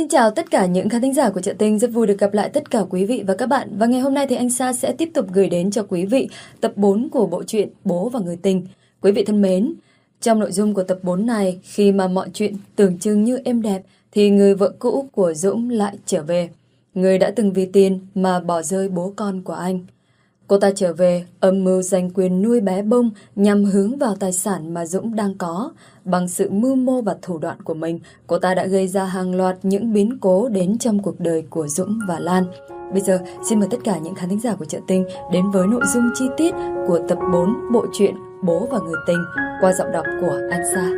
Xin chào tất cả những khán thính giả của Chợ Tinh, rất vui được gặp lại tất cả quý vị và các bạn. Và ngày hôm nay thì anh Sa sẽ tiếp tục gửi đến cho quý vị tập 4 của bộ truyện Bố và Người Tình. Quý vị thân mến, trong nội dung của tập 4 này, khi mà mọi chuyện tưởng chừng như êm đẹp, thì người vợ cũ của Dũng lại trở về. Người đã từng vì tiền mà bỏ rơi bố con của anh. Cô ta trở về âm mưu giành quyền nuôi bé Bông nhằm hướng vào tài sản mà Dũng đang có. Bằng sự mưu mô và thủ đoạn của mình, cô ta đã gây ra hàng loạt những biến cố đến trong cuộc đời của Dũng và Lan. Bây giờ, xin mời tất cả những khán thính giả của Chợ Tinh đến với nội dung chi tiết của tập 4 bộ truyện Bố và Người Tình qua giọng đọc của anh Sa.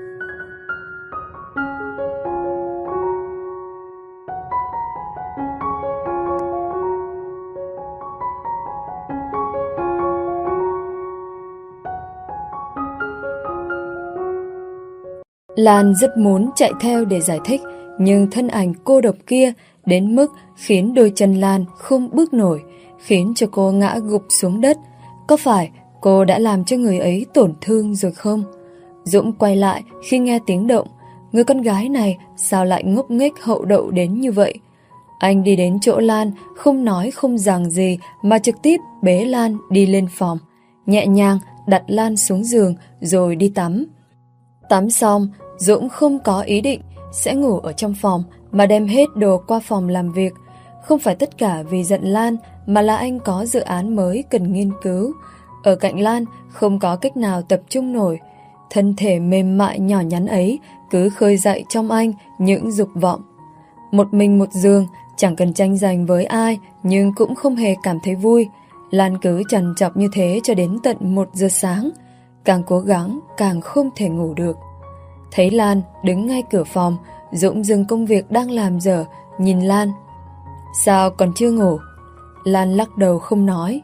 Lan rất muốn chạy theo để giải thích, nhưng thân ảnh cô độc kia đến mức khiến đôi chân Lan không bước nổi, khiến cho cô ngã gục xuống đất. Có phải cô đã làm cho người ấy tổn thương rồi không? Dũng quay lại khi nghe tiếng động. Người con gái này sao lại ngốc nghếch hậu đậu đến như vậy? Anh đi đến chỗ Lan, không nói không rằng gì mà trực tiếp bế Lan đi lên phòng, nhẹ nhàng đặt Lan xuống giường rồi đi tắm. Tắm xong, Dũng không có ý định sẽ ngủ ở trong phòng mà đem hết đồ qua phòng làm việc. Không phải tất cả vì giận Lan mà là anh có dự án mới cần nghiên cứu. Ở cạnh Lan không có cách nào tập trung nổi. Thân thể mềm mại nhỏ nhắn ấy cứ khơi dậy trong anh những dục vọng. Một mình một giường, chẳng cần tranh giành với ai nhưng cũng không hề cảm thấy vui. Lan cứ trằn trọc như thế cho đến tận 1 giờ sáng. Càng cố gắng càng không thể ngủ được. Thấy Lan đứng ngay cửa phòng, Dũng dừng công việc đang làm dở, nhìn Lan. Sao còn chưa ngủ? Lan lắc đầu không nói.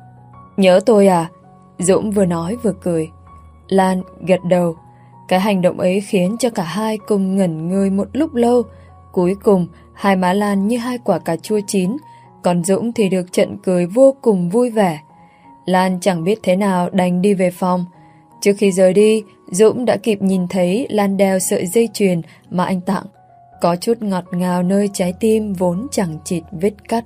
Nhớ tôi à? Dũng vừa nói vừa cười. Lan gật đầu. Cái hành động ấy khiến cho cả hai cùng ngẩn người một lúc lâu. Cuối cùng, hai má Lan như hai quả cà chua chín, còn Dũng thì được trận cười vô cùng vui vẻ. Lan chẳng biết thế nào đành đi về phòng. Trước khi rời đi, Dũng đã kịp nhìn thấy Lan đeo sợi dây chuyền mà anh tặng. Có chút ngọt ngào nơi trái tim vốn chẳng chịt vết cắt.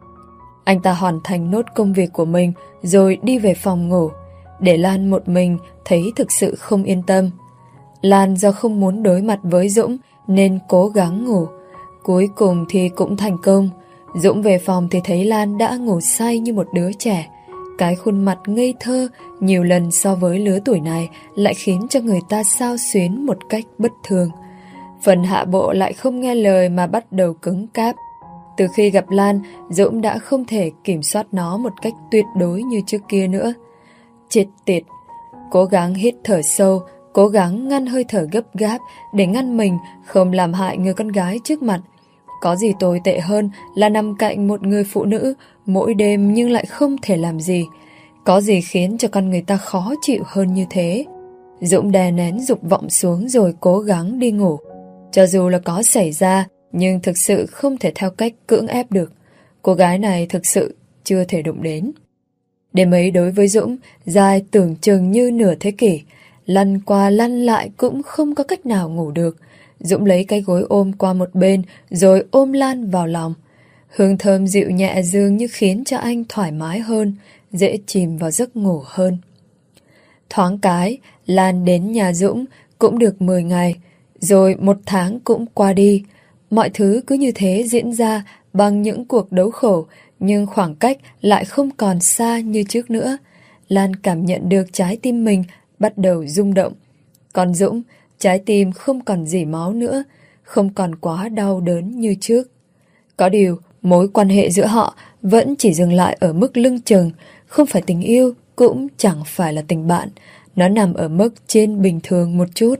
Anh ta hoàn thành nốt công việc của mình rồi đi về phòng ngủ. Để Lan một mình thấy thực sự không yên tâm. Lan do không muốn đối mặt với Dũng nên cố gắng ngủ. Cuối cùng thì cũng thành công. Dũng về phòng thì thấy Lan đã ngủ say như một đứa trẻ. Cái khuôn mặt ngây thơ nhiều lần so với lứa tuổi này lại khiến cho người ta xao xuyến một cách bất thường. Phần hạ bộ lại không nghe lời mà bắt đầu cứng cáp. Từ khi gặp Lan, Dũng đã không thể kiểm soát nó một cách tuyệt đối như trước kia nữa. Chết tiệt! Cố gắng hít thở sâu, cố gắng ngăn hơi thở gấp gáp để ngăn mình không làm hại người con gái trước mặt. Có gì tồi tệ hơn là nằm cạnh một người phụ nữ mỗi đêm nhưng lại không thể làm gì. Có gì khiến cho con người ta khó chịu hơn như thế? Dũng đè nén dục vọng xuống rồi cố gắng đi ngủ. Cho dù là có xảy ra, nhưng thực sự không thể theo cách cưỡng ép được. Cô gái này thực sự chưa thể đụng đến. Đêm ấy đối với Dũng, dài tưởng chừng như nửa thế kỷ. Lăn qua lăn lại cũng không có cách nào ngủ được. Dũng lấy cái gối ôm qua một bên rồi ôm Lan vào lòng. Hương thơm dịu nhẹ dường như khiến cho anh thoải mái hơn, dễ chìm vào giấc ngủ hơn. Thoáng cái, Lan đến nhà Dũng cũng được 10 ngày, rồi 1 tháng cũng qua đi. Mọi thứ cứ như thế diễn ra bằng những cuộc đấu khổ, nhưng khoảng cách lại không còn xa như trước nữa. Lan cảm nhận được trái tim mình bắt đầu rung động. Còn Dũng, trái tim không còn rỉ máu nữa, không còn quá đau đớn như trước. Có điều, mối quan hệ giữa họ vẫn chỉ dừng lại ở mức lưng chừng, không phải tình yêu, cũng chẳng phải là tình bạn. Nó nằm ở mức trên bình thường một chút.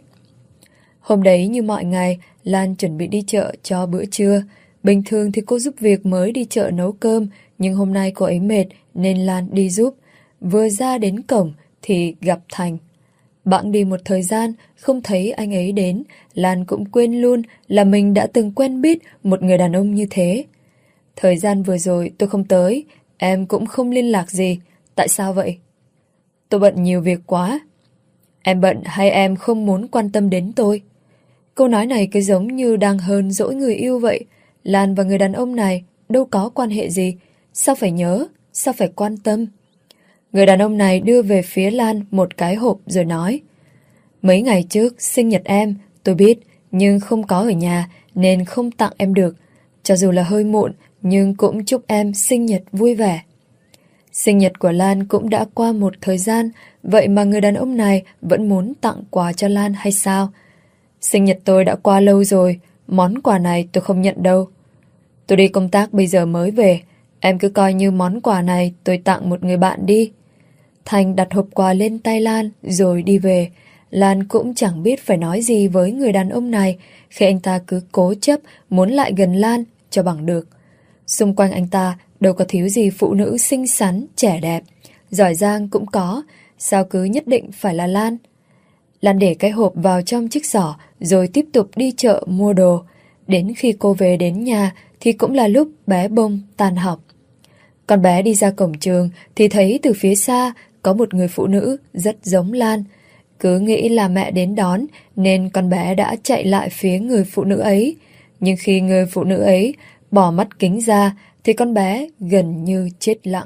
Hôm đấy như mọi ngày, Lan chuẩn bị đi chợ cho bữa trưa. Bình thường thì cô giúp việc mới đi chợ nấu cơm, nhưng hôm nay cô ấy mệt nên Lan đi giúp. Vừa ra đến cổng thì gặp Thành. Bẵng đi một thời gian, không thấy anh ấy đến, Lan cũng quên luôn là mình đã từng quen biết một người đàn ông như thế. Thời gian vừa rồi tôi không tới, em cũng không liên lạc gì. Tại sao vậy? Tôi bận nhiều việc quá. Em bận hay em không muốn quan tâm đến tôi? Câu nói này cứ giống như đang hờn dỗi người yêu vậy. Lan và người đàn ông này đâu có quan hệ gì. Sao phải nhớ? Sao phải quan tâm? Người đàn ông này đưa về phía Lan một cái hộp rồi nói: mấy ngày trước sinh nhật em, tôi biết, nhưng không có ở nhà nên không tặng em được. Cho dù là hơi muộn, nhưng cũng chúc em sinh nhật vui vẻ. Sinh nhật của Lan cũng đã qua một thời gian, vậy mà người đàn ông này vẫn muốn tặng quà cho Lan hay sao? Sinh nhật tôi đã qua lâu rồi, món quà này tôi không nhận đâu. Tôi đi công tác bây giờ mới về, em cứ coi như món quà này tôi tặng một người bạn đi. Thành đặt hộp quà lên tay Lan rồi đi về. Lan cũng chẳng biết phải nói gì với người đàn ông này khi anh ta cứ cố chấp muốn lại gần Lan cho bằng được. Xung quanh anh ta đâu có thiếu gì phụ nữ xinh xắn, trẻ đẹp, giỏi giang cũng có, sao cứ nhất định phải là Lan? Lan để cái hộp vào trong chiếc giỏ rồi tiếp tục đi chợ mua đồ. Đến khi cô về đến nhà thì cũng là lúc bé Bông tan học. Con bé đi ra cổng trường thì thấy từ phía xa có một người phụ nữ rất giống Lan. Cứ nghĩ là mẹ đến đón nên con bé đã chạy lại phía người phụ nữ ấy. Nhưng khi người phụ nữ ấy bỏ mắt kính ra thì con bé gần như chết lặng.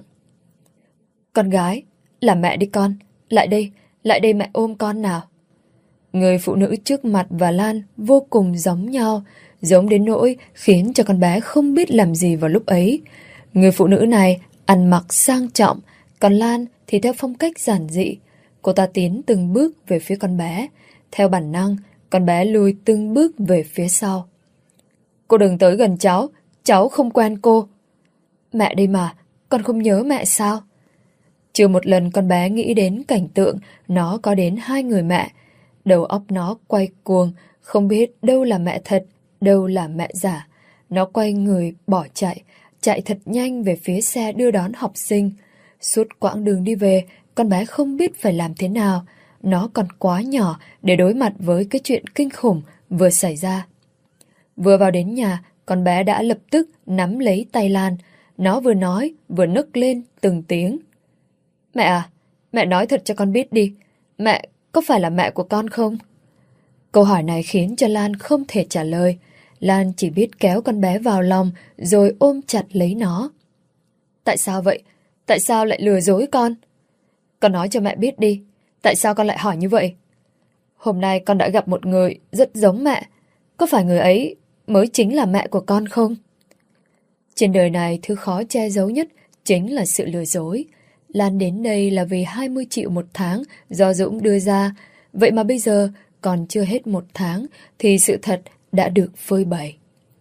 Con gái, là mẹ đi con. Lại đây mẹ ôm con nào. Người phụ nữ trước mặt và Lan vô cùng giống nhau, giống đến nỗi khiến cho con bé không biết làm gì vào lúc ấy. Người phụ nữ này ăn mặc sang trọng, còn Lan thì theo phong cách giản dị. Cô ta tiến từng bước về phía con bé. Theo bản năng, con bé lùi từng bước về phía sau. Cô đừng tới gần cháu không quen cô. Mẹ đây mà, con không nhớ mẹ sao? Chưa một lần con bé nghĩ đến cảnh tượng nó có đến hai người mẹ. Đầu óc nó quay cuồng, không biết đâu là mẹ thật, đâu là mẹ giả. Nó quay người bỏ chạy thật nhanh về phía xe đưa đón học sinh. Suốt quãng đường đi về, con bé không biết phải làm thế nào. Nó còn quá nhỏ để đối mặt với cái chuyện kinh khủng vừa xảy ra. Vừa vào đến nhà, con bé đã lập tức nắm lấy tay Lan. Nó vừa nói vừa nức lên từng tiếng. Mẹ à, mẹ nói thật cho con biết đi. Mẹ có phải là mẹ của con không? Câu hỏi này khiến cho Lan không thể trả lời. Lan chỉ biết kéo con bé vào lòng rồi ôm chặt lấy nó. Tại sao vậy? Tại sao lại lừa dối con? Con nói cho mẹ biết đi. Tại sao con lại hỏi như vậy? Hôm nay con đã gặp một người rất giống mẹ. Có phải người ấy mới chính là mẹ của con không? Trên đời này thứ khó che giấu nhất chính là sự lừa dối. Lan đến đây là vì 20 triệu một tháng do Dũng đưa ra. Vậy mà bây giờ còn chưa hết một tháng thì sự thật đã được phơi bày.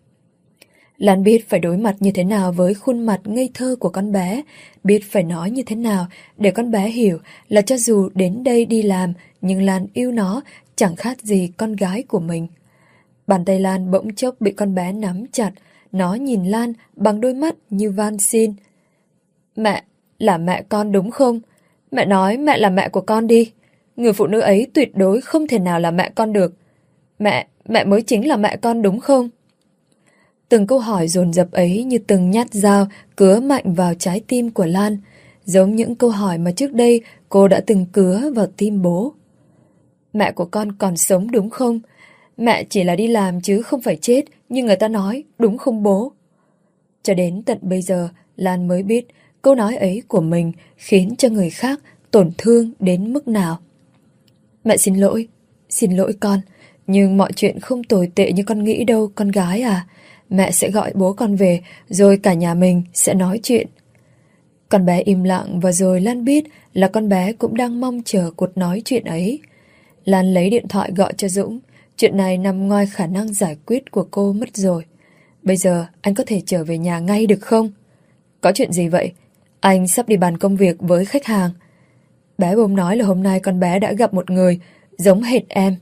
Lan biết phải đối mặt như thế nào với khuôn mặt ngây thơ của con bé, biết phải nói như thế nào để con bé hiểu là cho dù đến đây đi làm nhưng Lan yêu nó chẳng khác gì con gái của mình. Bàn tay Lan bỗng chốc bị con bé nắm chặt, nó nhìn Lan bằng đôi mắt như van xin. Mẹ, là mẹ con đúng không? Mẹ nói mẹ là mẹ của con đi. Người phụ nữ ấy tuyệt đối không thể nào là mẹ con được. Mẹ mới chính là mẹ con đúng không? Từng câu hỏi dồn dập ấy như từng nhát dao cứa mạnh vào trái tim của Lan, giống những câu hỏi mà trước đây cô đã từng cứa vào tim bố. Mẹ của con còn sống đúng không? Mẹ chỉ là đi làm chứ không phải chết, như người ta nói, đúng không bố? Cho đến tận bây giờ, Lan mới biết câu nói ấy của mình khiến cho người khác tổn thương đến mức nào. Mẹ xin lỗi con, nhưng mọi chuyện không tồi tệ như con nghĩ đâu con gái à. Mẹ sẽ gọi bố con về, rồi cả nhà mình sẽ nói chuyện. Con bé im lặng và rồi Lan biết là con bé cũng đang mong chờ cuộc nói chuyện ấy. Lan lấy điện thoại gọi cho Dũng. Chuyện này nằm ngoài khả năng giải quyết của cô mất rồi. Bây giờ anh có thể trở về nhà ngay được không? Có chuyện gì vậy? Anh sắp đi bàn công việc với khách hàng. Bé Bông nói là hôm nay con bé đã gặp một người giống hệt em.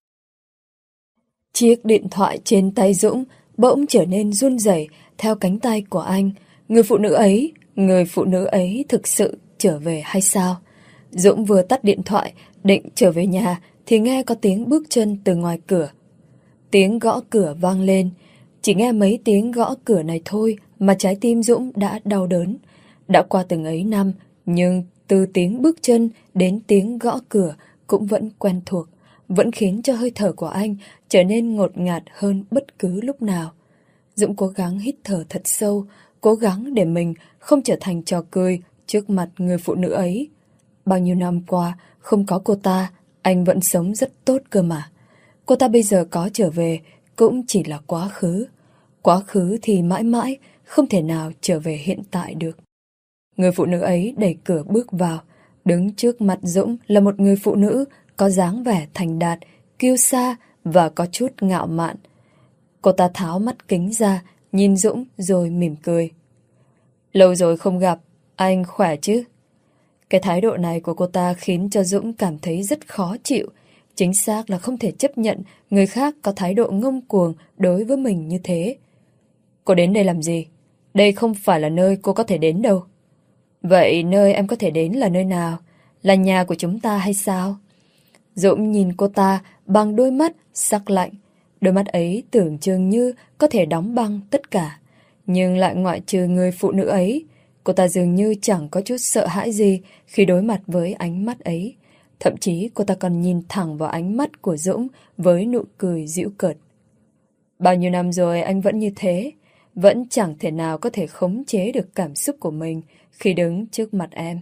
Chiếc điện thoại trên tay Dũng bỗng trở nên run rẩy theo cánh tay của anh. Người phụ nữ ấy thực sự trở về hay sao? Dũng vừa tắt điện thoại, định trở về nhà thì nghe có tiếng bước chân từ ngoài cửa. Tiếng gõ cửa vang lên. Chỉ nghe mấy tiếng gõ cửa này thôi mà trái tim Dũng đã đau đớn. Đã qua từng ấy năm, nhưng từ tiếng bước chân đến tiếng gõ cửa cũng vẫn quen thuộc, vẫn khiến cho hơi thở của anh trở nên ngột ngạt hơn bất cứ lúc nào. Dũng cố gắng hít thở thật sâu, cố gắng để mình không trở thành trò cười trước mặt người phụ nữ ấy. Bao nhiêu năm qua, không có cô ta, anh vẫn sống rất tốt cơ mà. Cô ta bây giờ có trở về, cũng chỉ là quá khứ. Quá khứ thì mãi mãi không thể nào trở về hiện tại được. Người phụ nữ ấy đẩy cửa bước vào. Đứng trước mặt Dũng là một người phụ nữ có dáng vẻ thành đạt, kiêu sa và có chút ngạo mạn. Cô ta tháo mắt kính ra, nhìn Dũng rồi mỉm cười. Lâu rồi không gặp, anh khỏe chứ? Cái thái độ này của cô ta khiến cho Dũng cảm thấy rất khó chịu. Chính xác là không thể chấp nhận người khác có thái độ ngông cuồng đối với mình như thế. Cô đến đây làm gì? Đây không phải là nơi cô có thể đến đâu. Vậy nơi em có thể đến là nơi nào? Là nhà của chúng ta hay sao? Dũng nhìn cô ta bằng đôi mắt sắc lạnh. Đôi mắt ấy tưởng chừng như có thể đóng băng tất cả. Nhưng lại ngoại trừ người phụ nữ ấy, cô ta dường như chẳng có chút sợ hãi gì khi đối mặt với ánh mắt ấy. Thậm chí cô ta còn nhìn thẳng vào ánh mắt của Dũng với nụ cười giễu cợt. Bao nhiêu năm rồi anh vẫn như thế, vẫn chẳng thể nào có thể khống chế được cảm xúc của mình khi đứng trước mặt em.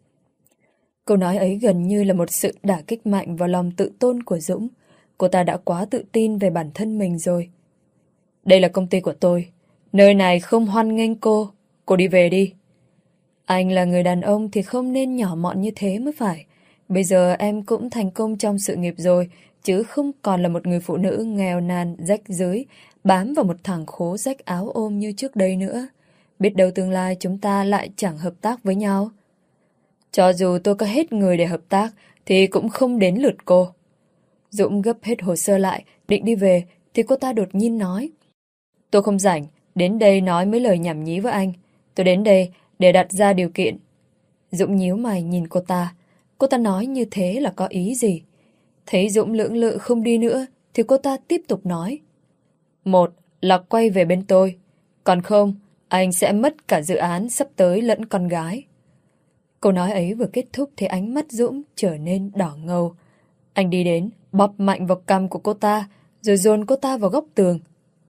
Câu nói ấy gần như là một sự đả kích mạnh vào lòng tự tôn của Dũng. Cô ta đã quá tự tin về bản thân mình rồi. Đây là công ty của tôi. Nơi này không hoan nghênh cô. Cô đi về đi. Anh là người đàn ông thì không nên nhỏ mọn như thế mới phải. Bây giờ em cũng thành công trong sự nghiệp rồi, chứ không còn là một người phụ nữ nghèo nàn, rách rưới, bám vào một thằng khố rách áo ôm như trước đây nữa. Biết đâu tương lai chúng ta lại chẳng hợp tác với nhau. Cho dù tôi có hết người để hợp tác, thì cũng không đến lượt cô. Dũng gấp hết hồ sơ lại, định đi về, thì cô ta đột nhiên nói. Tôi không rảnh, đến đây nói mấy lời nhảm nhí với anh. Tôi đến đây để đặt ra điều kiện. Dũng nhíu mày nhìn cô ta. Cô ta nói như thế là có ý gì? Thấy Dũng lưỡng lự không đi nữa, thì cô ta tiếp tục nói. Một là quay về bên tôi. Còn không, anh sẽ mất cả dự án sắp tới lẫn con gái. Câu nói ấy vừa kết thúc thì ánh mắt Dũng trở nên đỏ ngầu. Anh đi đến, bóp mạnh vào cằm của cô ta, rồi dồn cô ta vào góc tường.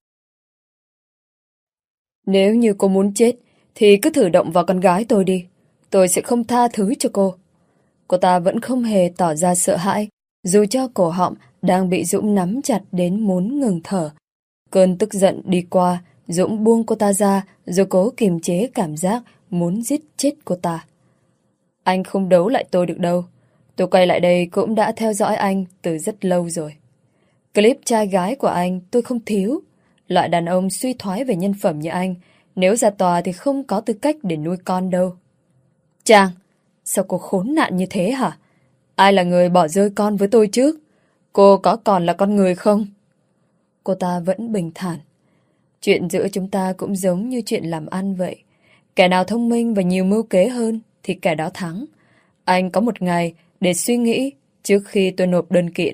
Nếu như cô muốn chết, thì cứ thử động vào con gái tôi đi. Tôi sẽ không tha thứ cho cô. Cô ta vẫn không hề tỏ ra sợ hãi, dù cho cổ họng đang bị Dũng nắm chặt đến muốn ngừng thở. Cơn tức giận đi qua, Dũng buông cô ta ra, rồi cố kiềm chế cảm giác muốn giết chết cô ta. Anh không đấu lại tôi được đâu. Tôi quay lại đây cũng đã theo dõi anh từ rất lâu rồi. Clip trai gái của anh tôi không thiếu. Loại đàn ông suy thoái về nhân phẩm như anh, nếu ra tòa thì không có tư cách để nuôi con đâu. Trang, sao cô khốn nạn như thế hả? Ai là người bỏ rơi con với tôi trước? Cô có còn là con người không? Cô ta vẫn bình thản. Chuyện giữa chúng ta cũng giống như chuyện làm ăn vậy. Kẻ nào thông minh và nhiều mưu kế hơn thì kẻ đó thắng. Anh có một ngày để suy nghĩ trước khi tôi nộp đơn kiện.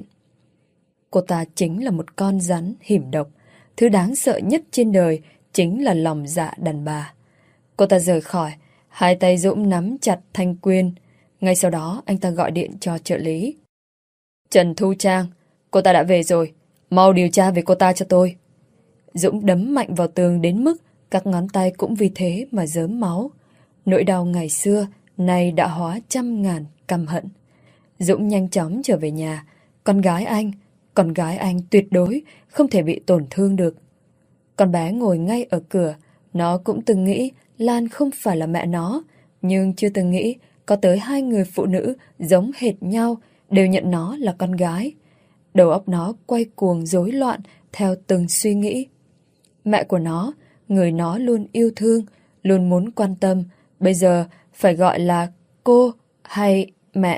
Cô ta chính là một con rắn hiểm độc. Thứ đáng sợ nhất trên đời chính là lòng dạ đàn bà. Cô ta rời khỏi, hai tay Dũng nắm chặt thanh quyền. Ngay sau đó anh ta gọi điện cho trợ lý. Trần Thu Trang, cô ta đã về rồi. Mau điều tra về cô ta cho tôi. Dũng đấm mạnh vào tường đến mức các ngón tay cũng vì thế mà rớm máu. Nỗi đau ngày xưa nay đã hóa trăm ngàn căm hận. Dũng nhanh chóng trở về nhà. Con gái anh tuyệt đối không thể bị tổn thương được. Con bé ngồi ngay ở cửa. Nó cũng từng nghĩ Lan không phải là mẹ nó, nhưng chưa từng nghĩ có tới hai người phụ nữ giống hệt nhau đều nhận nó là con gái. Đầu óc nó quay cuồng rối loạn theo từng suy nghĩ. Mẹ của nó, người nó luôn yêu thương, luôn muốn quan tâm, bây giờ phải gọi là cô hay mẹ?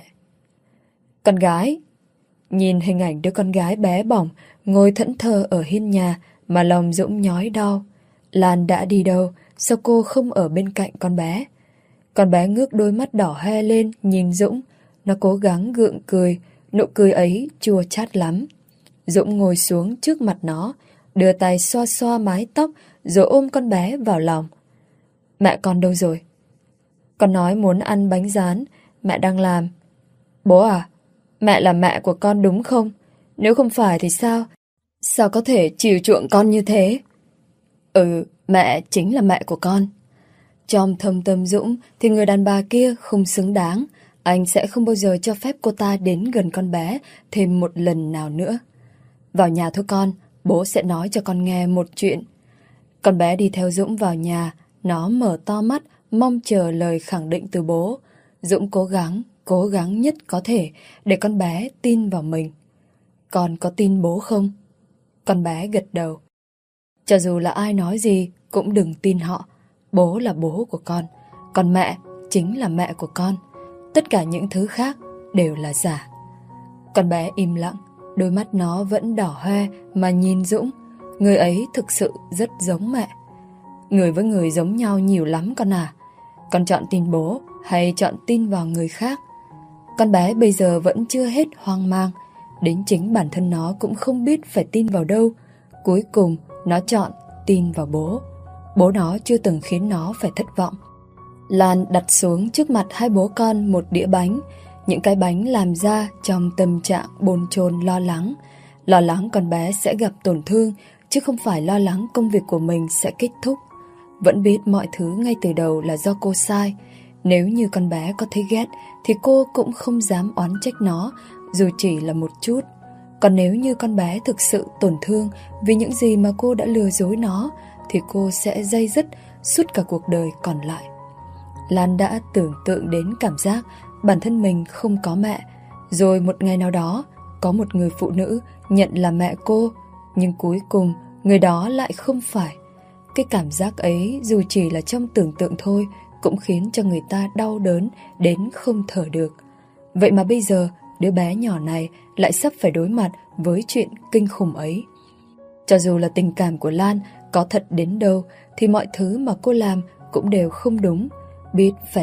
Con gái. Nhìn hình ảnh đứa con gái bé bỏng ngồi thẫn thờ ở hiên nhà mà lòng Dũng nhói đau. Lan đã đi đâu? Sao cô không ở bên cạnh con bé? Con bé ngước đôi mắt đỏ hoe lên nhìn Dũng. Nó cố gắng gượng cười. Nụ cười ấy chua chát lắm. Dũng ngồi xuống trước mặt nó, đưa tay xoa xoa mái tóc rồi ôm con bé vào lòng. Mẹ con đâu rồi? Con nói muốn ăn bánh rán, mẹ đang làm. Bố à, mẹ là mẹ của con đúng không? Nếu không phải thì sao? Sao có thể chiều chuộng con như thế? Ừ, mẹ chính là mẹ của con. Trong thâm tâm Dũng thì người đàn bà kia không xứng đáng. Anh sẽ không bao giờ cho phép cô ta đến gần con bé thêm một lần nào nữa. Vào nhà thôi con, bố sẽ nói cho con nghe một chuyện. Con bé đi theo Dũng vào nhà, nó mở to mắt, mong chờ lời khẳng định từ bố. Dũng cố gắng nhất có thể để con bé tin vào mình. Con có tin bố không? Con bé gật đầu. Cho dù là ai nói gì, cũng đừng tin họ. Bố là bố của con, còn mẹ chính là mẹ của con. Tất cả những thứ khác đều là giả. Con bé im lặng, đôi mắt nó vẫn đỏ hoe mà nhìn Dũng. Người ấy thực sự rất giống mẹ. Người với người giống nhau nhiều lắm con à. Con chọn tin bố hay chọn tin vào người khác? Con bé bây giờ vẫn chưa hết hoang mang. Đến chính bản thân nó cũng không biết phải tin vào đâu. Cuối cùng nó chọn tin vào bố. Bố nó chưa từng khiến nó phải thất vọng. Lan đặt xuống trước mặt hai bố con một đĩa bánh. Những cái bánh làm ra trong tâm trạng bồn chồn lo lắng. Lo lắng con bé sẽ gặp tổn thương, chứ không phải lo lắng công việc của mình sẽ kết thúc. Vẫn biết mọi thứ ngay từ đầu là do cô sai. Nếu như con bé có thấy ghét thì cô cũng không dám oán trách nó, dù chỉ là một chút. Còn nếu như con bé thực sự tổn thương vì những gì mà cô đã lừa dối nó, thì cô sẽ day dứt suốt cả cuộc đời còn lại. Lan đã tưởng tượng đến cảm giác bản thân mình không có mẹ. Rồi một ngày nào đó, có một người phụ nữ nhận là mẹ cô, nhưng cuối cùng người đó lại không phải. Cái cảm giác ấy dù chỉ là trong tưởng tượng thôi cũng khiến cho người ta đau đớn đến không thở được. Vậy mà bây giờ đứa bé nhỏ này lại sắp phải đối mặt với chuyện kinh khủng ấy. Cho dù là tình cảm của Lan có thật đến đâu thì mọi thứ mà cô làm cũng đều không đúng. Biết phải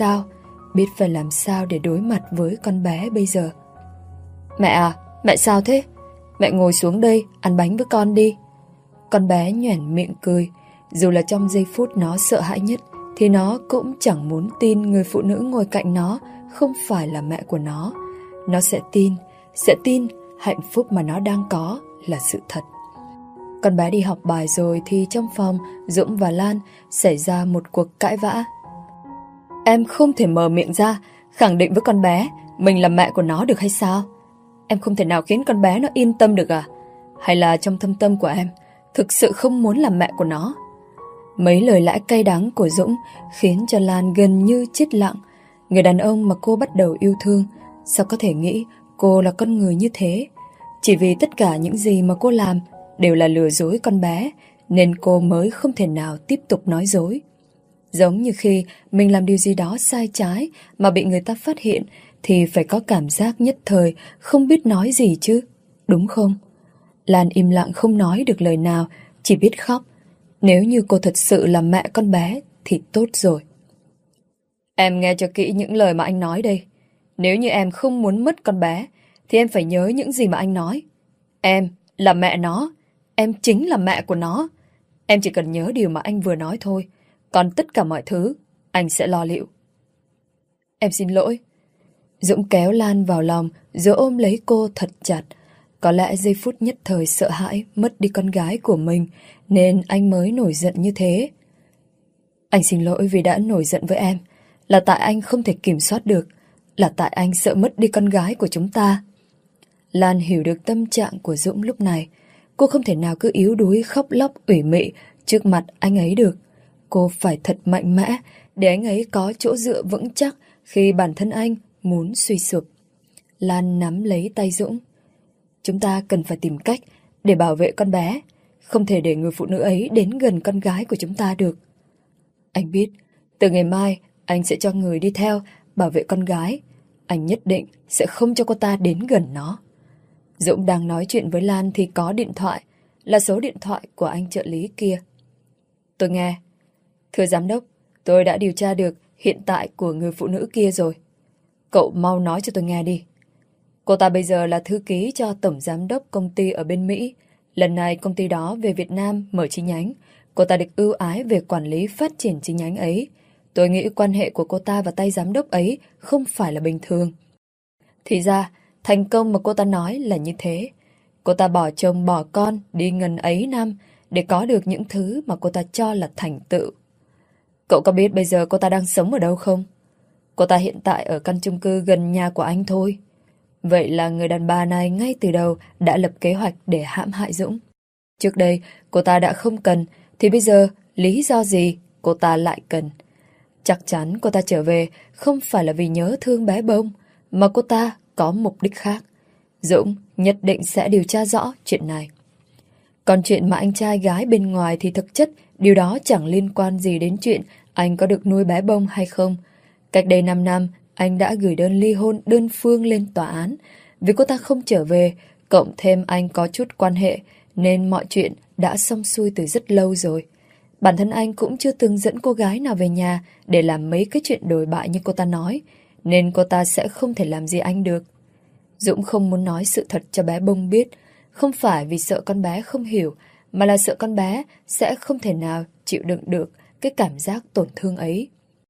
làm sao để đối mặt với con bé bây giờ. Mẹ à, mẹ sao thế? Mẹ ngồi xuống đây ăn bánh với con đi. Con bé nhoẻn miệng cười. Dù là trong giây phút nó sợ hãi nhất thì nó cũng chẳng muốn tin người phụ nữ ngồi cạnh nó không phải là mẹ của nó. Nó sẽ tin hạnh phúc mà nó đang có là sự thật. Con bé đi học bài rồi thì trong phòng Dũng và Lan xảy ra một cuộc cãi vã. Em không thể mở miệng ra khẳng định với con bé mình là mẹ của nó được hay sao? Em không thể nào khiến con bé nó yên tâm được à? Hay là trong thâm tâm của em thực sự không muốn làm mẹ của nó? Mấy lời lẽ cay đắng của Dũng khiến cho Lan gần như chết lặng. Người đàn ông mà cô bắt đầu yêu thương, sao có thể nghĩ cô là con người như thế? Chỉ vì tất cả những gì mà cô làm đều là lừa dối con bé, nên cô mới không thể nào tiếp tục nói dối. Giống như khi mình làm điều gì đó sai trái mà bị người ta phát hiện thì phải có cảm giác nhất thời không biết nói gì chứ, đúng không? Lan im lặng không nói được lời nào, chỉ biết khóc. Nếu như cô thật sự là mẹ con bé thì tốt rồi. Em nghe cho kỹ những lời mà anh nói đây. Nếu như em không muốn mất con bé thì em phải nhớ những gì mà anh nói. Em là mẹ nó. Em chính là mẹ của nó. Em chỉ cần nhớ điều mà anh vừa nói thôi. Còn tất cả mọi thứ anh sẽ lo liệu. Em xin lỗi. Dũng kéo Lan vào lòng rồi ôm lấy cô thật chặt. Có lẽ giây phút nhất thời sợ hãi mất đi con gái của mình nên anh mới nổi giận như thế. Anh xin lỗi vì đã nổi giận với em. Là tại anh không thể kiểm soát được. Là tại anh sợ mất đi con gái của chúng ta. Lan hiểu được tâm trạng của Dũng lúc này. Cô không thể nào cứ yếu đuối khóc lóc ủy mị trước mặt anh ấy được. Cô phải thật mạnh mẽ để anh ấy có chỗ dựa vững chắc khi bản thân anh muốn suy sụp. Lan nắm lấy tay Dũng. Chúng ta cần phải tìm cách để bảo vệ con bé. Không thể để người phụ nữ ấy đến gần con gái của chúng ta được. Anh biết, từ ngày mai anh sẽ cho người đi theo bảo vệ con gái. Anh nhất định sẽ không cho cô ta đến gần nó. Dũng đang nói chuyện với Lan thì có điện thoại, là số điện thoại của anh trợ lý kia. Tôi nghe. Thưa giám đốc, tôi đã điều tra được hiện tại của người phụ nữ kia rồi. Cậu mau nói cho tôi nghe đi. Cô ta bây giờ là thư ký cho tổng giám đốc công ty ở bên Mỹ. Lần này công ty đó về Việt Nam mở chi nhánh. Cô ta được ưu ái về quản lý phát triển chi nhánh ấy. Tôi nghĩ quan hệ của cô ta và tay giám đốc ấy không phải là bình thường. Thì ra, thành công mà cô ta nói là như thế. Cô ta bỏ chồng bỏ con đi ngần ấy năm để có được những thứ mà cô ta cho là thành tựu. Cậu có biết bây giờ cô ta đang sống ở đâu không? Cô ta hiện tại ở căn chung cư gần nhà của anh thôi. Vậy là người đàn bà này ngay từ đầu đã lập kế hoạch để hãm hại Dũng. Trước đây cô ta đã không cần, thì bây giờ lý do gì cô ta lại cần? Chắc chắn cô ta trở về không phải là vì nhớ thương bé Bông, mà cô ta có mục đích khác. Dũng nhất định sẽ điều tra rõ chuyện này. Còn chuyện mà anh trai gái bên ngoài thì thực chất điều đó chẳng liên quan gì đến chuyện anh có được nuôi bé Bông hay không. Cách đây 5 năm, anh đã gửi đơn ly hôn đơn phương lên tòa án. Vì cô ta không trở về, cộng thêm anh có chút quan hệ, nên mọi chuyện đã xong xuôi từ rất lâu rồi. Bản thân anh cũng chưa từng dẫn cô gái nào về nhà để làm mấy cái chuyện đồi bại như cô ta nói, nên cô ta sẽ không thể làm gì anh được. Dũng không muốn nói sự thật cho bé Bông biết, không phải vì sợ con bé không hiểu, mà là sợ con bé sẽ không thể nào chịu đựng được cái cảm giác tổn thương ấy.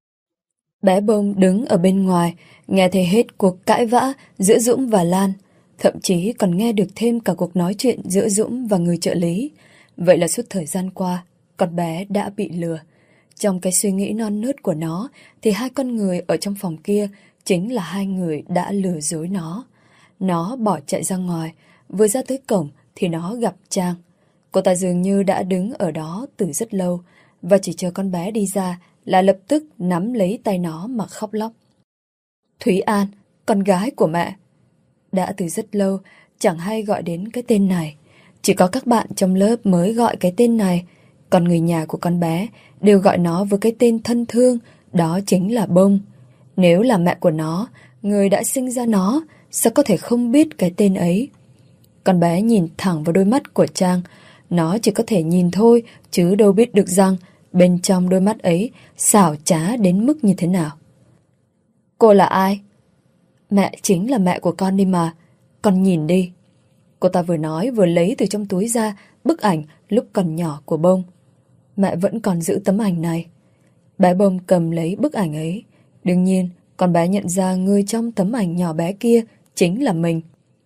Bé Bông đứng ở bên ngoài, nghe thấy hết cuộc cãi vã giữa Dũng và Lan, thậm chí còn nghe được thêm cả cuộc nói chuyện giữa Dũng và người trợ lý. Vậy là suốt thời gian qua, con bé đã bị lừa. Trong cái suy nghĩ non nớt của nó, thì hai con người ở trong phòng kia chính là hai người đã lừa dối nó. Nó bỏ chạy ra ngoài, vừa ra tới cổng thì nó gặp Trang. Cô ta dường như đã đứng ở đó từ rất lâu, và chỉ chờ con bé đi ra là lập tức nắm lấy tay nó mà khóc lóc. Thúy An, con gái của mẹ. Đã từ rất lâu chẳng hay gọi đến cái tên này. Chỉ có các bạn trong lớp mới gọi cái tên này. Còn người nhà của con bé đều gọi nó với cái tên thân thương, đó chính là Bông. Nếu là mẹ của nó, người đã sinh ra nó, sao có thể không biết cái tên ấy? Con bé nhìn thẳng vào đôi mắt của Trang. Nó chỉ có thể nhìn thôi, chứ đâu biết được rằng bên trong đôi mắt ấy xảo trá đến mức như thế nào. Cô là ai? Mẹ chính là mẹ của con đi mà. Con nhìn đi. Cô ta vừa nói vừa lấy từ trong túi ra bức ảnh lúc còn nhỏ của Bông. Mẹ vẫn còn giữ tấm ảnh này. Bé Bông cầm lấy bức ảnh ấy. Đương nhiên, con bé nhận ra người trong tấm ảnh nhỏ bé kia chính là mình.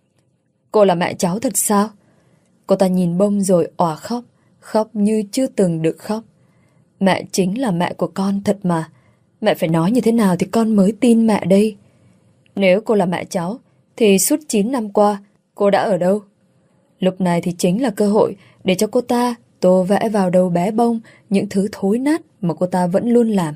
Cô là mẹ cháu thật sao? Cô ta nhìn Bông rồi òa khóc, khóc như chưa từng được khóc. Mẹ chính là mẹ của con thật mà. Mẹ phải nói như thế nào thì con mới tin mẹ đây. Nếu cô là mẹ cháu, thì suốt 9 năm qua, cô đã ở đâu? Lúc này thì chính là cơ hội để cho cô ta tô vẽ vào đầu bé Bông những thứ thối nát mà cô ta vẫn luôn làm.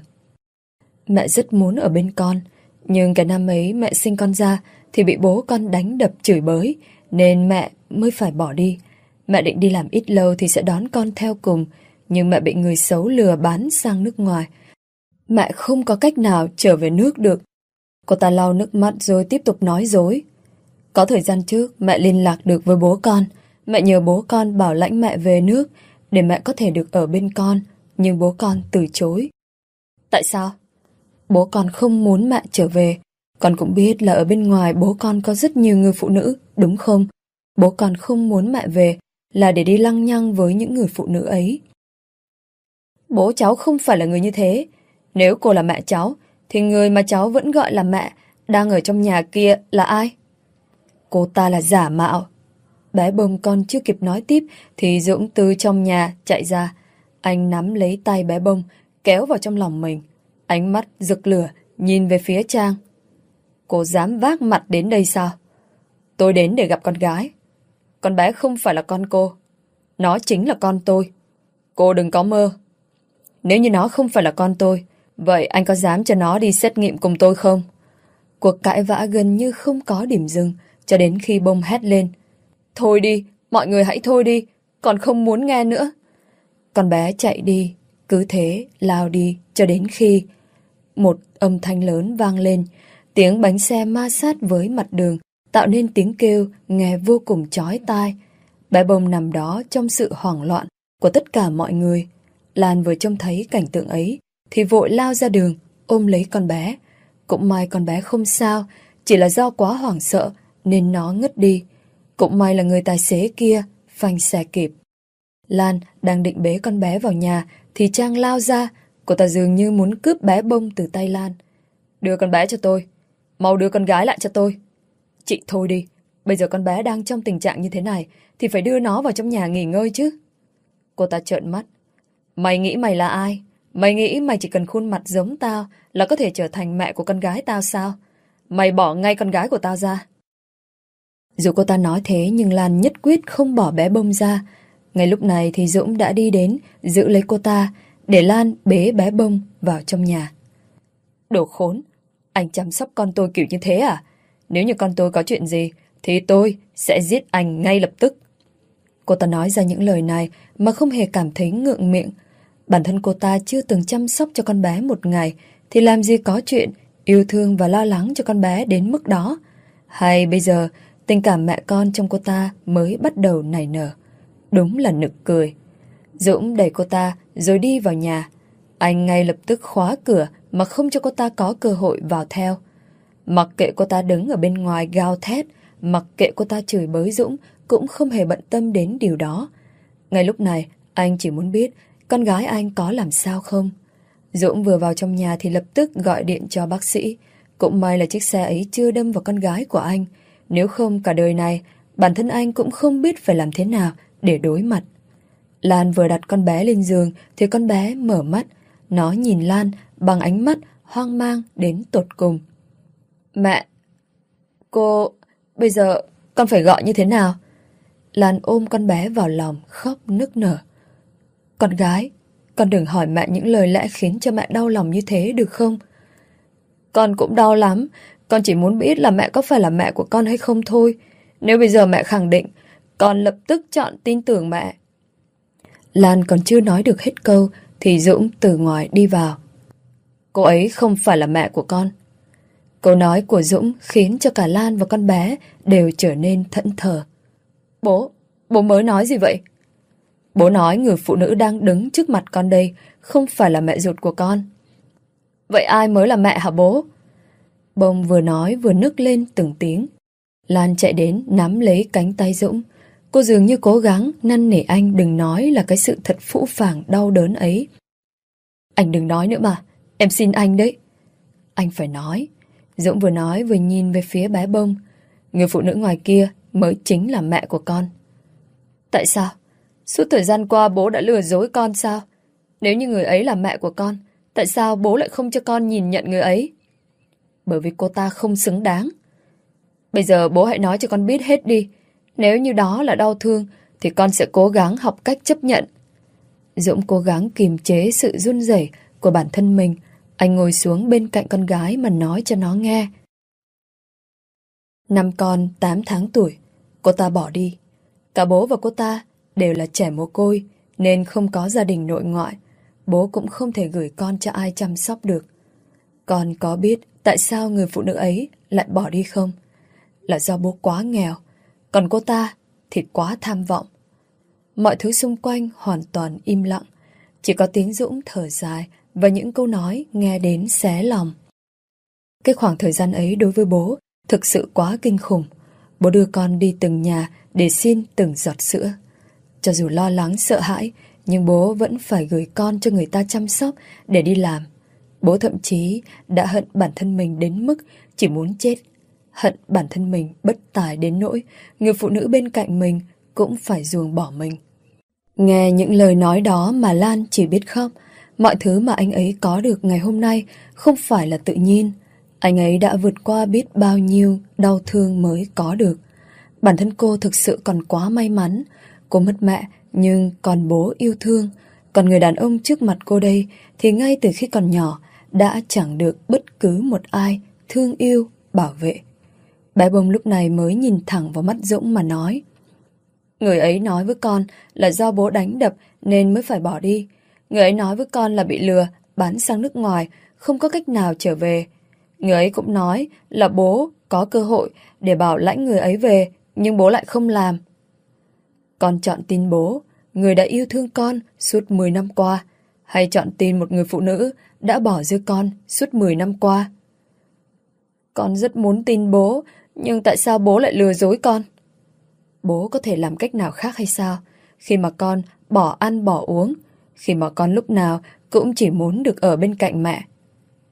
Mẹ rất muốn ở bên con, nhưng cái năm ấy mẹ sinh con ra thì bị bố con đánh đập chửi bới, nên mẹ mới phải bỏ đi. Mẹ định đi làm ít lâu thì sẽ đón con theo cùng, nhưng mẹ bị người xấu lừa bán sang nước ngoài. Mẹ không có cách nào trở về nước được. Cô ta lau nước mắt rồi tiếp tục nói dối. Có thời gian trước mẹ liên lạc được với bố con. Mẹ nhờ bố con bảo lãnh mẹ về nước để mẹ có thể được ở bên con, nhưng bố con từ chối. Tại sao? Bố con không muốn mẹ trở về. Con cũng biết là ở bên ngoài bố con có rất nhiều người phụ nữ, đúng không? Bố con không muốn mẹ về là để đi lăng nhăng với những người phụ nữ ấy. Bố cháu không phải là người như thế. Nếu cô là mẹ cháu, thì người mà cháu vẫn gọi là mẹ đang ở trong nhà kia là ai? Cô ta là giả mạo. Bé Bông con chưa kịp nói tiếp thì Dũng từ trong nhà chạy ra. Anh nắm lấy tay bé Bông, kéo vào trong lòng mình. Ánh mắt rực lửa nhìn về phía Trang. Cô dám vác mặt đến đây sao? Tôi đến để gặp con gái. Con bé không phải là con cô. Nó chính là con tôi. Cô đừng có mơ. Nếu như nó không phải là con tôi, vậy anh có dám cho nó đi xét nghiệm cùng tôi không? Cuộc cãi vã gần như không có điểm dừng, cho đến khi Bông hét lên. Thôi đi, mọi người hãy thôi đi, còn không muốn nghe nữa. Con bé chạy đi, cứ thế lao đi cho đến khi một âm thanh lớn vang lên, tiếng bánh xe ma sát với mặt đường tạo nên tiếng kêu nghe vô cùng chói tai. Bé Bông nằm đó trong sự hoảng loạn của tất cả mọi người. Lan vừa trông thấy cảnh tượng ấy thì vội lao ra đường ôm lấy con bé. Cũng may con bé không sao, chỉ là do quá hoảng sợ nên nó ngất đi. Cũng may là người tài xế kia phanh xe kịp. Lan đang định bế con bé vào nhà thì Trang lao ra. Cô ta dường như muốn cướp bé Bông từ tay Lan. Đưa con bé cho tôi. Mau đưa con gái lại cho tôi. Chị thôi đi. Bây giờ con bé đang trong tình trạng như thế này thì phải đưa nó vào trong nhà nghỉ ngơi chứ. Cô ta trợn mắt. Mày nghĩ mày là ai? Mày nghĩ mày chỉ cần khuôn mặt giống tao là có thể trở thành mẹ của con gái tao sao? Mày bỏ ngay con gái của tao ra. Dù cô ta nói thế nhưng Lan nhất quyết không bỏ bé Bông ra. Ngay lúc này thì Dũng đã đi đến giữ lấy cô ta để Lan bế bé Bông vào trong nhà. Đồ khốn, anh chăm sóc con tôi kiểu như thế à? Nếu như con tôi có chuyện gì thì tôi sẽ giết anh ngay lập tức. Cô ta nói ra những lời này mà không hề cảm thấy ngượng miệng. Bản thân cô ta chưa từng chăm sóc cho con bé một ngày thì làm gì có chuyện yêu thương và lo lắng cho con bé đến mức đó. Hay bây giờ tình cảm mẹ con trong cô ta mới bắt đầu nảy nở. Đúng là nực cười. Dũng đẩy cô ta rồi đi vào nhà. Anh ngay lập tức khóa cửa mà không cho cô ta có cơ hội vào theo. Mặc kệ cô ta đứng ở bên ngoài gào thét, mặc kệ cô ta chửi bới Dũng, cũng không hề bận tâm đến điều đó. Ngay lúc này, anh chỉ muốn biết con gái anh có làm sao không. Dũng vừa vào trong nhà thì lập tức gọi điện cho bác sĩ. Cũng may là chiếc xe ấy chưa đâm vào con gái của anh. Nếu không cả đời này, bản thân anh cũng không biết phải làm thế nào để đối mặt. Lan vừa đặt con bé lên giường thì con bé mở mắt. Nó nhìn Lan bằng ánh mắt hoang mang đến tột cùng. Mẹ, bây giờ con phải gọi như thế nào? Lan ôm con bé vào lòng khóc nức nở. Con gái, con đừng hỏi mẹ những lời lẽ khiến cho mẹ đau lòng như thế được không? Con cũng đau lắm. Con chỉ muốn biết là mẹ có phải là mẹ của con hay không thôi. Nếu bây giờ mẹ khẳng định, con lập tức chọn tin tưởng mẹ. Lan còn chưa nói được hết câu thì Dũng từ ngoài đi vào. Cô ấy không phải là mẹ của con. Câu nói của Dũng khiến cho cả Lan và con bé đều trở nên thẫn thờ. Bố mới nói gì vậy? Bố nói người phụ nữ đang đứng trước mặt con đây không phải là mẹ ruột của con. Vậy ai mới là mẹ hả bố? Bông vừa nói vừa nức lên từng tiếng. Lan chạy đến nắm lấy cánh tay Dũng. Cô dường như cố gắng năn nỉ anh đừng nói là cái sự thật phũ phàng đau đớn ấy. Anh đừng nói nữa mà, em xin anh đấy. Anh phải nói. Dũng vừa nói vừa nhìn về phía bé Bông. Người phụ nữ ngoài kia mới chính là mẹ của con. Tại sao? Suốt thời gian qua bố đã lừa dối con sao? Nếu như người ấy là mẹ của con, tại sao bố lại không cho con nhìn nhận người ấy? Bởi vì cô ta không xứng đáng. Bây giờ bố hãy nói cho con biết hết đi. Nếu như đó là đau thương thì con sẽ cố gắng học cách chấp nhận. Dũng cố gắng kiềm chế sự run rẩy của bản thân mình. Anh ngồi xuống bên cạnh con gái mà nói cho nó nghe. Năm con 8 tháng tuổi, cô ta bỏ đi. Cả bố và cô ta đều là trẻ mồ côi nên không có gia đình nội ngoại. Bố cũng không thể gửi con cho ai chăm sóc được. Con có biết tại sao người phụ nữ ấy lại bỏ đi không? Là do bố quá nghèo, còn cô ta thì quá tham vọng. Mọi thứ xung quanh hoàn toàn im lặng. Chỉ có tiếng Dũng thở dài và những câu nói nghe đến xé lòng. Cái khoảng thời gian ấy đối với bố thực sự quá kinh khủng. Bố đưa con đi từng nhà để xin từng giọt sữa. Cho dù lo lắng sợ hãi, nhưng bố vẫn phải gửi con cho người ta chăm sóc để đi làm. Bố thậm chí đã hận bản thân mình đến mức chỉ muốn chết. Hận bản thân mình bất tài đến nỗi người phụ nữ bên cạnh mình cũng phải ruồng bỏ mình. Nghe những lời nói đó mà Lan chỉ biết khóc. Mọi thứ mà anh ấy có được ngày hôm nay không phải là tự nhiên. Anh ấy đã vượt qua biết bao nhiêu đau thương mới có được. Bản thân cô thực sự còn quá may mắn. Cô mất mẹ nhưng còn bố yêu thương. Còn người đàn ông trước mặt cô đây thì ngay từ khi còn nhỏ đã chẳng được bất cứ một ai thương yêu, bảo vệ. Bé Bông lúc này mới nhìn thẳng vào mắt Dũng mà nói. Người ấy nói với con là do bố đánh đập nên mới phải bỏ đi. Người ấy nói với con là bị lừa, bán sang nước ngoài, không có cách nào trở về. Người ấy cũng nói là bố có cơ hội để bảo lãnh người ấy về, nhưng bố lại không làm. Con chọn tin bố, người đã yêu thương con suốt 10 năm qua, hay chọn tin một người phụ nữ đã bỏ rơi con suốt 10 năm qua? Con rất muốn tin bố, nhưng tại sao bố lại lừa dối con? Bố có thể làm cách nào khác hay sao? Khi mà con bỏ ăn bỏ uống, khi mà con lúc nào cũng chỉ muốn được ở bên cạnh mẹ.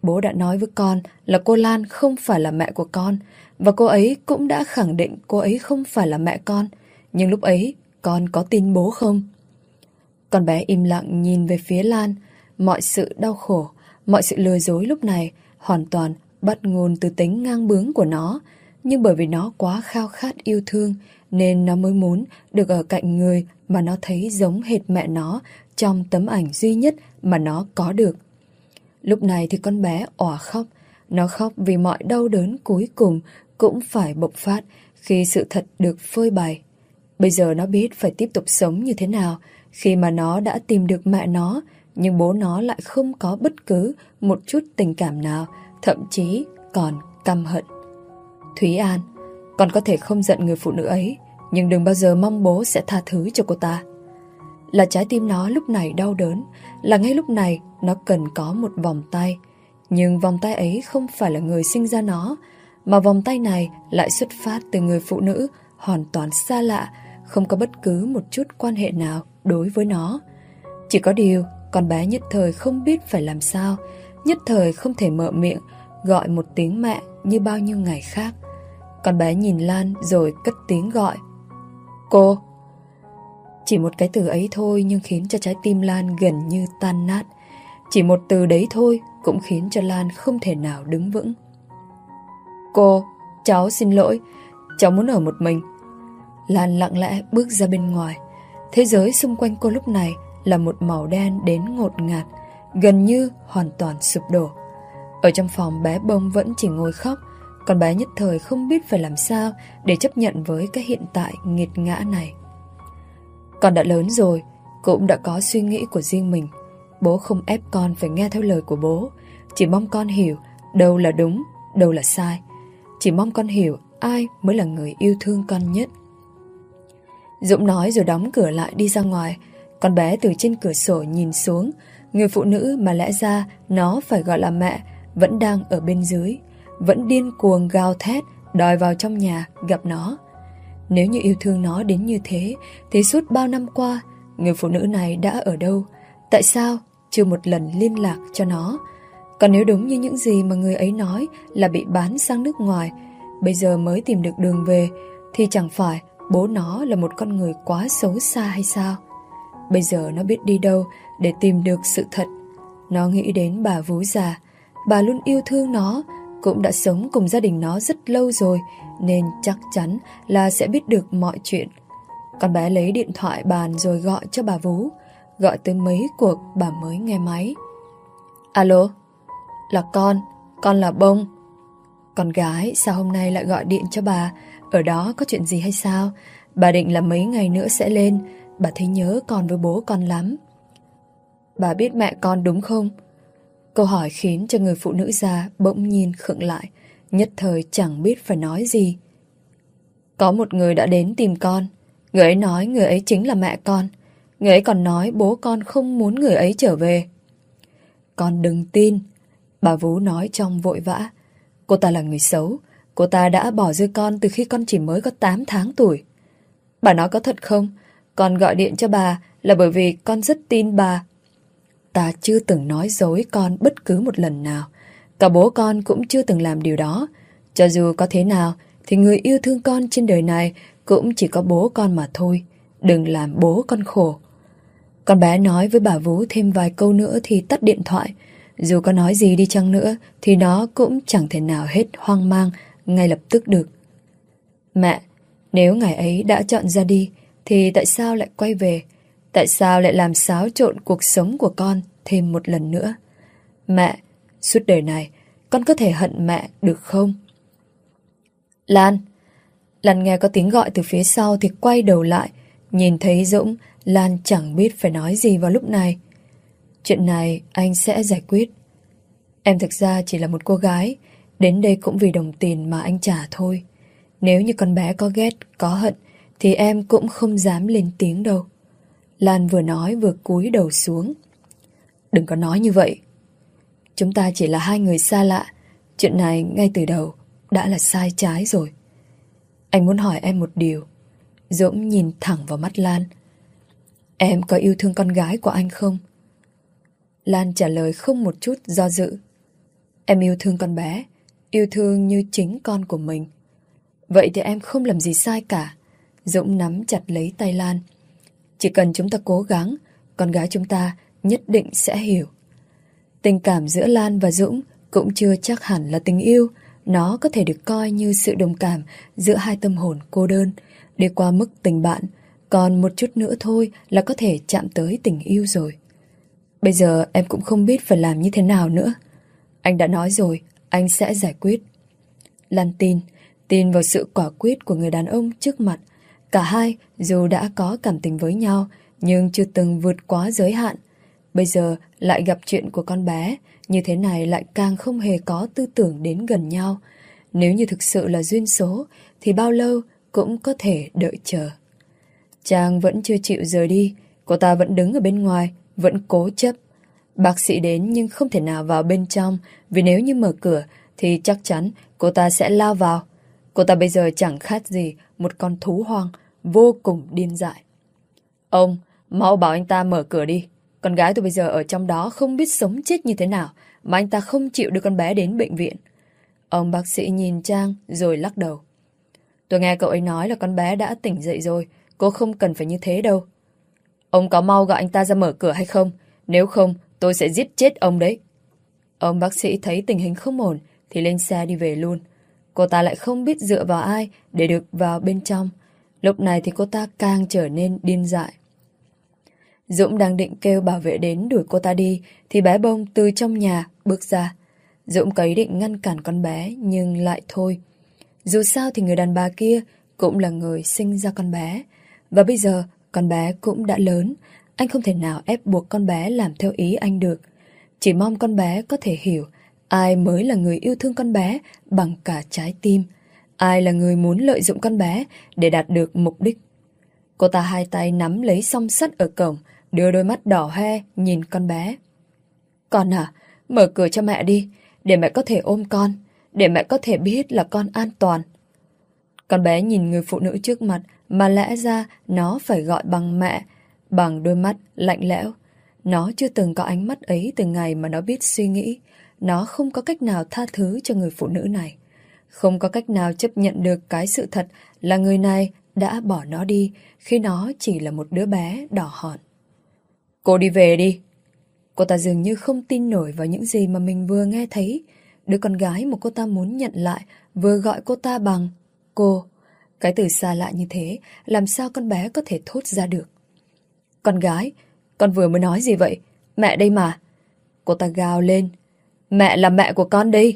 Bố đã nói với con là cô Lan không phải là mẹ của con, và cô ấy cũng đã khẳng định cô ấy không phải là mẹ con. Nhưng lúc ấy, con có tin bố không? Con bé im lặng nhìn về phía Lan. Mọi sự đau khổ, mọi sự lừa dối lúc này hoàn toàn bắt nguồn từ tính ngang bướng của nó. Nhưng bởi vì nó quá khao khát yêu thương, nên nó mới muốn được ở cạnh người mà nó thấy giống hệt mẹ nó trong tấm ảnh duy nhất mà nó có được. Lúc này thì con bé òa khóc. Nó khóc vì mọi đau đớn cuối cùng cũng phải bộc phát khi sự thật được phơi bày. Bây giờ nó biết phải tiếp tục sống như thế nào khi mà nó đã tìm được mẹ nó, nhưng bố nó lại không có bất cứ một chút tình cảm nào, thậm chí còn căm hận. Thúy An, con có thể không giận người phụ nữ ấy, nhưng đừng bao giờ mong bố sẽ tha thứ cho cô ta. Là trái tim nó lúc này đau đớn, là ngay lúc này nó cần có một vòng tay. Nhưng vòng tay ấy không phải là người sinh ra nó, mà vòng tay này lại xuất phát từ người phụ nữ hoàn toàn xa lạ, không có bất cứ một chút quan hệ nào đối với nó. Chỉ có điều, con bé nhất thời không biết phải làm sao, nhất thời không thể mở miệng gọi một tiếng mẹ như bao nhiêu ngày khác. Con bé nhìn Lan rồi cất tiếng gọi. Cô! Chỉ một cái từ ấy thôi nhưng khiến cho trái tim Lan gần như tan nát. Chỉ một từ đấy thôi cũng khiến cho Lan không thể nào đứng vững. Cô, cháu xin lỗi, cháu muốn ở một mình. Lan lặng lẽ bước ra bên ngoài. Thế giới xung quanh cô lúc này là một màu đen đến ngột ngạt, gần như hoàn toàn sụp đổ. Ở trong phòng bé Bông vẫn chỉ ngồi khóc. Con bé nhất thời không biết phải làm sao để chấp nhận với cái hiện tại nghiệt ngã này. Con đã lớn rồi, cũng đã có suy nghĩ của riêng mình. Bố không ép con phải nghe theo lời của bố, chỉ mong con hiểu đâu là đúng, đâu là sai. Chỉ mong con hiểu ai mới là người yêu thương con nhất. Dũng nói rồi đóng cửa lại đi ra ngoài. Con bé từ trên cửa sổ nhìn xuống. Người phụ nữ mà lẽ ra nó phải gọi là mẹ vẫn đang ở bên dưới, vẫn điên cuồng gào thét đòi vào trong nhà gặp nó. Nếu như yêu thương nó đến như thế thì suốt bao năm qua người phụ nữ này đã ở đâu? Tại sao chưa một lần liên lạc cho nó? Còn nếu đúng như những gì mà người ấy nói là bị bán sang nước ngoài, bây giờ mới tìm được đường về, thì chẳng phải bố nó là một con người quá xấu xa hay sao? Bây giờ nó biết đi đâu để tìm được sự thật. Nó nghĩ đến bà vú già. Bà luôn yêu thương nó, cũng đã sống cùng gia đình nó rất lâu rồi, nên chắc chắn là sẽ biết được mọi chuyện. Con bé lấy điện thoại bàn rồi gọi cho bà vú. Gọi tới mấy cuộc bà mới nghe máy. Alo, là con là Bông. Con gái, sao hôm nay lại gọi điện cho bà? Ở đó có chuyện gì hay sao? Bà định là mấy ngày nữa sẽ lên. Bà thấy nhớ con với bố con lắm. Bà biết mẹ con đúng không? Câu hỏi khiến cho người phụ nữ già bỗng nhiên khựng lại, nhất thời chẳng biết phải nói gì. Có một người đã đến tìm con. Người ấy nói người ấy chính là mẹ con. Người ấy còn nói bố con không muốn người ấy trở về. Con đừng tin. Bà vú nói trong vội vã. Cô ta là người xấu. Cô ta đã bỏ rơi con từ khi con chỉ mới có 8 tháng tuổi. Bà nói có thật không? Con gọi điện cho bà là bởi vì con rất tin bà. Ta chưa từng nói dối con bất cứ một lần nào. Cả bố con cũng chưa từng làm điều đó. Cho dù có thế nào thì người yêu thương con trên đời này cũng chỉ có bố con mà thôi. Đừng làm bố con khổ. Con bé nói với bà vú thêm vài câu nữa thì tắt điện thoại. Dù có nói gì đi chăng nữa thì nó cũng chẳng thể nào hết hoang mang ngay lập tức được. Mẹ, nếu ngày ấy đã chọn ra đi thì tại sao lại quay về? Tại sao lại làm xáo trộn cuộc sống của con thêm một lần nữa? Mẹ, suốt đời này con có thể hận mẹ được không? Lan nghe có tiếng gọi từ phía sau thì quay đầu lại. Nhìn thấy Dũng, Lan chẳng biết phải nói gì vào lúc này. Chuyện này anh sẽ giải quyết. Em thực ra chỉ là một cô gái, đến đây cũng vì đồng tiền mà anh trả thôi. Nếu như con bé có ghét, có hận thì em cũng không dám lên tiếng đâu. Lan vừa nói vừa cúi đầu xuống. Đừng có nói như vậy. Chúng ta chỉ là hai người xa lạ. Chuyện này ngay từ đầu đã là sai trái rồi. Anh muốn hỏi em một điều. Dũng nhìn thẳng vào mắt Lan. Em có yêu thương con gái của anh không? Lan trả lời không một chút do dự. Em yêu thương con bé, yêu thương như chính con của mình. Vậy thì em không làm gì sai cả. Dũng nắm chặt lấy tay Lan. Chỉ cần chúng ta cố gắng, con gái chúng ta nhất định sẽ hiểu. Tình cảm giữa Lan và Dũng cũng chưa chắc hẳn là tình yêu. Nó có thể được coi như sự đồng cảm giữa hai tâm hồn cô đơn, đi qua mức tình bạn. Còn một chút nữa thôi là có thể chạm tới tình yêu rồi. Bây giờ em cũng không biết phải làm như thế nào nữa. Anh đã nói rồi, anh sẽ giải quyết. Lan tin vào sự quả quyết của người đàn ông trước mặt. Cả hai dù đã có cảm tình với nhau, nhưng chưa từng vượt quá giới hạn. Bây giờ lại gặp chuyện của con bé, như thế này lại càng không hề có tư tưởng đến gần nhau. Nếu như thực sự là duyên số, thì bao lâu cũng có thể đợi chờ. Trang vẫn chưa chịu rời đi, cô ta vẫn đứng ở bên ngoài, vẫn cố chấp. Bác sĩ đến nhưng không thể nào vào bên trong, vì nếu như mở cửa thì chắc chắn cô ta sẽ lao vào. Cô ta bây giờ chẳng khác gì một con thú hoang, vô cùng điên dại. Ông, mau bảo anh ta mở cửa đi. Con gái tôi bây giờ ở trong đó không biết sống chết như thế nào, mà anh ta không chịu đưa con bé đến bệnh viện. Ông bác sĩ nhìn Trang rồi lắc đầu. Tôi nghe cậu ấy nói là con bé đã tỉnh dậy rồi, cô không cần phải như thế đâu. Ông có mau gọi anh ta ra mở cửa hay không? Nếu không, tôi sẽ giết chết ông đấy. Ông bác sĩ thấy tình hình không ổn thì lên xe đi về luôn. Cô ta lại không biết dựa vào ai để được vào bên trong. Lúc này thì cô ta càng trở nên điên dại. Dũng đang định kêu bảo vệ đến đuổi cô ta đi thì bé Bông từ trong nhà bước ra. Dũng cấy định ngăn cản con bé nhưng lại thôi. Dù sao thì người đàn bà kia cũng là người sinh ra con bé. Và bây giờ con bé cũng đã lớn. Anh không thể nào ép buộc con bé làm theo ý anh được. Chỉ mong con bé có thể hiểu ai mới là người yêu thương con bé bằng cả trái tim. Ai là người muốn lợi dụng con bé để đạt được mục đích. Cô ta hai tay nắm lấy song sắt ở cổng, đưa đôi mắt đỏ hoe nhìn con bé. Con à, mở cửa cho mẹ đi, để mẹ có thể ôm con, để mẹ có thể biết là con an toàn. Con bé nhìn người phụ nữ trước mặt mà lẽ ra nó phải gọi bằng mẹ, bằng đôi mắt lạnh lẽo. Nó chưa từng có ánh mắt ấy từ ngày mà nó biết suy nghĩ. Nó không có cách nào tha thứ cho người phụ nữ này. Không có cách nào chấp nhận được cái sự thật là người này đã bỏ nó đi khi nó chỉ là một đứa bé đỏ hòn. Cô đi về đi. Cô ta dường như không tin nổi vào những gì mà mình vừa nghe thấy. Đứa con gái mà cô ta muốn nhận lại vừa gọi cô ta bằng cô. Cái từ xa lạ như thế làm sao con bé có thể thốt ra được. Con gái, con vừa mới nói gì vậy? Mẹ đây mà. Cô ta gào lên. Mẹ là mẹ của con đây.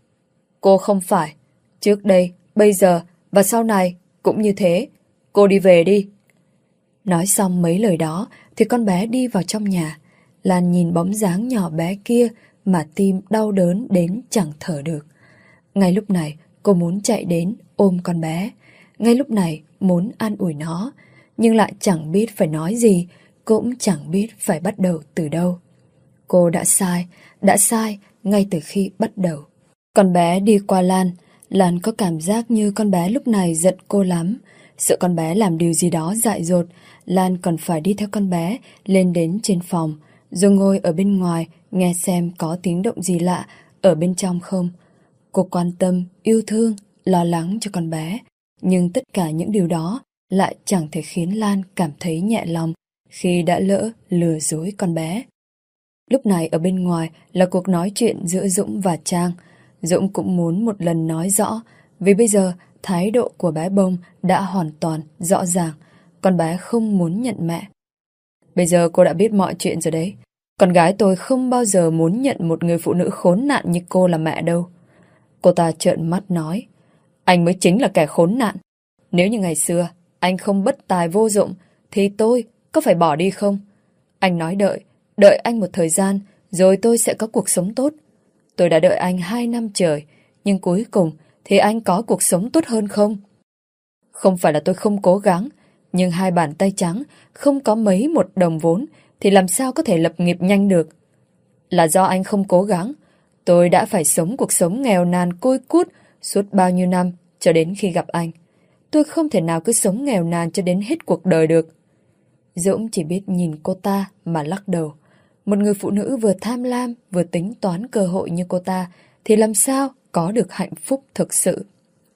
Cô không phải. Trước đây, bây giờ và sau này cũng như thế. Cô đi về đi. Nói xong mấy lời đó thì con bé đi vào trong nhà. Lan nhìn bóng dáng nhỏ bé kia mà tim đau đớn đến chẳng thở được. Ngay lúc này cô muốn chạy đến ôm con bé. Ngay lúc này muốn an ủi nó. Nhưng lại chẳng biết phải nói gì, cũng chẳng biết phải bắt đầu từ đâu. Cô đã sai ngay từ khi bắt đầu. Con bé đi qua Lan. Lan có cảm giác như con bé lúc này giận cô lắm. Sợ con bé làm điều gì đó dại dột, Lan còn phải đi theo con bé lên đến trên phòng, rồi ngồi ở bên ngoài nghe xem có tiếng động gì lạ ở bên trong không. Cô quan tâm, yêu thương, lo lắng cho con bé. Nhưng tất cả những điều đó lại chẳng thể khiến Lan cảm thấy nhẹ lòng khi đã lỡ lừa dối con bé. Lúc này ở bên ngoài là cuộc nói chuyện giữa Dũng và Trang. Dũng cũng muốn một lần nói rõ, vì bây giờ thái độ của bé Bông đã hoàn toàn rõ ràng. Con bé không muốn nhận mẹ. Bây giờ cô đã biết mọi chuyện rồi đấy. Con gái tôi không bao giờ muốn nhận một người phụ nữ khốn nạn như cô là mẹ đâu. Cô ta trợn mắt nói. Anh mới chính là kẻ khốn nạn. Nếu như ngày xưa anh không bất tài vô dụng thì tôi có phải bỏ đi không? Anh nói đợi anh một thời gian rồi tôi sẽ có cuộc sống tốt. Tôi đã đợi anh 2 năm trời, nhưng cuối cùng thì anh có cuộc sống tốt hơn không? Không phải là tôi không cố gắng, nhưng 2 bàn tay trắng, không có mấy một đồng vốn thì làm sao có thể lập nghiệp nhanh được? Là do anh không cố gắng, tôi đã phải sống cuộc sống nghèo nàn côi cút suốt bao nhiêu năm cho đến khi gặp anh. Tôi không thể nào cứ sống nghèo nàn cho đến hết cuộc đời được. Dũng chỉ biết nhìn cô ta mà lắc đầu. Một người phụ nữ vừa tham lam vừa tính toán cơ hội như cô ta thì làm sao có được hạnh phúc thực sự.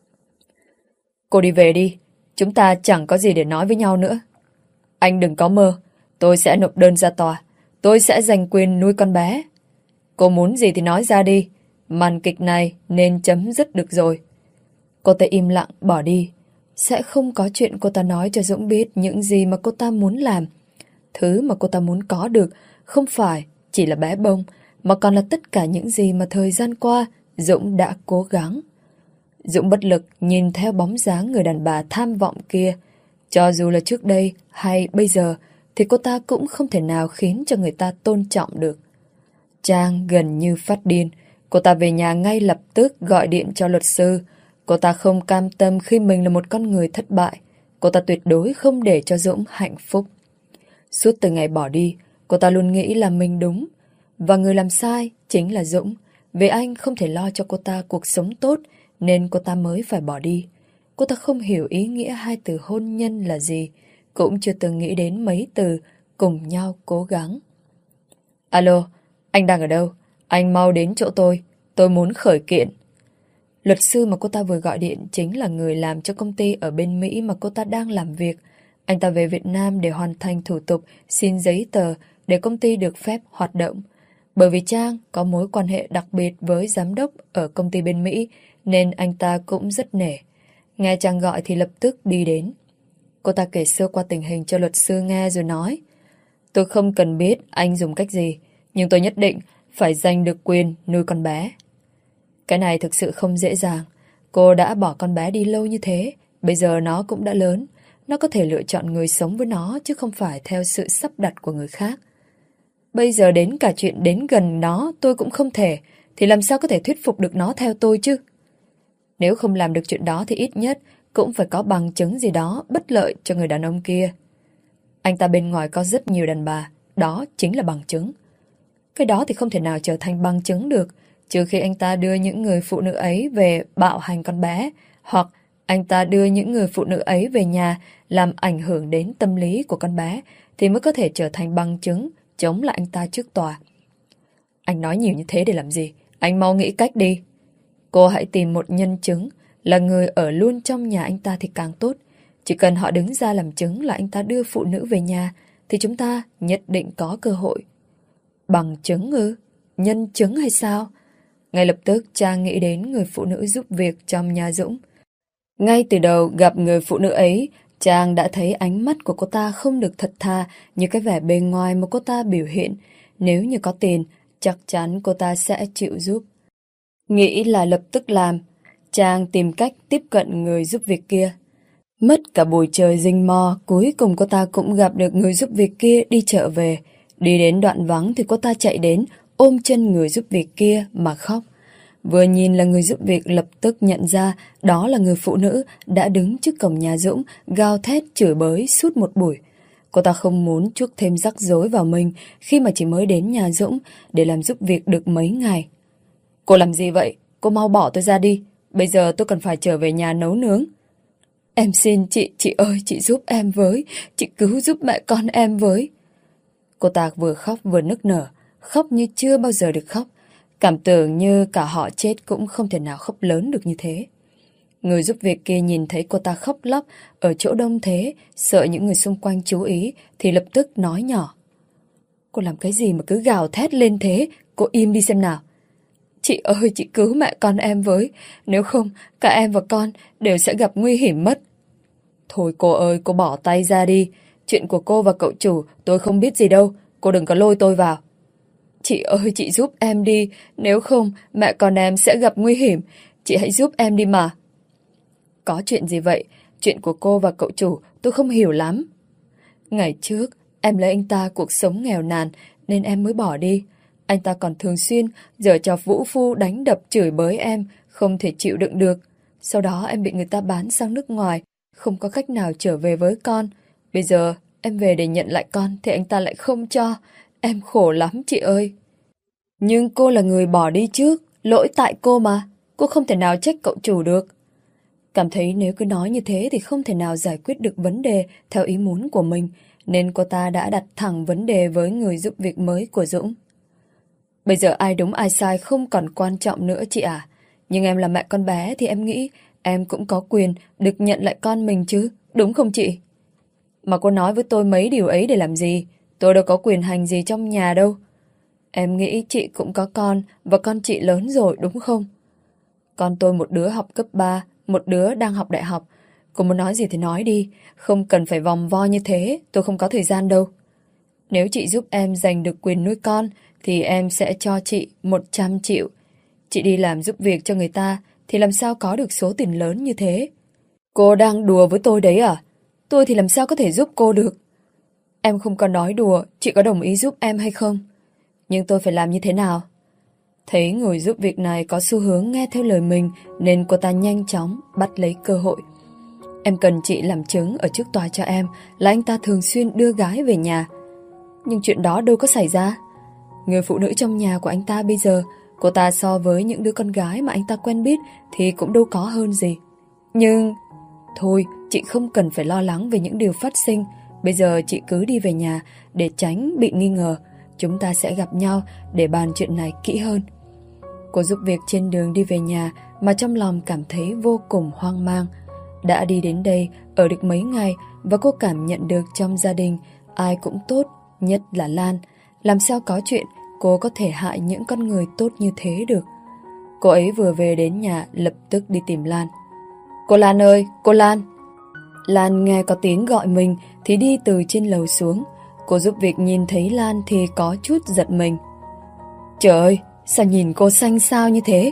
Cô đi về đi, chúng ta chẳng có gì để nói với nhau nữa. Anh đừng có mơ, tôi sẽ nộp đơn ra tòa, tôi sẽ giành quyền nuôi con bé. Cô muốn gì thì nói ra đi, màn kịch này nên chấm dứt được rồi. Cô ta im lặng bỏ đi. Sẽ không có chuyện cô ta nói cho Dũng biết những gì mà cô ta muốn làm. Thứ mà cô ta muốn có được không phải chỉ là bé bông, mà còn là tất cả những gì mà thời gian qua Dũng đã cố gắng. Dũng bất lực nhìn theo bóng dáng người đàn bà tham vọng kia. Cho dù là trước đây hay bây giờ thì cô ta cũng không thể nào khiến cho người ta tôn trọng được. Trang gần như phát điên. Cô ta về nhà ngay lập tức gọi điện cho luật sư. Cô ta không cam tâm khi mình là một con người thất bại. Cô ta tuyệt đối không để cho Dũng hạnh phúc. Suốt từ ngày bỏ đi, cô ta luôn nghĩ là mình đúng. Và người làm sai chính là Dũng. Vì anh không thể lo cho cô ta cuộc sống tốt nên cô ta mới phải bỏ đi. Cô ta không hiểu ý nghĩa hai từ hôn nhân là gì. Cũng chưa từng nghĩ đến mấy từ cùng nhau cố gắng. Alo, anh đang ở đâu? Anh mau đến chỗ tôi muốn khởi kiện. Luật sư mà cô ta vừa gọi điện chính là người làm cho công ty ở bên Mỹ mà cô ta đang làm việc. Anh ta về Việt Nam để hoàn thành thủ tục xin giấy tờ để công ty được phép hoạt động. Bởi vì Trang có mối quan hệ đặc biệt với giám đốc ở công ty bên Mỹ nên anh ta cũng rất nể. Nghe Trang gọi thì lập tức đi đến. Cô ta kể sơ qua tình hình cho luật sư nghe rồi nói: Tôi không cần biết anh dùng cách gì, nhưng tôi nhất định phải giành được quyền nuôi con bé. Cái này thực sự không dễ dàng. Cô đã bỏ con bé đi lâu như thế, bây giờ nó cũng đã lớn. Nó có thể lựa chọn người sống với nó chứ không phải theo sự sắp đặt của người khác. Bây giờ đến cả chuyện đến gần nó tôi cũng không thể, thì làm sao có thể thuyết phục được nó theo tôi chứ? Nếu không làm được chuyện đó thì ít nhất cũng phải có bằng chứng gì đó bất lợi cho người đàn ông kia. Anh ta bên ngoài có rất nhiều đàn bà, đó chính là bằng chứng. Cái đó thì không thể nào trở thành bằng chứng được, trừ khi anh ta đưa những người phụ nữ ấy về bạo hành con bé, hoặc anh ta đưa những người phụ nữ ấy về nhà làm ảnh hưởng đến tâm lý của con bé, thì mới có thể trở thành bằng chứng chống lại anh ta trước tòa. Anh nói nhiều như thế để làm gì? Anh mau nghĩ cách đi. Cô hãy tìm một nhân chứng, là người ở luôn trong nhà anh ta thì càng tốt. Chỉ cần họ đứng ra làm chứng là anh ta đưa phụ nữ về nhà, thì chúng ta nhất định có cơ hội. Bằng chứng ư? Nhân chứng hay sao? Ngay lập tức Trang nghĩ đến người phụ nữ giúp việc trong nhà Dũng. Ngay từ đầu gặp người phụ nữ ấy, Trang đã thấy ánh mắt của cô ta không được thật thà như cái vẻ bề ngoài mà cô ta biểu hiện. Nếu như có tiền, chắc chắn cô ta sẽ chịu giúp. Nghĩ là lập tức làm, Trang tìm cách tiếp cận người giúp việc kia. Mất cả buổi trời rình mò, cuối cùng cô ta cũng gặp được người giúp việc kia đi chợ về. Đi đến đoạn vắng thì cô ta chạy đến, ôm chân người giúp việc kia mà khóc. Vừa nhìn là người giúp việc lập tức nhận ra đó là người phụ nữ đã đứng trước cổng nhà Dũng, gào thét chửi bới suốt một buổi. Cô ta không muốn chuốc thêm rắc rối vào mình khi mà chỉ mới đến nhà Dũng để làm giúp việc được mấy ngày. Cô làm gì vậy? Cô mau bỏ tôi ra đi. Bây giờ tôi cần phải trở về nhà nấu nướng. Em xin chị ơi, chị giúp em với. Chị cứu giúp mẹ con em với. Cô ta vừa khóc vừa nức nở, khóc như chưa bao giờ được khóc. Cảm tưởng như cả họ chết cũng không thể nào khóc lớn được như thế. Người giúp việc kia nhìn thấy cô ta khóc lóc ở chỗ đông thế, sợ những người xung quanh chú ý, thì lập tức nói nhỏ: Cô làm cái gì mà cứ gào thét lên thế? Cô im đi xem nào. Chị ơi, chị cứu mẹ con em với. Nếu không, cả em và con đều sẽ gặp nguy hiểm mất. Thôi cô ơi, cô bỏ tay ra đi. Chuyện của cô và cậu chủ tôi không biết gì đâu. Cô đừng có lôi tôi vào. Chị ơi, chị giúp em đi. Nếu không, mẹ con em sẽ gặp nguy hiểm. Chị hãy giúp em đi mà. Có chuyện gì vậy? Chuyện của cô và cậu chủ tôi không hiểu lắm. Ngày trước, em lấy anh ta cuộc sống nghèo nàn nên em mới bỏ đi. Anh ta còn thường xuyên giở trò vũ phu đánh đập chửi bới em, không thể chịu đựng được. Sau đó em bị người ta bán sang nước ngoài, không có cách nào trở về với con. Bây giờ em về để nhận lại con thì anh ta lại không cho. Em khổ lắm chị ơi. Nhưng cô là người bỏ đi trước, lỗi tại cô mà. Cô không thể nào trách cậu chủ được. Cảm thấy nếu cứ nói như thế thì không thể nào giải quyết được vấn đề theo ý muốn của mình, nên cô ta đã đặt thẳng vấn đề với người giúp việc mới của Dũng. Bây giờ ai đúng ai sai không còn quan trọng nữa chị à. Nhưng em là mẹ con bé thì em nghĩ em cũng có quyền được nhận lại con mình chứ, đúng không chị? Mà cô nói với tôi mấy điều ấy để làm gì? Tôi đâu có quyền hành gì trong nhà đâu. Em nghĩ chị cũng có con và con chị lớn rồi đúng không? Con tôi một đứa học cấp 3, một đứa đang học đại học. Cô muốn nói gì thì nói đi, không cần phải vòng vo như thế, tôi không có thời gian đâu. Nếu chị giúp em giành được quyền nuôi con thì em sẽ cho chị 100 triệu. Chị đi làm giúp việc cho người ta thì làm sao có được số tiền lớn như thế? Cô đang đùa với tôi đấy à? Tôi thì làm sao có thể giúp cô được? Em không có nói đùa, chị có đồng ý giúp em hay không? Nhưng tôi phải làm như thế nào? Thấy người giúp việc này có xu hướng nghe theo lời mình nên cô ta nhanh chóng bắt lấy cơ hội. Em cần chị làm chứng ở trước tòa cho em là anh ta thường xuyên đưa gái về nhà. Nhưng chuyện đó đâu có xảy ra. Người phụ nữ trong nhà của anh ta bây giờ, cô ta so với những đứa con gái mà anh ta quen biết thì cũng đâu có hơn gì. Nhưng... Thôi, chị không cần phải lo lắng về những điều phát sinh. Bây giờ chị cứ đi về nhà để tránh bị nghi ngờ. Chúng ta sẽ gặp nhau để bàn chuyện này kỹ hơn. Cô giúp việc trên đường đi về nhà mà trong lòng cảm thấy vô cùng hoang mang. Đã đi đến đây ở được mấy ngày và cô cảm nhận được trong gia đình ai cũng tốt, nhất là Lan. Làm sao có chuyện cô có thể hại những con người tốt như thế được. Cô ấy vừa về đến nhà lập tức đi tìm Lan. Cô Lan ơi, cô Lan! Lan nghe có tiếng gọi mình thì đi từ trên lầu xuống. Cô giúp việc nhìn thấy Lan thì có chút giật mình. Trời ơi, sao nhìn cô xanh xao như thế?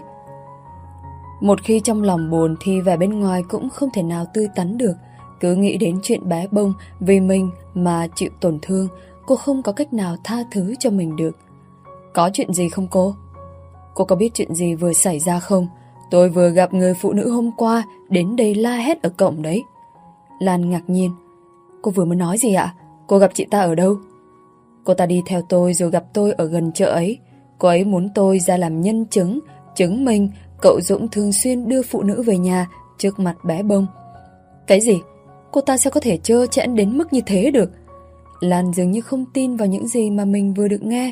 Một khi trong lòng buồn thì vẻ bên ngoài cũng không thể nào tươi tắn được. Cứ nghĩ đến chuyện bé bông vì mình mà chịu tổn thương, cô không có cách nào tha thứ cho mình được. Có chuyện gì không cô? Cô có biết chuyện gì vừa xảy ra không? Tôi vừa gặp người phụ nữ hôm qua đến đây la hét ở cổng đấy. Lan ngạc nhiên. Cô vừa mới nói gì ạ? Cô gặp chị ta ở đâu? Cô ta đi theo tôi rồi gặp tôi ở gần chợ ấy. Cô ấy muốn tôi ra làm nhân chứng, chứng minh cậu Dũng thường xuyên đưa phụ nữ về nhà trước mặt bé bông. Cái gì? Cô ta sao có thể trơ trẽn đến mức như thế được? Lan dường như không tin vào những gì mà mình vừa được nghe.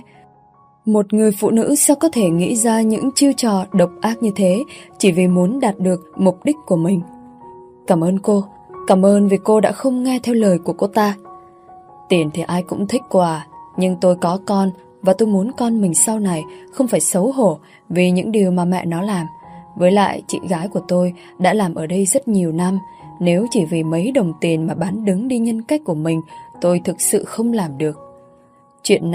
Một người phụ nữ sao có thể nghĩ ra những chiêu trò độc ác như thế chỉ vì muốn đạt được mục đích của mình. Cảm ơn cô. Cảm ơn vì cô đã không nghe theo lời của cô ta. Tiền thì ai cũng thích quà, nhưng tôi có con và tôi muốn con mình sau này không phải xấu hổ vì những điều mà mẹ nó làm. Với lại chị gái của tôi đã làm ở đây rất nhiều năm. Nếu chỉ vì mấy đồng tiền mà bán đứng đi nhân cách của mình, tôi thực sự không làm được. Chuyện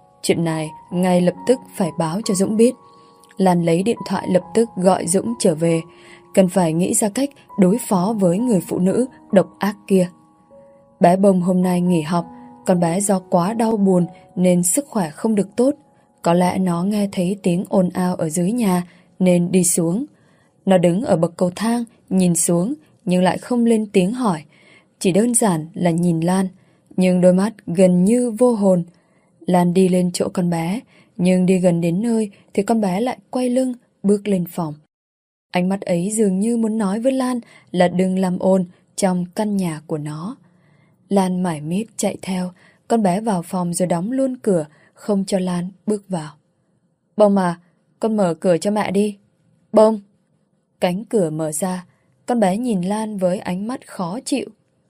này ngay lập tức phải báo cho Dũng biết. Lan lấy điện thoại lập tức gọi Dũng trở về. Cần phải nghĩ ra cách đối phó với người phụ nữ độc ác kia. Bé bông hôm nay nghỉ học. Con bé do quá đau buồn nên sức khỏe không được tốt. Có lẽ nó nghe thấy tiếng ồn ào ở dưới nhà nên đi xuống. Nó đứng ở bậc cầu thang nhìn xuống nhưng lại không lên tiếng hỏi. Chỉ đơn giản là nhìn Lan, nhưng đôi mắt gần như vô hồn. Lan đi lên chỗ con bé, nhưng đi gần đến nơi thì con bé lại quay lưng bước lên phòng. Ánh mắt ấy dường như muốn nói với Lan là đừng làm ồn trong căn nhà của nó. Lan mải miết chạy theo, con bé vào phòng rồi đóng luôn cửa, không cho Lan bước vào. Bông à, con mở cửa cho mẹ đi. Bông! Cánh cửa mở ra, con bé nhìn Lan với ánh mắt khó chịu.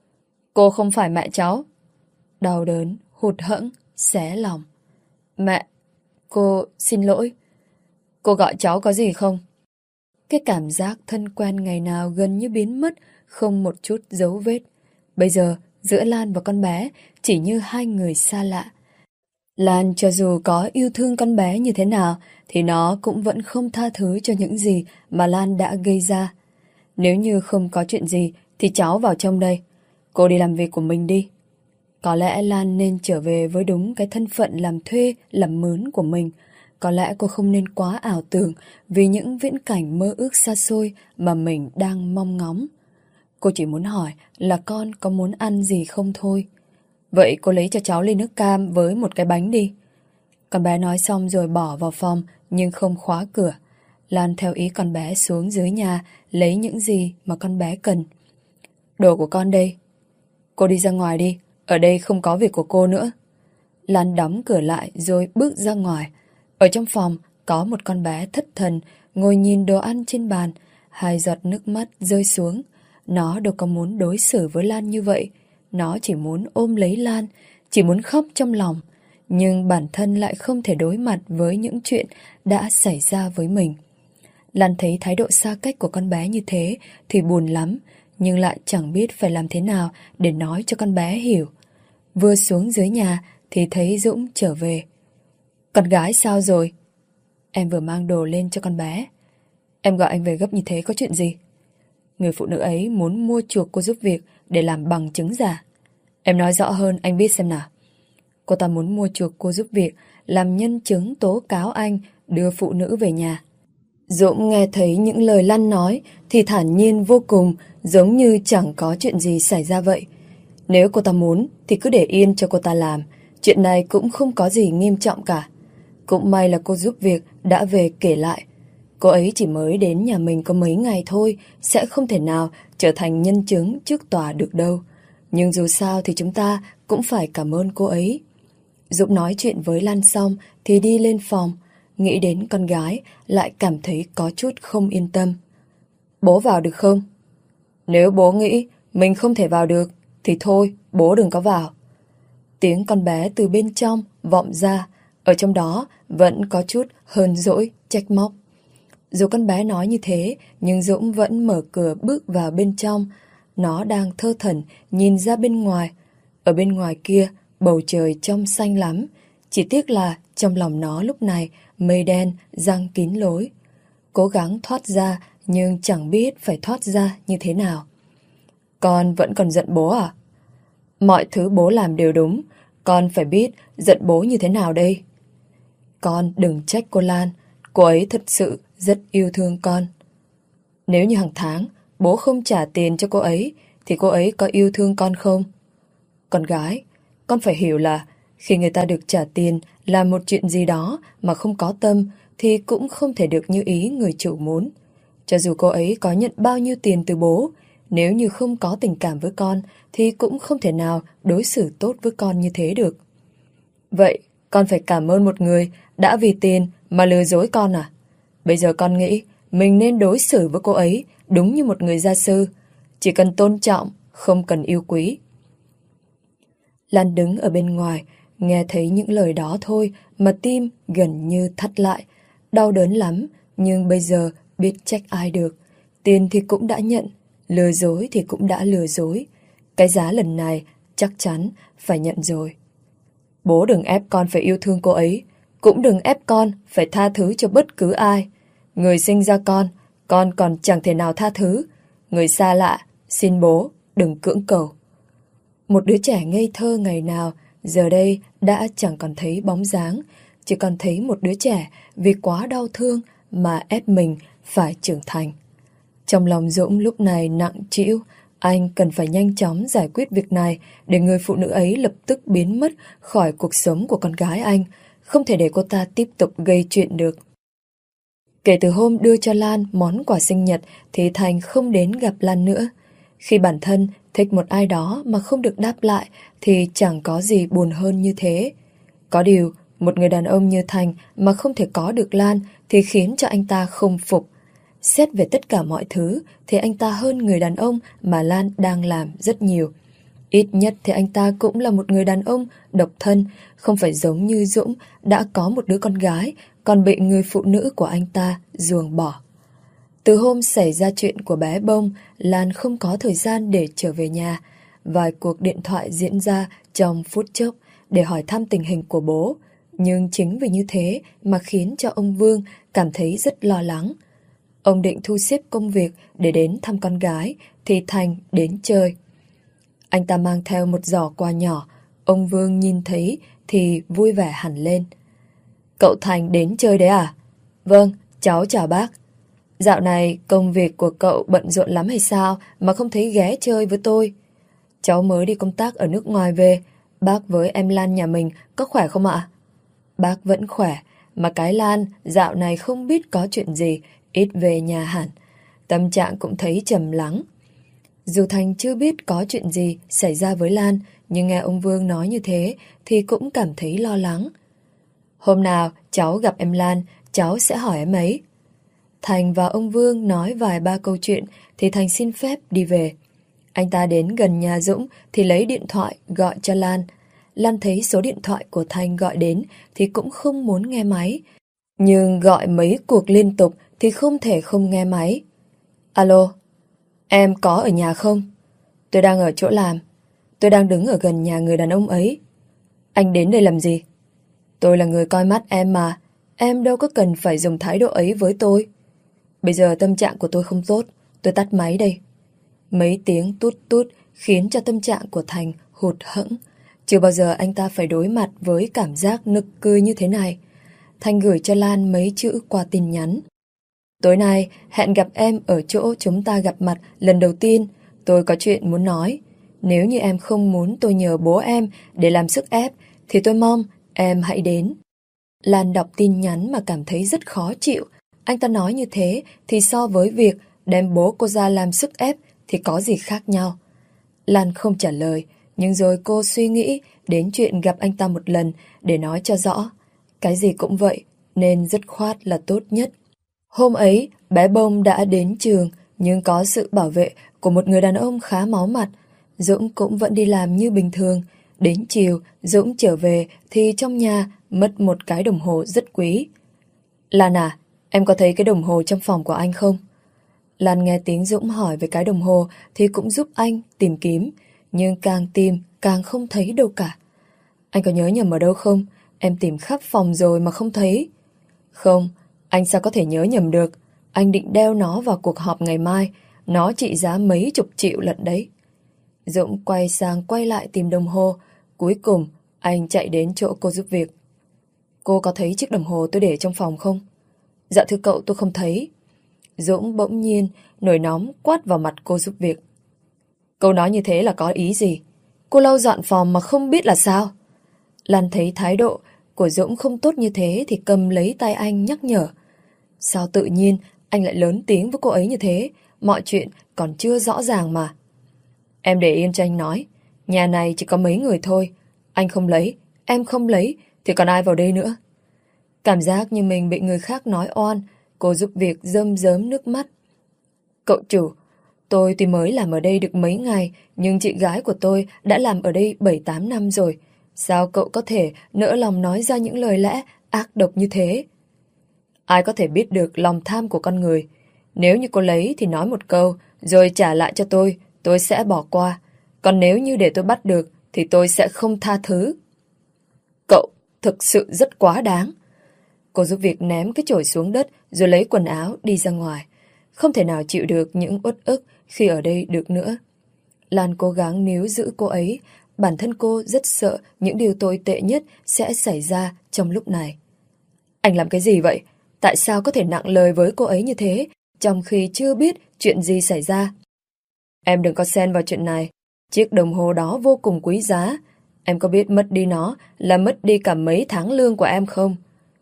Cô không phải mẹ cháu. Đau đớn, hụt hẫng, xé lòng. Mẹ, cô xin lỗi. Cô gọi cháu có gì không? Cái cảm giác thân quen ngày nào gần như biến mất, không một chút dấu vết. Bây giờ, giữa Lan và con bé chỉ như hai người xa lạ. Lan cho dù có yêu thương con bé như thế nào thì nó cũng vẫn không tha thứ cho những gì mà Lan đã gây ra. Nếu như không có chuyện gì thì cháu vào trong đây. Cô đi làm việc của mình đi. Có lẽ Lan nên trở về với đúng cái thân phận làm thuê, làm mướn của mình. Có lẽ cô không nên quá ảo tưởng vì những viễn cảnh mơ ước xa xôi mà mình đang mong ngóng. Cô chỉ muốn hỏi là con có muốn ăn gì không thôi. Vậy cô lấy cho cháu ly nước cam với một cái bánh đi. Con bé nói xong rồi bỏ vào phòng nhưng không khóa cửa. Lan theo ý con bé xuống dưới nhà lấy những gì mà con bé cần. Đồ của con đây. Cô đi ra ngoài đi, ở đây không có việc của cô nữa. Lan đóng cửa lại rồi bước ra ngoài. Ở trong phòng có một con bé thất thần ngồi nhìn đồ ăn trên bàn, hai giọt nước mắt rơi xuống. Nó đâu có muốn đối xử với Lan như vậy. Nó chỉ muốn ôm lấy Lan, chỉ muốn khóc trong lòng. Nhưng bản thân lại không thể đối mặt với những chuyện đã xảy ra với mình. Lan thấy thái độ xa cách của con bé như thế thì buồn lắm, nhưng lại chẳng biết phải làm thế nào để nói cho con bé hiểu. Vừa xuống dưới nhà thì thấy Dũng trở về. Con gái sao rồi? Em vừa mang đồ lên cho con bé. Em gọi anh về gấp như thế có chuyện gì? Người phụ nữ ấy muốn mua chuộc cô giúp việc để làm bằng chứng giả. Em nói rõ hơn anh biết xem nào. Cô ta muốn mua chuộc cô giúp việc làm nhân chứng tố cáo anh đưa phụ nữ về nhà. Dũng nghe thấy những lời Lan nói thì thản nhiên vô cùng, giống như chẳng có chuyện gì xảy ra vậy. Nếu cô ta muốn thì cứ để yên cho cô ta làm. Chuyện này cũng không có gì nghiêm trọng cả. Cũng may là cô giúp việc đã về kể lại. Cô ấy chỉ mới đến nhà mình có mấy ngày thôi, sẽ không thể nào trở thành nhân chứng trước tòa được đâu. Nhưng dù sao thì chúng ta cũng phải cảm ơn cô ấy. Dũng nói chuyện với Lan xong thì đi lên phòng. Nghĩ đến con gái lại cảm thấy có chút không yên tâm. Bố vào được không? Nếu bố nghĩ mình không thể vào được thì thôi, bố đừng có vào. Tiếng con bé từ bên trong vọng ra, ở trong đó vẫn có chút hờn dỗi, trách móc. Dù con bé nói như thế, nhưng Dũng vẫn mở cửa bước vào bên trong. Nó đang thơ thẩn nhìn ra bên ngoài. Ở bên ngoài kia, bầu trời trong xanh lắm. Chỉ tiếc là trong lòng nó lúc này mây đen giăng kín lối. Cố gắng thoát ra nhưng chẳng biết phải thoát ra như thế nào. Con vẫn còn giận bố à? Mọi thứ bố làm đều đúng. Con phải biết giận bố như thế nào đây? Con đừng trách cô Lan. Cô ấy thật sự rất yêu thương con. Nếu như hàng tháng bố không trả tiền cho cô ấy thì cô ấy có yêu thương con không? Con gái, con phải hiểu là khi người ta được trả tiền làm một chuyện gì đó mà không có tâm thì cũng không thể được như ý người chủ muốn. Cho dù cô ấy có nhận bao nhiêu tiền từ bố, nếu như không có tình cảm với con thì cũng không thể nào đối xử tốt với con như thế được. Vậy con phải cảm ơn một người đã vì tiền mà lừa dối con à? Bây giờ con nghĩ mình nên đối xử với cô ấy đúng như một người gia sư, chỉ cần tôn trọng, không cần yêu quý. Lan đứng ở bên ngoài, nghe thấy những lời đó thôi mà tim gần như thắt lại. Đau đớn lắm, nhưng bây giờ biết trách ai được. Tiền thì cũng đã nhận, lừa dối thì cũng đã lừa dối. Cái giá lần này chắc chắn phải nhận rồi. Bố đừng ép con phải yêu thương cô ấy, cũng đừng ép con phải tha thứ cho bất cứ ai. Người sinh ra con còn chẳng thể nào tha thứ. Người xa lạ, xin bố đừng cưỡng cầu. Một đứa trẻ ngây thơ ngày nào giờ đây đã chẳng còn thấy bóng dáng, chỉ còn thấy một đứa trẻ vì quá đau thương mà ép mình phải trưởng thành. Trong lòng Dũng lúc này nặng trĩu, anh cần phải nhanh chóng giải quyết việc này để người phụ nữ ấy lập tức biến mất khỏi cuộc sống của con gái anh, không thể để cô ta tiếp tục gây chuyện được. Kể từ hôm đưa cho Lan món quà sinh nhật thì Thành không đến gặp Lan nữa. Khi bản thân thích một ai đó mà không được đáp lại thì chẳng có gì buồn hơn như thế. Có điều, một người đàn ông như Thành mà không thể có được Lan thì khiến cho anh ta không phục. Xét về tất cả mọi thứ thì anh ta hơn người đàn ông mà Lan đang làm rất nhiều. Ít nhất thì anh ta cũng là một người đàn ông độc thân, không phải giống như Dũng đã có một đứa con gái còn bị người phụ nữ của anh ta ruồng bỏ. Từ hôm xảy ra chuyện của bé Bông, Lan không có thời gian để trở về nhà. Vài cuộc điện thoại diễn ra trong phút chốc để hỏi thăm tình hình của bố. Nhưng chính vì như thế mà khiến cho ông Vương cảm thấy rất lo lắng. Ông định thu xếp công việc để đến thăm con gái thì Thành đến chơi. Anh ta mang theo một giỏ quà nhỏ. Ông Vương nhìn thấy thì vui vẻ hẳn lên. Cậu Thành đến chơi đấy à? Vâng, cháu chào bác. Dạo này công việc của cậu bận rộn lắm hay sao mà không thấy ghé chơi với tôi? Cháu mới đi công tác ở nước ngoài về. Bác với em Lan nhà mình có khỏe không ạ? Bác vẫn khỏe, mà cái Lan dạo này không biết có chuyện gì, ít về nhà hẳn. Tâm trạng cũng thấy trầm lắng. Dù Thành chưa biết có chuyện gì xảy ra với Lan, nhưng nghe ông Vương nói như thế thì cũng cảm thấy lo lắng. Hôm nào cháu gặp em Lan, cháu sẽ hỏi em ấy. Thành và ông Vương nói vài ba câu chuyện thì Thành xin phép đi về. Anh ta đến gần nhà Dũng thì lấy điện thoại gọi cho Lan. Lan thấy số điện thoại của Thành gọi đến thì cũng không muốn nghe máy. Nhưng gọi mấy cuộc liên tục thì không thể không nghe máy. Alo, em có ở nhà không? Tôi đang ở chỗ làm. Tôi đang đứng ở gần nhà người đàn ông ấy. Anh đến đây làm gì? Tôi là người coi mắt em mà. Em đâu có cần phải dùng thái độ ấy với tôi. Bây giờ tâm trạng của tôi không tốt. Tôi tắt máy đây. Mấy tiếng tút tút khiến cho tâm trạng của Thành hụt hẫng. Chưa bao giờ anh ta phải đối mặt với cảm giác nực cười như thế này. Thành gửi cho Lan mấy chữ qua tin nhắn. Tối nay hẹn gặp em ở chỗ chúng ta gặp mặt lần đầu tiên. Tôi có chuyện muốn nói. Nếu như em không muốn tôi nhờ bố em để làm sức ép thì tôi mong em hãy đến. Lan đọc tin nhắn mà cảm thấy rất khó chịu. Anh ta nói như thế thì so với việc đem bố cô ra làm sức ép thì có gì khác nhau. Lan không trả lời, nhưng rồi cô suy nghĩ đến chuyện gặp anh ta một lần để nói cho rõ. Cái gì cũng vậy, nên dứt khoát là tốt nhất. Hôm ấy, bé Bông đã đến trường, nhưng có sự bảo vệ của một người đàn ông khá máu mặt. Dũng cũng vẫn đi làm như bình thường. Đến chiều, Dũng trở về thì trong nhà mất một cái đồng hồ rất quý. Lan à, em có thấy cái đồng hồ trong phòng của anh không? Lan nghe tiếng Dũng hỏi về cái đồng hồ thì cũng giúp anh tìm kiếm, nhưng càng tìm càng không thấy đâu cả. Anh có nhớ nhầm ở đâu không? Em tìm khắp phòng rồi mà không thấy. Không, anh sao có thể nhớ nhầm được? Anh định đeo nó vào cuộc họp ngày mai. Nó trị giá mấy chục triệu lận đấy. Dũng quay sang quay lại tìm đồng hồ. Cuối cùng, anh chạy đến chỗ cô giúp việc. Cô có thấy chiếc đồng hồ tôi để trong phòng không? Dạ thưa cậu, tôi không thấy. Dũng bỗng nhiên nổi nóng quát vào mặt cô giúp việc. Câu nói như thế là có ý gì? Cô lau dọn phòng mà không biết là sao? Lan thấy thái độ của Dũng không tốt như thế thì cầm lấy tay anh nhắc nhở. Sao tự nhiên anh lại lớn tiếng với cô ấy như thế? Mọi chuyện còn chưa rõ ràng mà. Em để yên cho anh nói. Nhà này chỉ có mấy người thôi. Anh không lấy, em không lấy thì còn ai vào đây nữa? Cảm giác như mình bị người khác nói oan. Cô giúp việc rơm rớm nước mắt. Cậu chủ, tôi tuy mới làm ở đây được mấy ngày, nhưng chị gái của tôi đã làm ở đây 7-8 năm rồi. Sao cậu có thể nỡ lòng nói ra những lời lẽ ác độc như thế? Ai có thể biết được lòng tham của con người? Nếu như cô lấy thì nói một câu, rồi trả lại cho tôi sẽ bỏ qua. Còn nếu như để tôi bắt được, thì tôi sẽ không tha thứ. Cậu thực sự rất quá đáng. Cô giúp việc ném cái chổi xuống đất rồi lấy quần áo đi ra ngoài. Không thể nào chịu được những uất ức khi ở đây được nữa. Lan cố gắng níu giữ cô ấy. Bản thân cô rất sợ những điều tồi tệ nhất sẽ xảy ra trong lúc này. Anh làm cái gì vậy? Tại sao có thể nặng lời với cô ấy như thế, trong khi chưa biết chuyện gì xảy ra? Em đừng có xen vào chuyện này. Chiếc đồng hồ đó vô cùng quý giá. Em có biết mất đi nó là mất đi cả mấy tháng lương của em không?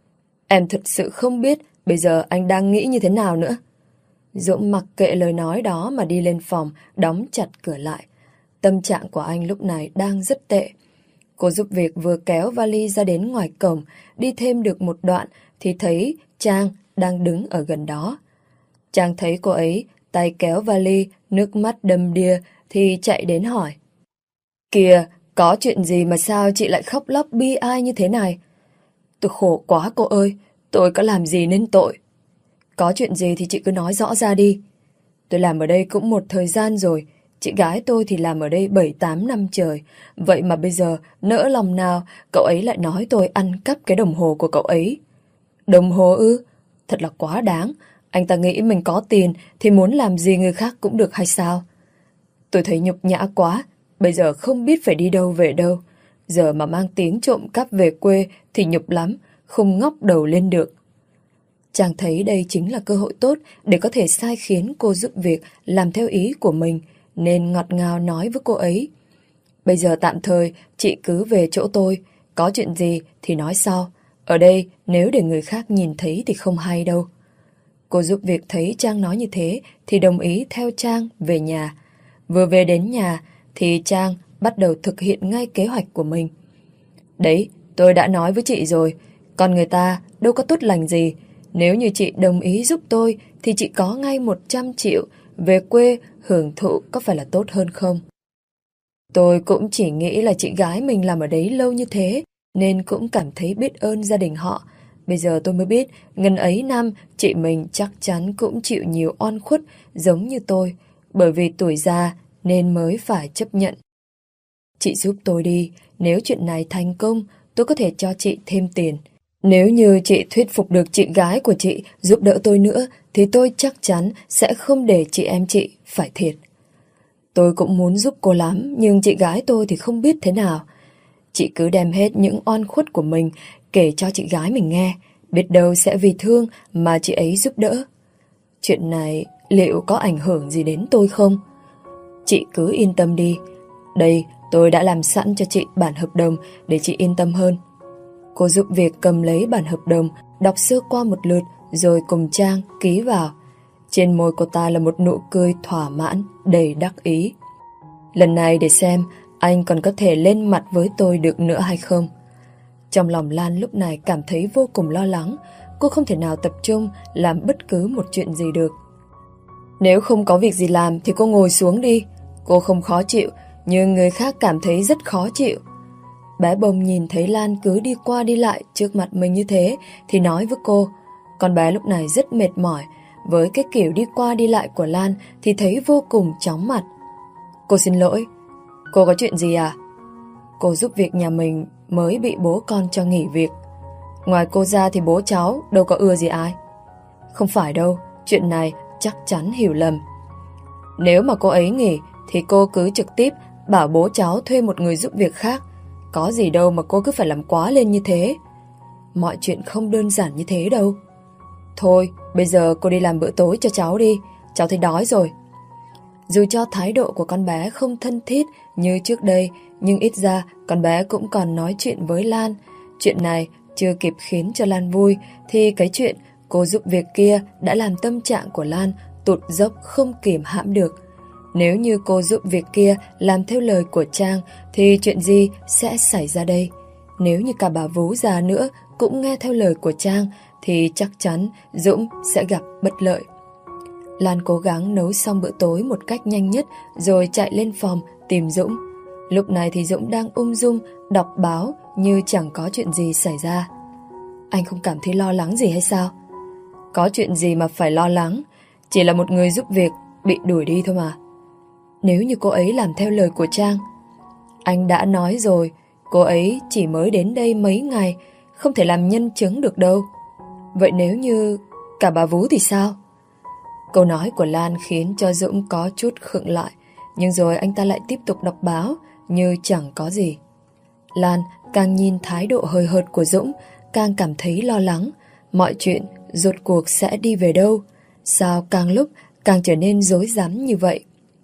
Em thực sự không biết bây giờ anh đang nghĩ như thế nào nữa. Dũng mặc kệ lời nói đó mà đi lên phòng, đóng chặt cửa lại. Tâm trạng của anh lúc này đang rất tệ. Cô giúp việc vừa kéo vali ra đến ngoài cổng, đi thêm được một đoạn thì thấy Trang đang đứng ở gần đó. Trang thấy cô ấy, tay kéo vali, nước mắt đầm đìa thì chạy đến hỏi. Kìa, có chuyện gì mà sao chị lại khóc lóc bi ai như thế này? Tôi khổ quá cô ơi, tôi có làm gì nên tội? Có chuyện gì thì chị cứ nói rõ ra đi. Tôi làm ở đây cũng một thời gian rồi, chị gái tôi thì làm ở đây 7-8 năm trời. Vậy mà bây giờ, nỡ lòng nào, cậu ấy lại nói tôi ăn cắp cái đồng hồ của cậu ấy. Đồng hồ ư? Thật là quá đáng. Anh ta nghĩ mình có tiền thì muốn làm gì người khác cũng được hay sao? Tôi thấy nhục nhã quá. Bây giờ không biết phải đi đâu về đâu. Giờ mà mang tiếng trộm cắp về quê thì nhục lắm, không ngóc đầu lên được. Chàng thấy đây chính là cơ hội tốt để có thể sai khiến cô giúp việc làm theo ý của mình, nên ngọt ngào nói với cô ấy. Bây giờ tạm thời chị cứ về chỗ tôi, có chuyện gì thì nói sau. Ở đây nếu để người khác nhìn thấy thì không hay đâu. Cô giúp việc thấy Trang nói như thế thì đồng ý theo Trang về nhà. Vừa về đến nhà thì Trang bắt đầu thực hiện ngay kế hoạch của mình. Đấy, tôi đã nói với chị rồi, Còn người ta đâu có tốt lành gì. Nếu như chị đồng ý giúp tôi thì chị có ngay 100 triệu về quê hưởng thụ có phải là tốt hơn không? Tôi cũng chỉ nghĩ là chị gái mình làm ở đấy lâu như thế nên cũng cảm thấy biết ơn gia đình họ. Bây giờ tôi mới biết ngần ấy năm chị mình chắc chắn cũng chịu nhiều oan khuất giống như tôi, bởi vì tuổi già nên mới phải chấp nhận. Chị giúp tôi đi, nếu chuyện này thành công tôi có thể cho chị thêm tiền. Nếu như chị thuyết phục được chị gái của chị giúp đỡ tôi nữa thì tôi chắc chắn sẽ không để chị em chị phải thiệt. Tôi cũng muốn giúp cô lắm, nhưng chị gái tôi thì không biết thế nào. Chị cứ đem hết những oan khuất của mình kể cho chị gái mình nghe, biết đâu sẽ vì thương mà chị ấy giúp đỡ. Chuyện này liệu có ảnh hưởng gì đến tôi không? Chị cứ yên tâm đi. Đây, tôi đã làm sẵn cho chị bản hợp đồng để chị yên tâm hơn. Cô giúp việc cầm lấy bản hợp đồng, đọc sơ qua một lượt rồi cùng Trang ký vào. Trên môi cô ta là một nụ cười thỏa mãn, đầy đắc ý. Lần này để xem anh còn có thể lên mặt với tôi được nữa hay không. Trong lòng Lan lúc này cảm thấy vô cùng lo lắng. Cô không thể nào tập trung làm bất cứ một chuyện gì được. Nếu không có việc gì làm thì cô ngồi xuống đi. Cô không khó chịu, nhưng người khác cảm thấy rất khó chịu. Bé Bông nhìn thấy Lan cứ đi qua đi lại trước mặt mình như thế thì nói với cô. Con bé lúc này rất mệt mỏi. Với cái kiểu đi qua đi lại của Lan thì thấy vô cùng chóng mặt. Cô xin lỗi. Cô có chuyện gì à? Cô giúp việc nhà mình mới bị bố con cho nghỉ việc. Ngoài cô ra thì bố cháu đâu có ưa gì ai. Không phải đâu, chuyện này chắc chắn hiểu lầm. Nếu mà cô ấy nghỉ thì cô cứ trực tiếp bảo bố cháu thuê một người giúp việc khác. Có gì đâu mà cô cứ phải làm quá lên như thế. Mọi chuyện không đơn giản như thế đâu. Thôi, bây giờ cô đi làm bữa tối cho cháu đi. Cháu thấy đói rồi. Dù cho thái độ của con bé không thân thiết như trước đây, nhưng ít ra con bé cũng còn nói chuyện với Lan. Chuyện này chưa kịp khiến cho Lan vui, thì cái chuyện cô giúp việc kia đã làm tâm trạng của Lan tụt dốc không kìm hãm được. Nếu như cô giúp việc kia làm theo lời của Trang thì chuyện gì sẽ xảy ra đây? Nếu như cả bà vú già nữa cũng nghe theo lời của Trang thì chắc chắn Dũng sẽ gặp bất lợi. Lan cố gắng nấu xong bữa tối một cách nhanh nhất rồi chạy lên phòng tìm Dũng. Lúc này thì Dũng đang ung dung đọc báo như chẳng có chuyện gì xảy ra. Anh không cảm thấy lo lắng gì hay sao? Có chuyện gì mà phải lo lắng, chỉ là một người giúp việc bị đuổi đi thôi mà. Nếu như cô ấy làm theo lời của Trang, anh đã nói rồi, cô ấy chỉ mới đến đây mấy ngày, không thể làm nhân chứng được đâu. Vậy nếu như cả bà vú thì sao? Câu nói của Lan khiến cho Dũng có chút khựng lại, nhưng rồi anh ta lại tiếp tục đọc báo như chẳng có gì. Lan càng nhìn thái độ hời hợt của Dũng, càng cảm thấy lo lắng. Mọi chuyện rốt cuộc sẽ đi về đâu? Sao càng lúc càng trở nên rối rắm như vậy?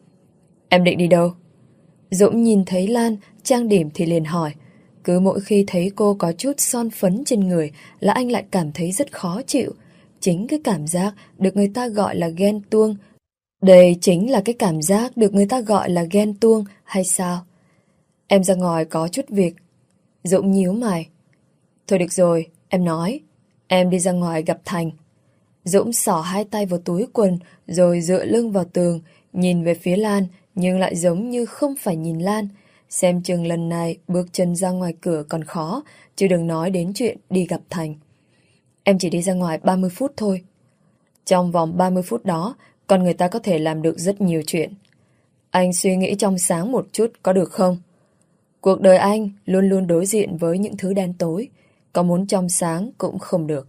Em định đi đâu? Dũng nhìn thấy Lan trang điểm thì liền hỏi. Cứ mỗi khi thấy cô có chút son phấn trên người là anh lại cảm thấy rất khó chịu. Chính cái cảm giác được người ta gọi là ghen tuông. Đây chính là cái cảm giác được người ta gọi là ghen tuông hay sao? Em ra ngoài có chút việc. Dũng nhíu mày. Thôi được rồi, em nói. Em đi ra ngoài gặp Thành. Dũng xỏ hai tay vào túi quần rồi dựa lưng vào tường, nhìn về phía Lan nhưng lại giống như không phải nhìn Lan. Xem chừng lần này bước chân ra ngoài cửa còn khó, chứ đừng nói đến chuyện đi gặp Thành. Em chỉ đi ra ngoài 30 phút thôi. Trong vòng 30 phút đó, con người ta có thể làm được rất nhiều chuyện. Anh suy nghĩ trong sáng một chút có được không? Cuộc đời anh luôn luôn đối diện với những thứ đen tối, có muốn trong sáng cũng không được.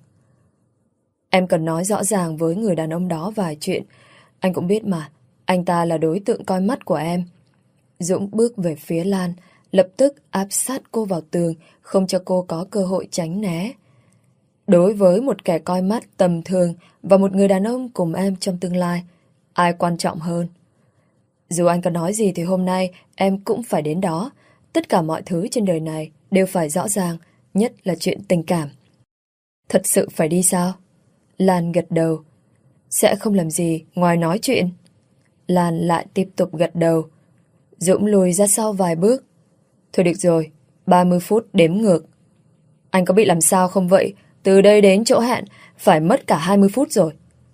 Em cần nói rõ ràng với người đàn ông đó vài chuyện. Anh cũng biết mà, anh ta là đối tượng coi mắt của em. Dũng bước về phía Lan, lập tức áp sát cô vào tường, không cho cô có cơ hội tránh né. Đối với một kẻ coi mắt tầm thường và một người đàn ông cùng em trong tương lai, ai quan trọng hơn? Dù anh có nói gì thì hôm nay em cũng phải đến đó. Tất cả mọi thứ trên đời này đều phải rõ ràng, nhất là chuyện tình cảm. Thật sự phải đi sao? Lan gật đầu. Sẽ không làm gì ngoài nói chuyện. Lan lại tiếp tục gật đầu. Dũng lùi ra sau vài bước. Thôi được rồi, 30 phút đếm ngược. Anh có bị làm sao không vậy? Từ đây đến chỗ hẹn phải mất cả 20 phút rồi.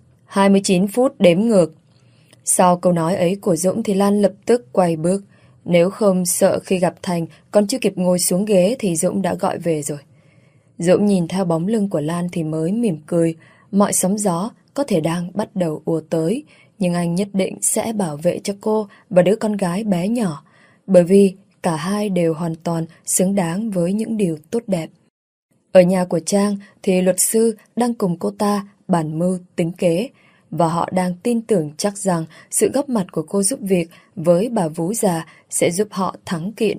29 phút đếm ngược. Sau câu nói ấy của Dũng thì Lan lập tức quay bước. Nếu không sợ khi gặp Thành còn chưa kịp ngồi xuống ghế thì Dũng đã gọi về rồi. Dũng nhìn theo bóng lưng của Lan thì mới mỉm cười. Mọi sóng gió có thể đang bắt đầu ùa tới, nhưng anh nhất định sẽ bảo vệ cho cô và đứa con gái bé nhỏ, bởi vì cả hai đều hoàn toàn xứng đáng với những điều tốt đẹp. Ở nhà của Trang thì luật sư đang cùng cô ta bàn mưu tính kế, và họ đang tin tưởng chắc rằng sự góp mặt của cô giúp việc với bà vú già sẽ giúp họ thắng kiện.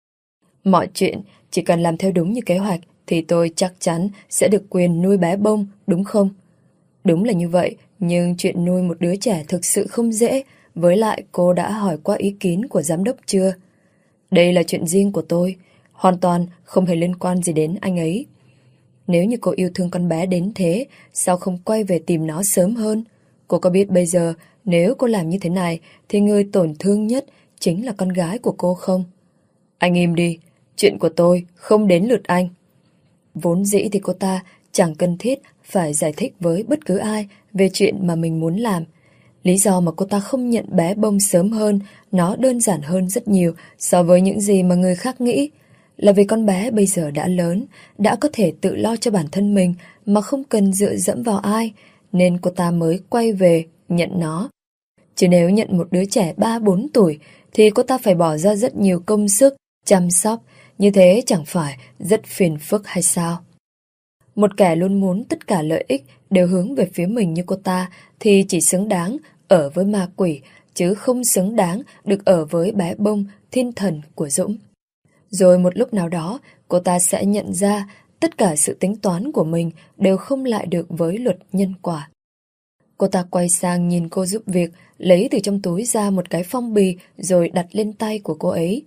Mọi chuyện chỉ cần làm theo đúng như kế hoạch thì tôi chắc chắn sẽ được quyền nuôi bé Bông, đúng không? Đúng là như vậy, nhưng chuyện nuôi một đứa trẻ thực sự không dễ, với lại cô đã hỏi qua ý kiến của giám đốc chưa? Đây là chuyện riêng của tôi, hoàn toàn không hề liên quan gì đến anh ấy. Nếu như cô yêu thương con bé đến thế, sao không quay về tìm nó sớm hơn? Cô có biết bây giờ, nếu cô làm như thế này, thì người tổn thương nhất chính là con gái của cô không? Anh im đi, chuyện của tôi không đến lượt anh. Vốn dĩ thì cô ta chẳng cần thiết phải giải thích với bất cứ ai về chuyện mà mình muốn làm. Lý do mà cô ta không nhận bé Bông sớm hơn, nó đơn giản hơn rất nhiều so với những gì mà người khác nghĩ. Là vì con bé bây giờ đã lớn, đã có thể tự lo cho bản thân mình mà không cần dựa dẫm vào ai, nên cô ta mới quay về nhận nó. Chứ nếu nhận một đứa trẻ 3-4 tuổi thì cô ta phải bỏ ra rất nhiều công sức, chăm sóc, như thế chẳng phải rất phiền phức hay sao? Một kẻ luôn muốn tất cả lợi ích đều hướng về phía mình như cô ta thì chỉ xứng đáng ở với ma quỷ, chứ không xứng đáng được ở với bé Bông, thiên thần của Dũng. Rồi một lúc nào đó, cô ta sẽ nhận ra tất cả sự tính toán của mình đều không lại được với luật nhân quả. Cô ta quay sang nhìn cô giúp việc, lấy từ trong túi ra một cái phong bì rồi đặt lên tay của cô ấy.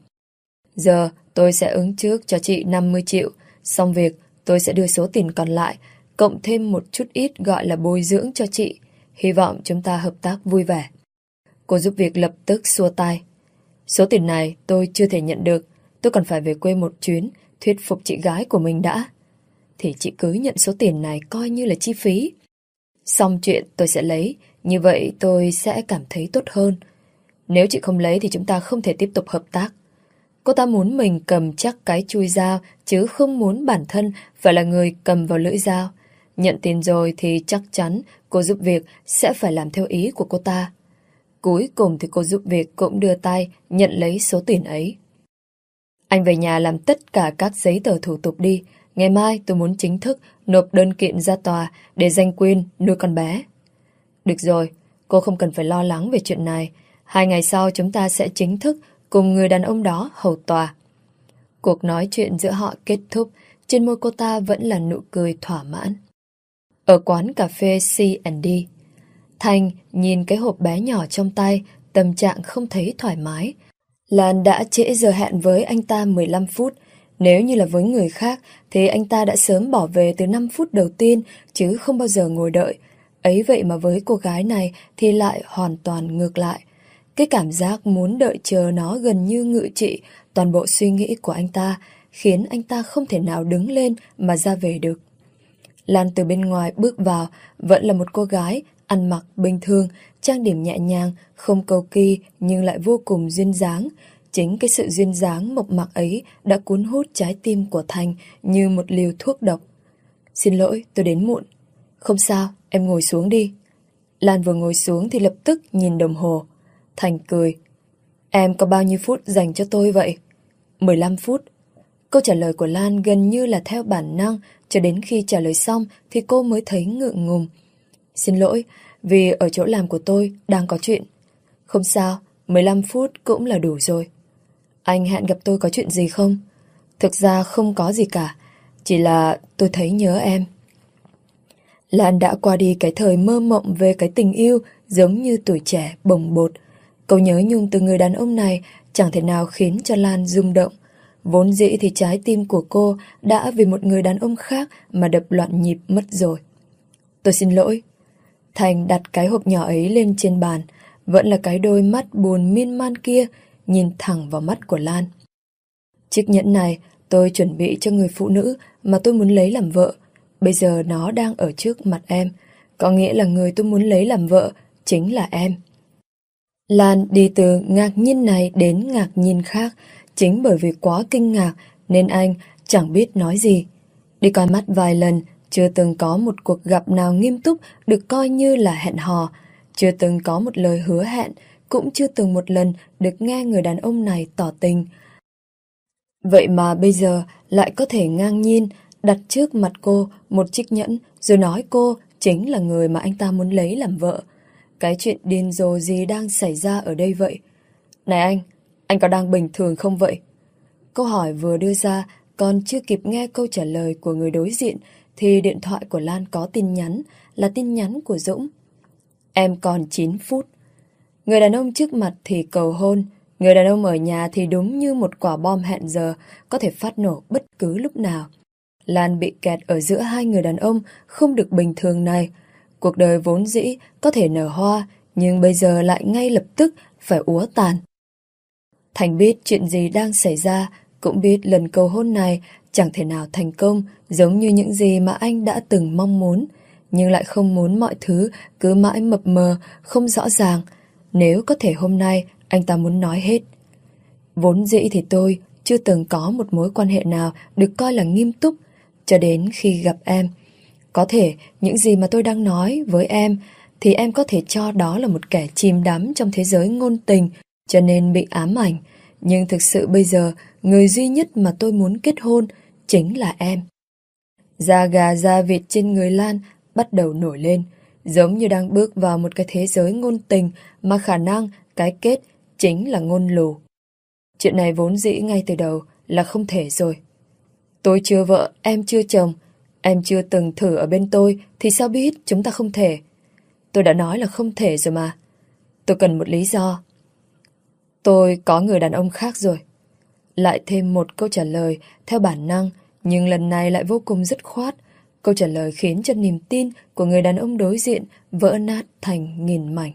Giờ tôi sẽ ứng trước cho chị 50 triệu, xong việc tôi sẽ đưa số tiền còn lại, cộng thêm một chút ít gọi là bồi dưỡng cho chị. Hy vọng chúng ta hợp tác vui vẻ. Cô giúp việc lập tức xua tay. Số tiền này tôi chưa thể nhận được, tôi còn phải về quê một chuyến, thuyết phục chị gái của mình đã. Thì chị cứ nhận số tiền này coi như là chi phí. Xong chuyện tôi sẽ lấy, như vậy tôi sẽ cảm thấy tốt hơn. Nếu chị không lấy thì chúng ta không thể tiếp tục hợp tác. Cô ta muốn mình cầm chắc cái chui dao, chứ không muốn bản thân phải là người cầm vào lưỡi dao. Nhận tiền rồi thì chắc chắn cô giúp việc sẽ phải làm theo ý của cô ta. Cuối cùng thì cô giúp việc cũng đưa tay nhận lấy số tiền ấy. Anh về nhà làm tất cả các giấy tờ thủ tục đi. Ngày mai tôi muốn chính thức nộp đơn kiện ra tòa để giành quyền nuôi con bé. Được rồi, cô không cần phải lo lắng về chuyện này. 2 ngày sau chúng ta sẽ chính thức cùng người đàn ông đó hầu tòa. Cuộc nói chuyện giữa họ kết thúc, trên môi cô ta vẫn là nụ cười thỏa mãn. Ở quán cà phê C&D, Thành nhìn cái hộp bé nhỏ trong tay, tâm trạng không thấy thoải mái. Lan đã trễ giờ hẹn với anh ta 15 phút. Nếu như là với người khác thì anh ta đã sớm bỏ về từ 5 phút đầu tiên, chứ không bao giờ ngồi đợi. Ấy vậy mà với cô gái này thì lại hoàn toàn ngược lại. Cái cảm giác muốn đợi chờ nó gần như ngự trị toàn bộ suy nghĩ của anh ta, khiến anh ta không thể nào đứng lên mà ra về được. Lan từ bên ngoài bước vào, vẫn là một cô gái ăn mặc bình thường, trang điểm nhẹ nhàng, không cầu kỳ nhưng lại vô cùng duyên dáng. Chính cái sự duyên dáng mộc mạc ấy đã cuốn hút trái tim của Thành như một liều thuốc độc. Xin lỗi, tôi đến muộn. Không sao, em ngồi xuống đi. Lan vừa ngồi xuống thì lập tức nhìn đồng hồ. Thành cười. Em có bao nhiêu phút dành cho tôi vậy? 15 phút. Câu trả lời của Lan gần như là theo bản năng, cho đến khi trả lời xong thì cô mới thấy ngượng ngùng. Xin lỗi, vì ở chỗ làm của tôi đang có chuyện. Không sao, 15 phút cũng là đủ rồi. Anh hẹn gặp tôi có chuyện gì không? Thực ra không có gì cả, chỉ là tôi thấy nhớ em. Lan đã qua đi cái thời mơ mộng về cái tình yêu giống như tuổi trẻ bồng bột. Câu nhớ nhung từ người đàn ông này chẳng thể nào khiến cho Lan rung động. Vốn dĩ thì trái tim của cô đã vì một người đàn ông khác mà đập loạn nhịp mất rồi. Tôi xin lỗi. Thành đặt cái hộp nhỏ ấy lên trên bàn, vẫn là cái đôi mắt buồn miên man kia, nhìn thẳng vào mắt của Lan. Chiếc nhẫn này tôi chuẩn bị cho người phụ nữ mà tôi muốn lấy làm vợ. Bây giờ nó đang ở trước mặt em. Có nghĩa là người tôi muốn lấy làm vợ chính là em. Lan đi từ ngạc nhiên này đến ngạc nhiên khác. Chính bởi vì quá kinh ngạc nên anh chẳng biết nói gì. Đi coi mắt vài lần, chưa từng có một cuộc gặp nào nghiêm túc được coi như là hẹn hò. Chưa từng có một lời hứa hẹn, cũng chưa từng một lần được nghe người đàn ông này tỏ tình. Vậy mà bây giờ lại có thể ngang nhiên đặt trước mặt cô một chiếc nhẫn rồi nói cô chính là người mà anh ta muốn lấy làm vợ. Cái chuyện điên rồ gì đang xảy ra ở đây vậy? Này anh có đang bình thường không vậy? Câu hỏi vừa đưa ra, còn chưa kịp nghe câu trả lời của người đối diện thì điện thoại của Lan có tin nhắn, là tin nhắn của Dũng. Em còn 9 phút. Người đàn ông trước mặt thì cầu hôn, người đàn ông ở nhà thì đúng như một quả bom hẹn giờ, có thể phát nổ bất cứ lúc nào. Lan bị kẹt ở giữa hai người đàn ông không được bình thường này. Cuộc đời vốn dĩ có thể nở hoa, nhưng bây giờ lại ngay lập tức phải úa tàn. Thành biết chuyện gì đang xảy ra, cũng biết lần cầu hôn này chẳng thể nào thành công giống như những gì mà anh đã từng mong muốn, nhưng lại không muốn mọi thứ cứ mãi mập mờ, không rõ ràng. Nếu có thể hôm nay anh ta muốn nói hết. Vốn dĩ thì tôi chưa từng có một mối quan hệ nào được coi là nghiêm túc cho đến khi gặp em. Có thể những gì mà tôi đang nói với em thì em có thể cho đó là một kẻ chìm đắm trong thế giới ngôn tình cho nên bị ám ảnh. Nhưng thực sự bây giờ người duy nhất mà tôi muốn kết hôn chính là em. Da gà da vịt trên người Lan bắt đầu nổi lên, giống như đang bước vào một cái thế giới ngôn tình mà khả năng cái kết chính là ngôn lù. Chuyện này vốn dĩ ngay từ đầu là không thể rồi. Tôi chưa vợ, em chưa chồng, em chưa từng thử ở bên tôi thì sao biết chúng ta không thể. Tôi đã nói là không thể rồi mà. Tôi cần một lý do. Tôi có người đàn ông khác rồi. Lại thêm một câu trả lời theo bản năng, nhưng lần này lại vô cùng dứt khoát. Câu trả lời khiến cho niềm tin của người đàn ông đối diện vỡ nát thành nghìn mảnh.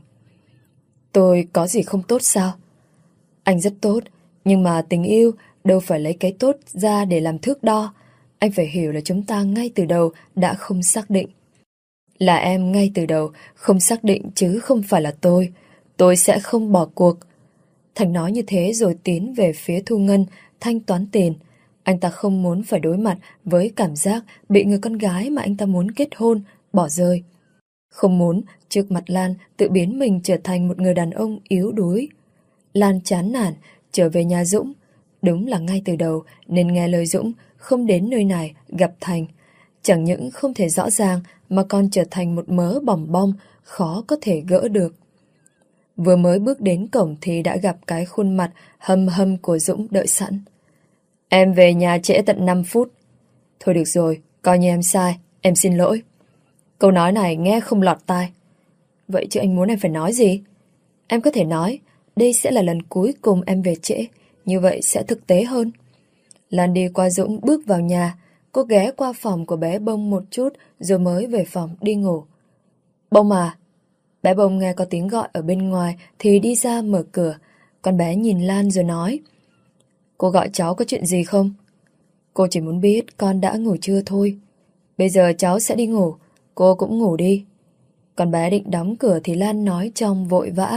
Tôi có gì không tốt sao? Anh rất tốt, nhưng mà tình yêu đâu phải lấy cái tốt ra để làm thước đo. Anh phải hiểu là chúng ta ngay từ đầu đã không xác định. Là em ngay từ đầu không xác định chứ không phải là tôi. Tôi sẽ không bỏ cuộc. Thành nói như thế rồi tiến về phía Thu Ngân thanh toán tiền. Anh ta không muốn phải đối mặt với cảm giác bị người con gái mà anh ta muốn kết hôn bỏ rơi. Không muốn trước mặt Lan tự biến mình trở thành một người đàn ông yếu đuối. Lan chán nản trở về nhà Dũng. Đúng là ngay từ đầu nên nghe lời Dũng không đến nơi này gặp Thành. Chẳng những không thể rõ ràng mà còn trở thành một mớ bòng bong khó có thể gỡ được. Vừa mới bước đến cổng thì đã gặp cái khuôn mặt hầm hầm của Dũng đợi sẵn. Em về nhà trễ tận 5 phút. Thôi được rồi, coi như em sai, em xin lỗi. Câu nói này nghe không lọt tai. Vậy chứ anh muốn em phải nói gì? Em có thể nói, đây sẽ là lần cuối cùng em về trễ, như vậy sẽ thực tế hơn. Lan đi qua Dũng bước vào nhà, cô ghé qua phòng của bé Bông một chút rồi mới về phòng đi ngủ. Bông à? Bé Bông nghe có tiếng gọi ở bên ngoài thì đi ra mở cửa. Con bé nhìn Lan rồi nói, cô gọi cháu có chuyện gì không? Cô chỉ muốn biết con đã ngủ chưa thôi. Bây giờ cháu sẽ đi ngủ, cô cũng ngủ đi. Con bé định đóng cửa thì Lan nói trong vội vã,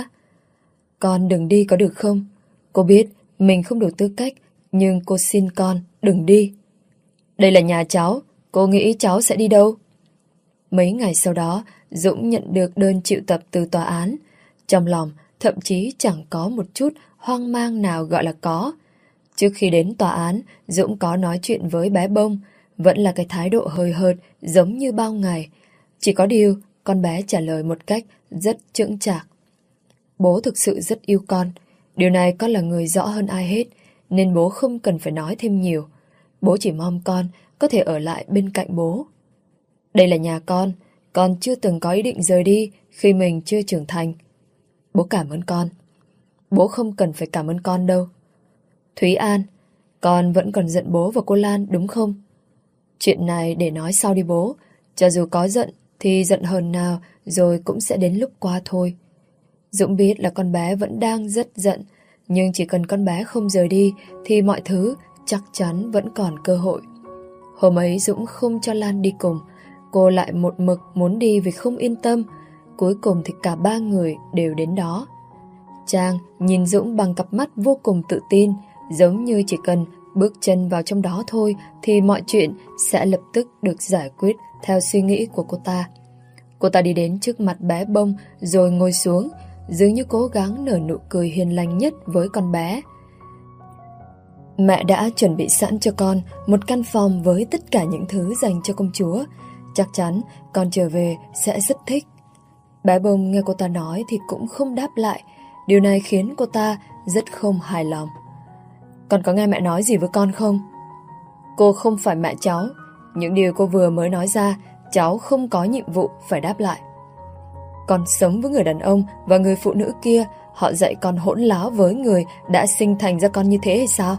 con đừng đi có được không? Cô biết mình không đủ tư cách, nhưng cô xin con đừng đi. Đây là nhà cháu, cô nghĩ cháu sẽ đi đâu? Mấy ngày sau đó, Dũng nhận được đơn triệu tập từ tòa án. Trong lòng thậm chí chẳng có một chút hoang mang nào gọi là có. Trước khi đến tòa án, Dũng có nói chuyện với bé Bông, vẫn là cái thái độ hơi hợt giống như bao ngày. Chỉ có điều, con bé trả lời một cách rất chững chạc. Bố thực sự rất yêu con. Điều này con là người rõ hơn ai hết, nên bố không cần phải nói thêm nhiều. Bố chỉ mong con có thể ở lại bên cạnh bố. Đây là nhà con chưa từng có ý định rời đi khi mình chưa trưởng thành. Bố cảm ơn con. Bố không cần phải cảm ơn con đâu. Thúy An, con vẫn còn giận bố và cô Lan đúng không? Chuyện này để nói sau đi bố. Cho dù có giận thì giận hờn nào rồi cũng sẽ đến lúc qua thôi. Dũng biết là con bé vẫn đang rất giận, nhưng chỉ cần con bé không rời đi thì mọi thứ chắc chắn vẫn còn cơ hội. Hôm ấy Dũng không cho Lan đi cùng. Cô lại một mực muốn đi vì không yên tâm. Cuối cùng thì cả ba người đều đến đó. Trang nhìn Dũng bằng cặp mắt vô cùng tự tin, giống như chỉ cần bước chân vào trong đó thôi thì mọi chuyện sẽ lập tức được giải quyết theo suy nghĩ của cô ta. Cô ta đi đến trước mặt bé Bông rồi ngồi xuống, dường như cố gắng nở nụ cười hiền lành nhất với con bé. Mẹ đã chuẩn bị sẵn cho con một căn phòng với tất cả những thứ dành cho công chúa. Chắc chắn con trở về sẽ rất thích. Bé Bông nghe cô ta nói thì cũng không đáp lại. Điều này khiến cô ta rất không hài lòng. Con có nghe mẹ nói gì với con không? Cô không phải mẹ cháu. Những điều cô vừa mới nói ra, cháu không có nhiệm vụ phải đáp lại. Con sống với người đàn ông và người phụ nữ kia, họ dạy con hỗn láo với người đã sinh thành ra con như thế hay sao?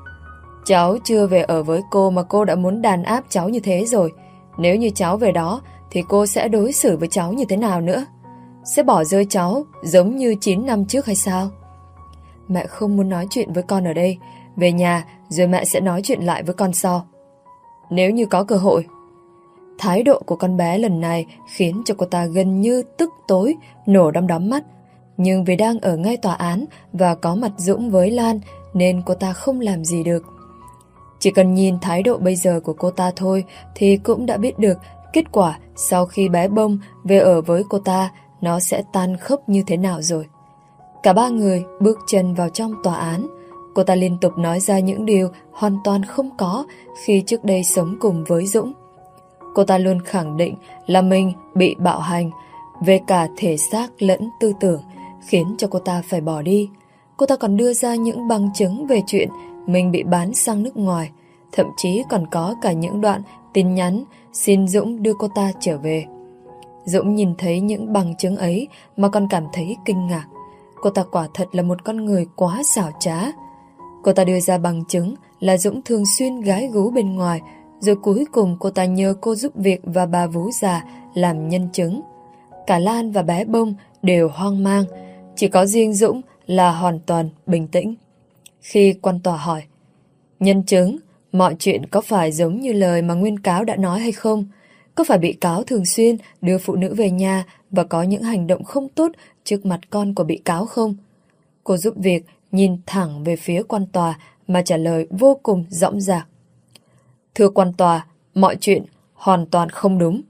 Cháu chưa về ở với cô mà cô đã muốn đàn áp cháu như thế rồi. Nếu như cháu về đó thì cô sẽ đối xử với cháu như thế nào nữa? Sẽ bỏ rơi cháu giống như 9 năm trước hay sao? Mẹ không muốn nói chuyện với con ở đây. Về nhà rồi mẹ sẽ nói chuyện lại với con sau, nếu như có cơ hội. Thái độ của con bé lần này khiến cho cô ta gần như tức tối, nổ đom đóm mắt. Nhưng vì đang ở ngay tòa án và có mặt Dũng với Lan nên cô ta không làm gì được. Chỉ cần nhìn thái độ bây giờ của cô ta thôi thì cũng đã biết được kết quả sau khi bé Bông về ở với cô ta nó sẽ tan khốc như thế nào rồi. Cả ba người bước chân vào trong tòa án. Cô ta liên tục nói ra những điều hoàn toàn không có khi trước đây sống cùng với Dũng. Cô ta luôn khẳng định là mình bị bạo hành về cả thể xác lẫn tư tưởng, khiến cho cô ta phải bỏ đi. Cô ta còn đưa ra những bằng chứng về chuyện mình bị bán sang nước ngoài, thậm chí còn có cả những đoạn tin nhắn xin Dũng đưa cô ta trở về. Dũng nhìn thấy những bằng chứng ấy mà còn cảm thấy kinh ngạc. Cô ta quả thật là một con người quá xảo trá. Cô ta đưa ra bằng chứng là Dũng thường xuyên gái gú bên ngoài, rồi cuối cùng cô ta nhờ cô giúp việc và bà vú già làm nhân chứng. Cả Lan và bé Bông đều hoang mang, chỉ có riêng Dũng là hoàn toàn bình tĩnh. Khi quan tòa hỏi, nhân chứng, mọi chuyện có phải giống như lời mà nguyên cáo đã nói hay không? Có phải bị cáo thường xuyên đưa phụ nữ về nhà và có những hành động không tốt trước mặt con của bị cáo không? Cô giúp việc nhìn thẳng về phía quan tòa mà trả lời vô cùng dõng dạc. Thưa quan tòa, mọi chuyện hoàn toàn không đúng.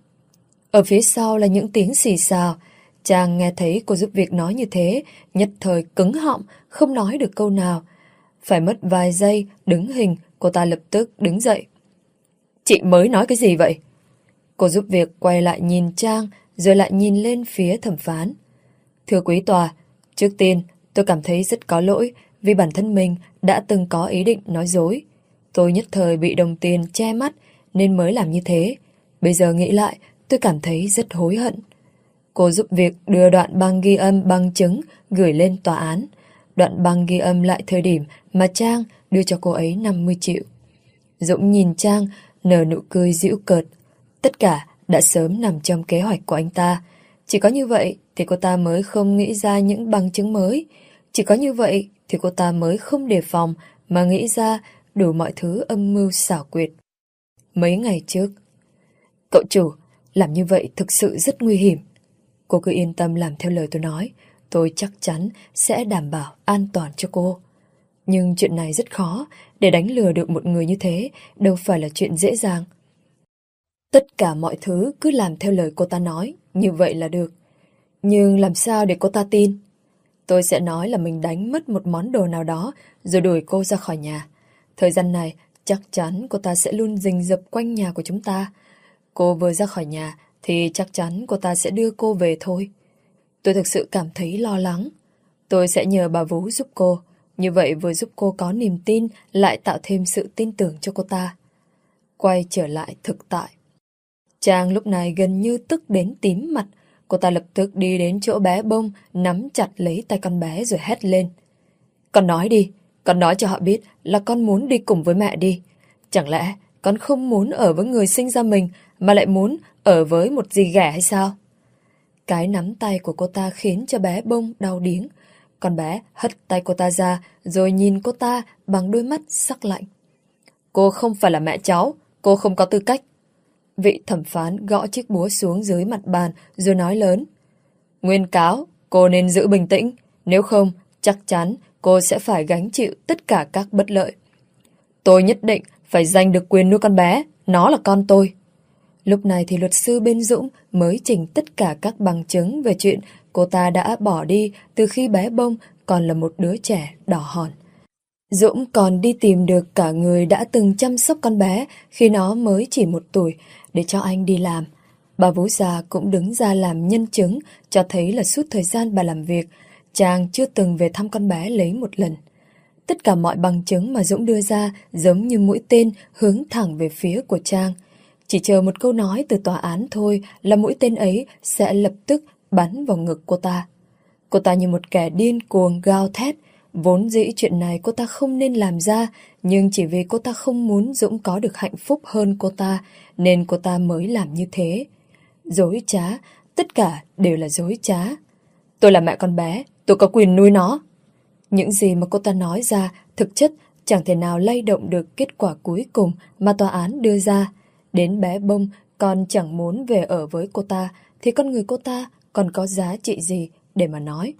Ở phía sau là những tiếng xì xào. Chàng nghe thấy cô giúp việc nói như thế, nhất thời cứng họng, không nói được câu nào. Phải mất vài giây, đứng hình, cô ta lập tức đứng dậy. Chị mới nói cái gì vậy? Cô giúp việc quay lại nhìn Trang, rồi lại nhìn lên phía thẩm phán. Thưa quý tòa, trước tiên tôi cảm thấy rất có lỗi vì bản thân mình đã từng có ý định nói dối. Tôi nhất thời bị đồng tiền che mắt nên mới làm như thế. Bây giờ nghĩ lại, tôi cảm thấy rất hối hận. Cô giúp việc đưa đoạn băng ghi âm bằng chứng gửi lên tòa án. Đoạn băng ghi âm lại thời điểm mà Trang đưa cho cô ấy 50 triệu. Dũng nhìn Trang, nở nụ cười giễu cợt. Tất cả đã sớm nằm trong kế hoạch của anh ta. Chỉ có như vậy thì cô ta mới không nghĩ ra những bằng chứng mới. Chỉ có như vậy thì cô ta mới không đề phòng mà nghĩ ra đủ mọi thứ âm mưu xảo quyệt. Mấy ngày trước, cậu chủ, làm như vậy thực sự rất nguy hiểm. Cô cứ yên tâm làm theo lời tôi nói. Tôi chắc chắn sẽ đảm bảo an toàn cho cô. Nhưng chuyện này rất khó. Để đánh lừa được một người như thế đâu phải là chuyện dễ dàng. Tất cả mọi thứ cứ làm theo lời cô ta nói, như vậy là được. Nhưng làm sao để cô ta tin? Tôi sẽ nói là mình đánh mất một món đồ nào đó rồi đuổi cô ra khỏi nhà. Thời gian này chắc chắn cô ta sẽ luôn rình rập quanh nhà của chúng ta. Cô vừa ra khỏi nhà thì chắc chắn cô ta sẽ đưa cô về thôi. Tôi thực sự cảm thấy lo lắng. Tôi sẽ nhờ bà vú giúp cô. Như vậy vừa giúp cô có niềm tin, lại tạo thêm sự tin tưởng cho cô ta. Quay trở lại thực tại. Trang lúc này gần như tức đến tím mặt. Cô ta lập tức đi đến chỗ bé Bông, nắm chặt lấy tay con bé rồi hét lên. Con nói đi, con nói cho họ biết là con muốn đi cùng với mẹ đi. Chẳng lẽ con không muốn ở với người sinh ra mình mà lại muốn ở với một dì ghẻ hay sao? Cái nắm tay của cô ta khiến cho bé Bông đau điếng. Con bé hất tay cô ta ra rồi nhìn cô ta bằng đôi mắt sắc lạnh. Cô không phải là mẹ cháu, cô không có tư cách. Vị thẩm phán gõ chiếc búa xuống dưới mặt bàn rồi nói lớn. Nguyên cáo, cô nên giữ bình tĩnh, nếu không chắc chắn cô sẽ phải gánh chịu tất cả các bất lợi. Tôi nhất định phải giành được quyền nuôi con bé, nó là con tôi. Lúc này thì luật sư bên Dũng mới trình tất cả các bằng chứng về chuyện cô ta đã bỏ đi từ khi bé Bông còn là một đứa trẻ đỏ hòn. Dũng còn đi tìm được cả người đã từng chăm sóc con bé khi nó mới chỉ 1 tuổi để cho anh đi làm. Bà vú già cũng đứng ra làm nhân chứng cho thấy là suốt thời gian bà làm việc, Trang chưa từng về thăm con bé lấy một lần. Tất cả mọi bằng chứng mà Dũng đưa ra giống như mũi tên hướng thẳng về phía của Trang. Chỉ chờ một câu nói từ tòa án thôi là mũi tên ấy sẽ lập tức bắn vào ngực cô ta. Cô ta như một kẻ điên cuồng gào thét. Vốn dĩ chuyện này cô ta không nên làm ra, nhưng chỉ vì cô ta không muốn Dũng có được hạnh phúc hơn cô ta, nên cô ta mới làm như thế. Dối trá, tất cả đều là dối trá. Tôi là mẹ con bé, tôi có quyền nuôi nó. Những gì mà cô ta nói ra thực chất chẳng thể nào lay động được kết quả cuối cùng mà tòa án đưa ra. Đến bé Bông còn chẳng muốn về ở với cô ta, thì con người cô ta còn có giá trị gì để mà nói.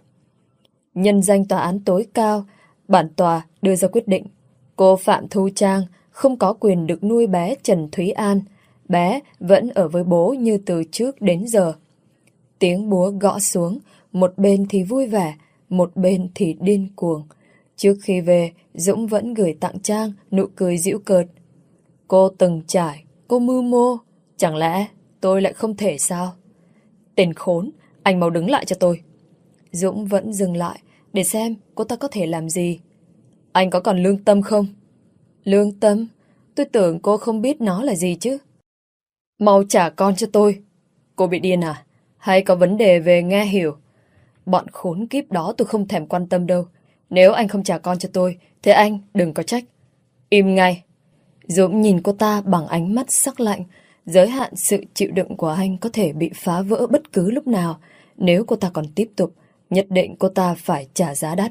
Nhân danh tòa án tối cao, bản tòa đưa ra quyết định. Cô Phạm Thu Trang không có quyền được nuôi bé Trần Thúy An. Bé vẫn ở với bố như từ trước đến giờ. Tiếng búa gõ xuống, một bên thì vui vẻ, một bên thì điên cuồng. Trước khi về, Dũng vẫn gửi tặng Trang nụ cười giễu cợt. Cô từng trải, cô mưu mô, chẳng lẽ tôi lại không thể sao? Tên khốn, anh mau đứng lại cho tôi. Dũng vẫn dừng lại để xem cô ta có thể làm gì. Anh có còn lương tâm không? Lương tâm? Tôi tưởng cô không biết nó là gì chứ. Mau trả con cho tôi. Cô bị điên à? Hay có vấn đề về nghe hiểu? Bọn khốn kiếp đó tôi không thèm quan tâm đâu. Nếu anh không trả con cho tôi, thế anh đừng có trách. Im ngay. Dũng nhìn cô ta bằng ánh mắt sắc lạnh. Giới hạn sự chịu đựng của anh có thể bị phá vỡ bất cứ lúc nào. Nếu cô ta còn tiếp tục, nhất định cô ta phải trả giá đắt.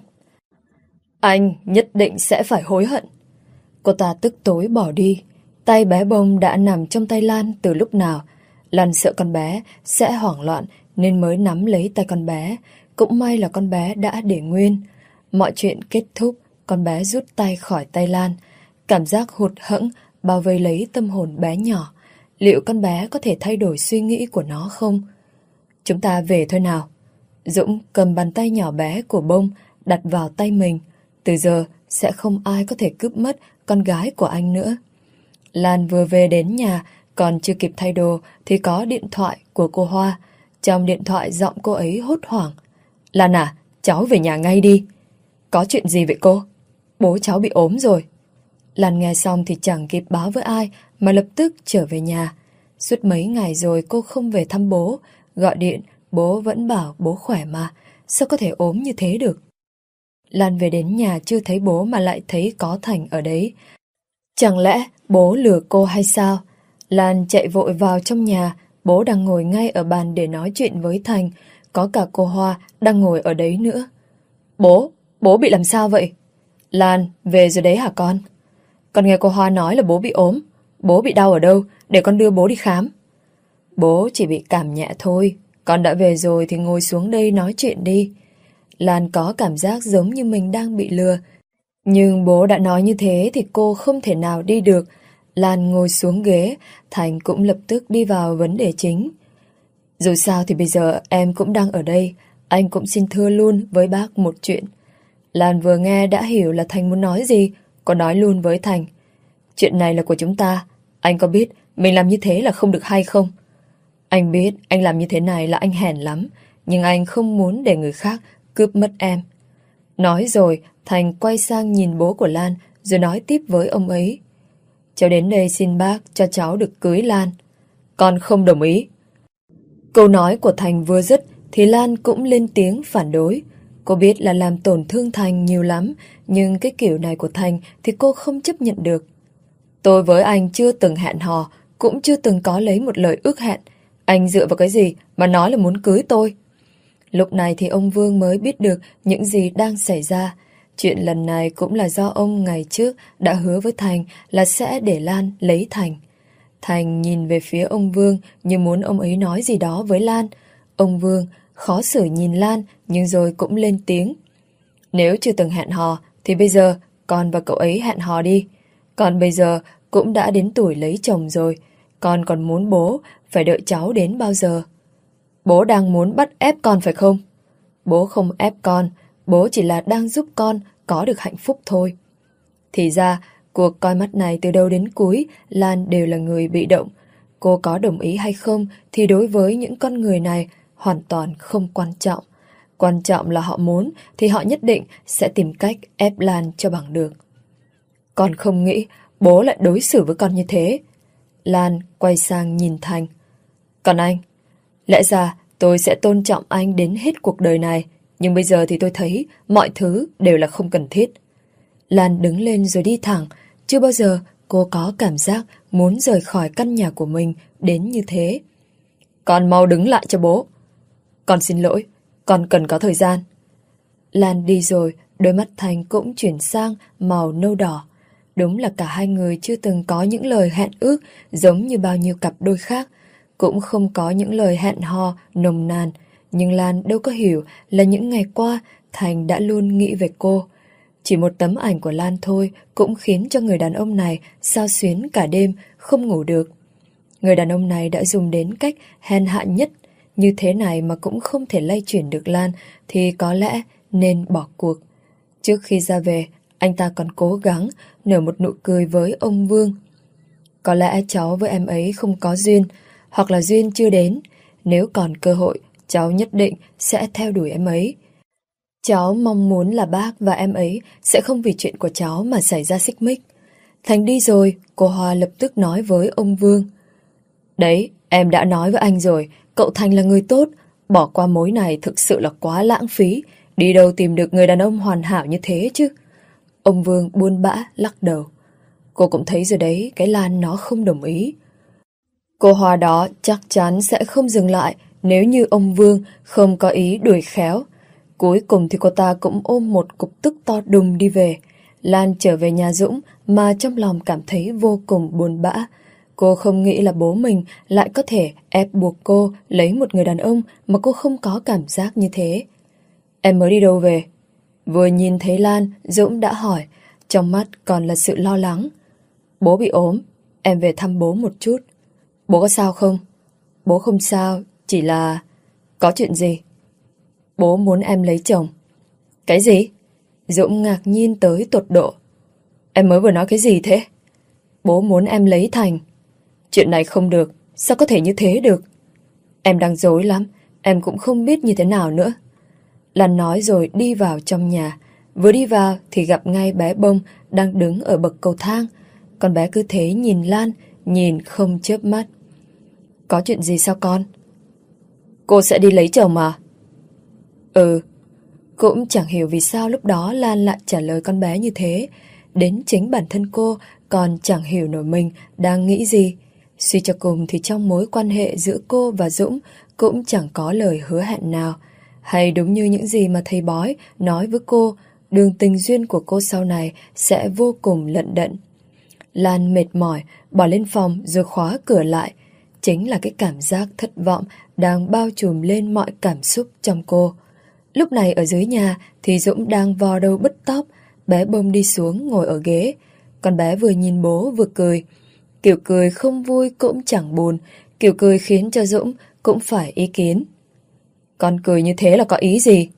Anh nhất định sẽ phải hối hận. Cô ta tức tối bỏ đi. Tay bé Bông đã nằm trong tay Lan từ lúc nào. Lan sợ con bé sẽ hoảng loạn nên mới nắm lấy tay con bé. Cũng may là con bé đã để nguyên. Mọi chuyện kết thúc, con bé rút tay khỏi tay Lan. Cảm giác hụt hẫng bao vây lấy tâm hồn bé nhỏ. Liệu con bé có thể thay đổi suy nghĩ của nó không? Chúng ta về thôi nào. Dũng cầm bàn tay nhỏ bé của Bông đặt vào tay mình. Từ giờ sẽ không ai có thể cướp mất con gái của anh nữa. Lan vừa về đến nhà, còn chưa kịp thay đồ thì có điện thoại của cô Hoa. Trong điện thoại giọng cô ấy hốt hoảng. Lan à, cháu về nhà ngay đi. Có chuyện gì vậy cô? Bố cháu bị ốm rồi. Lan nghe xong thì chẳng kịp báo với ai mà lập tức trở về nhà. Suốt mấy ngày rồi cô không về thăm bố. Gọi điện, bố vẫn bảo bố khỏe mà. Sao có thể ốm như thế được? Lan về đến nhà chưa thấy bố mà lại thấy có Thành ở đấy. Chẳng lẽ bố lừa cô hay sao? Lan chạy vội vào trong nhà. Bố đang ngồi ngay ở bàn để nói chuyện với Thành. Có cả cô Hoa đang ngồi ở đấy nữa. Bố bị làm sao vậy? Lan, về rồi đấy hả con? Con nghe cô Hoa nói là bố bị ốm. Bố bị đau ở đâu? Để con đưa bố đi khám. Bố chỉ bị cảm nhẹ thôi. Con đã về rồi thì ngồi xuống đây nói chuyện đi. Lan có cảm giác giống như mình đang bị lừa. Nhưng bố đã nói như thế thì cô không thể nào đi được. Lan ngồi xuống ghế, Thành cũng lập tức đi vào vấn đề chính. Dù sao thì bây giờ em cũng đang ở đây. Anh cũng xin thưa luôn với bác một chuyện. Lan vừa nghe đã hiểu là Thành muốn nói gì. Cô nói luôn với Thành. Chuyện này là của chúng ta. Anh có biết mình làm như thế là không được hay không? Anh biết anh làm như thế này là anh hèn lắm. Nhưng anh không muốn để người khác cướp mất em. Nói rồi, Thành quay sang nhìn bố của Lan rồi nói tiếp với ông ấy. Cháu đến đây xin bác cho cháu được cưới Lan. Con không đồng ý. Câu nói của Thành vừa dứt thì Lan cũng lên tiếng phản đối. Cô biết là làm tổn thương Thành nhiều lắm, nhưng cái kiểu này của Thành thì cô không chấp nhận được. Tôi với anh chưa từng hẹn hò, cũng chưa từng có lấy một lời ước hẹn. Anh dựa vào cái gì mà nói là muốn cưới tôi? Lúc này thì ông Vương mới biết được những gì đang xảy ra. Chuyện lần này cũng là do ông ngày trước đã hứa với Thành là sẽ để Lan lấy Thành. Thành nhìn về phía ông Vương như muốn ông ấy nói gì đó với Lan. Ông Vương khó xử nhìn Lan nhưng rồi cũng lên tiếng. Nếu chưa từng hẹn hò thì bây giờ con và cậu ấy hẹn hò đi. Con bây giờ cũng đã đến tuổi lấy chồng rồi. Con còn muốn bố phải đợi cháu đến bao giờ? Bố đang muốn bắt ép con phải không? Bố không ép con, bố chỉ là đang giúp con có được hạnh phúc thôi. Thì ra, cuộc coi mắt này từ đầu đến cuối, Lan đều là người bị động. Cô có đồng ý hay không thì đối với những con người này hoàn toàn không quan trọng. Quan trọng là họ muốn thì họ nhất định sẽ tìm cách ép Lan cho bằng được. Con không nghĩ bố lại đối xử với con như thế. Lan quay sang nhìn Thành. Còn anh, lẽ ra tôi sẽ tôn trọng anh đến hết cuộc đời này, nhưng bây giờ thì tôi thấy mọi thứ đều là không cần thiết. Lan đứng lên rồi đi thẳng. Chưa bao giờ cô có cảm giác muốn rời khỏi căn nhà của mình đến như thế. Con mau đứng lại cho bố. Con xin lỗi, con cần có thời gian. Lan đi rồi, đôi mắt Thành cũng chuyển sang màu nâu đỏ. Đúng là cả hai người chưa từng có những lời hẹn ước giống như bao nhiêu cặp đôi khác. Cũng không có những lời hẹn hò nồng nàn. Nhưng Lan đâu có hiểu là những ngày qua Thành đã luôn nghĩ về cô. Chỉ một tấm ảnh của Lan thôi cũng khiến cho người đàn ông này xao xuyến cả đêm, không ngủ được. Người đàn ông này đã dùng đến cách hèn hạ nhất. Như thế này mà cũng không thể lay chuyển được Lan thì có lẽ nên bỏ cuộc. Trước khi ra về, anh ta còn cố gắng nở một nụ cười với ông Vương. Có lẽ cháu với em ấy không có duyên, hoặc là duyên chưa đến. Nếu còn cơ hội, cháu nhất định sẽ theo đuổi em ấy. Cháu mong muốn là bác và em ấy sẽ không vì chuyện của cháu mà xảy ra xích mích. Thành đi rồi, cô Hoa lập tức nói với ông Vương. Đấy, em đã nói với anh rồi, cậu Thành là người tốt. Bỏ qua mối này thực sự là quá lãng phí. Đi đâu tìm được người đàn ông hoàn hảo như thế chứ? Ông Vương buồn bã lắc đầu. Cô cũng thấy rồi đấy, cái Lan nó không đồng ý. Cô Hoa đó chắc chắn sẽ không dừng lại nếu như ông Vương không có ý đuổi khéo. Cuối cùng thì cô ta cũng ôm một cục tức to đùng đi về. Lan trở về nhà Dũng mà trong lòng cảm thấy vô cùng buồn bã. Cô không nghĩ là bố mình lại có thể ép buộc cô lấy một người đàn ông mà cô không có cảm giác như thế. Em mới đi đâu về? Vừa nhìn thấy Lan, Dũng đã hỏi, trong mắt còn là sự lo lắng. Bố bị ốm, em về thăm bố một chút. Bố có sao không? Bố không sao, chỉ là... Có chuyện gì? Bố muốn em lấy chồng. Cái gì? Dũng ngạc nhiên tới tột độ. Em mới vừa nói cái gì thế? Bố muốn em lấy Thành. Chuyện này không được, sao có thể như thế được? Em đang rối lắm, em cũng không biết như thế nào nữa. Lan nói rồi đi vào trong nhà. Vừa đi vào thì gặp ngay bé Bông đang đứng ở bậc cầu thang. Con bé cứ thế nhìn Lan, nhìn không chớp mắt. Có chuyện gì sao con? Cô sẽ đi lấy chồng mà. Ừ. Cũng chẳng hiểu vì sao lúc đó Lan lại trả lời con bé như thế. Đến chính bản thân cô còn chẳng hiểu nổi mình đang nghĩ gì. Suy cho cùng thì trong mối quan hệ giữa cô và Dũng cũng chẳng có lời hứa hẹn nào. Hay đúng như những gì mà thầy bói nói với cô, đường tình duyên của cô sau này sẽ vô cùng lận đận. Lan mệt mỏi, bỏ lên phòng rồi khóa cửa lại. Chính là cái cảm giác thất vọng đang bao trùm lên mọi cảm xúc trong cô. Lúc này ở dưới nhà thì Dũng đang vò đầu bứt tóc. Bé Bông đi xuống ngồi ở ghế. Con bé vừa nhìn bố vừa cười. Kiểu cười không vui cũng chẳng buồn. Kiểu cười khiến cho Dũng cũng phải ý kiến. Con cười như thế là có ý gì?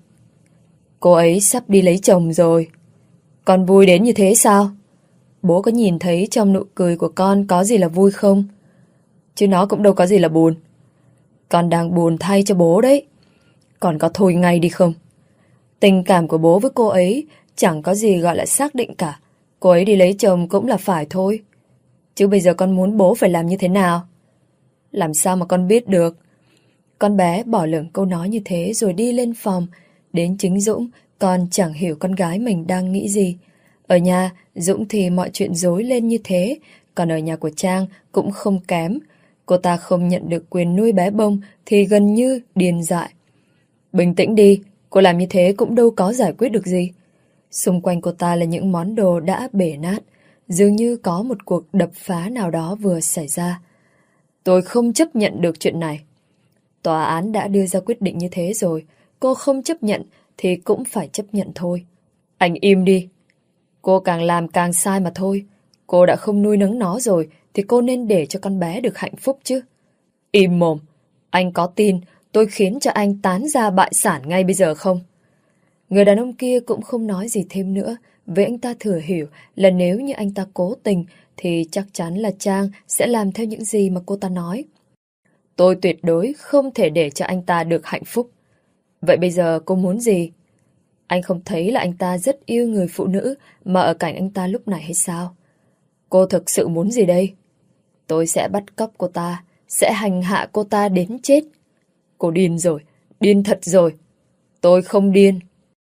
Cô ấy sắp đi lấy chồng rồi. Con vui đến như thế sao? Bố có nhìn thấy trong nụ cười của con có gì là vui không? Chứ nó cũng đâu có gì là buồn. Con đang buồn thay cho bố đấy. Còn có thôi ngay đi không? Tình cảm của bố với cô ấy chẳng có gì gọi là xác định cả. Cô ấy đi lấy chồng cũng là phải thôi. Chứ bây giờ con muốn bố phải làm như thế nào? Làm sao mà con biết được? Con bé bỏ lửng câu nói như thế rồi đi lên phòng. Đến chính Dũng còn chẳng hiểu con gái mình đang nghĩ gì. Ở nhà Dũng thì mọi chuyện rối lên như thế. Còn ở nhà của Trang cũng không kém. Cô ta không nhận được quyền nuôi bé Bông thì gần như điên dại. Bình tĩnh đi, cô làm như thế cũng đâu có giải quyết được gì. Xung quanh cô ta là những món đồ đã bể nát, dường như có một cuộc đập phá nào đó vừa xảy ra. Tôi không chấp nhận được chuyện này. Tòa án đã đưa ra quyết định như thế rồi, cô không chấp nhận thì cũng phải chấp nhận thôi. Anh im đi. Cô càng làm càng sai mà thôi. Cô đã không nuôi nấng nó rồi thì cô nên để cho con bé được hạnh phúc chứ. Im mồm. Anh có tin tôi khiến cho anh tán gia bại sản ngay bây giờ không? Người đàn ông kia cũng không nói gì thêm nữa, vì anh ta thừa hiểu là nếu như anh ta cố tình thì chắc chắn là Trang sẽ làm theo những gì mà cô ta nói. Tôi tuyệt đối không thể để cho anh ta được hạnh phúc. Vậy bây giờ cô muốn gì? Anh không thấy là anh ta rất yêu người phụ nữ mà ở cạnh anh ta lúc này hay sao? Cô thực sự muốn gì đây? Tôi sẽ bắt cóc cô ta, sẽ hành hạ cô ta đến chết. Cô điên rồi, điên thật rồi. Tôi không điên.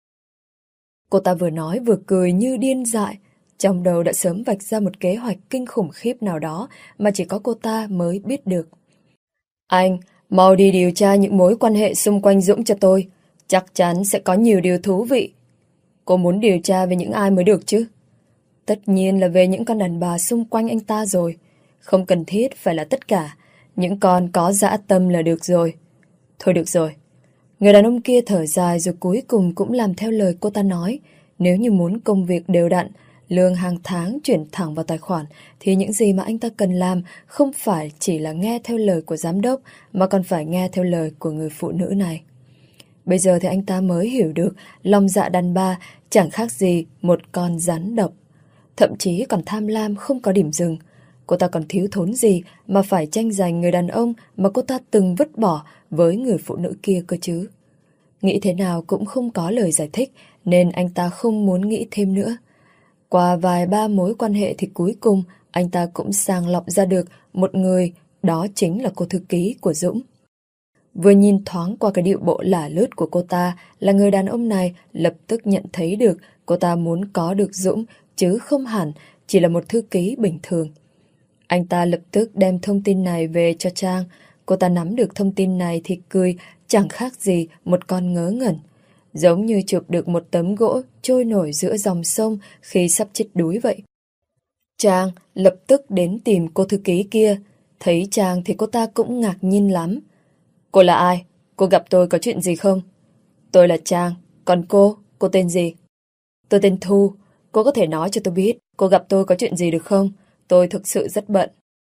Cô ta vừa nói vừa cười như điên dại. Trong đầu đã sớm vạch ra một kế hoạch kinh khủng khiếp nào đó mà chỉ có cô ta mới biết được. Anh, mau đi điều tra những mối quan hệ xung quanh Dũng cho tôi. Chắc chắn sẽ có nhiều điều thú vị. Cô muốn điều tra về những ai mới được chứ? Tất nhiên là về những con đàn bà xung quanh anh ta rồi. Không cần thiết phải là tất cả. Những con có dã tâm là được rồi. Thôi được rồi. Người đàn ông kia thở dài rồi cuối cùng cũng làm theo lời cô ta nói. Nếu như muốn công việc đều đặn, lương hàng tháng chuyển thẳng vào tài khoản, thì những gì mà anh ta cần làm không phải chỉ là nghe theo lời của giám đốc, mà còn phải nghe theo lời của người phụ nữ này. Bây giờ thì anh ta mới hiểu được lòng dạ đàn bà chẳng khác gì một con rắn độc. Thậm chí còn tham lam không có điểm dừng. Cô ta còn thiếu thốn gì mà phải tranh giành người đàn ông mà cô ta từng vứt bỏ với người phụ nữ kia cơ chứ. Nghĩ thế nào cũng không có lời giải thích, nên anh ta không muốn nghĩ thêm nữa. Qua vài ba mối quan hệ thì cuối cùng anh ta cũng sàng lọc ra được một người, đó chính là cô thư ký của Dũng. Vừa nhìn thoáng qua cái điệu bộ lả lướt của cô ta là người đàn ông này lập tức nhận thấy được cô ta muốn có được Dũng chứ không hẳn chỉ là một thư ký bình thường. Anh ta lập tức đem thông tin này về cho Trang. Cô ta nắm được thông tin này thì cười chẳng khác gì một con ngớ ngẩn. Giống như chụp được một tấm gỗ trôi nổi giữa dòng sông khi sắp chết đuối vậy. Trang lập tức đến tìm cô thư ký kia. Thấy Trang thì cô ta cũng ngạc nhiên lắm. Cô là ai? Cô gặp tôi có chuyện gì không? Tôi là Trang. Còn cô tên gì? Tôi tên Thu. Cô có thể nói cho tôi biết cô gặp tôi có chuyện gì được không? Tôi thực sự rất bận.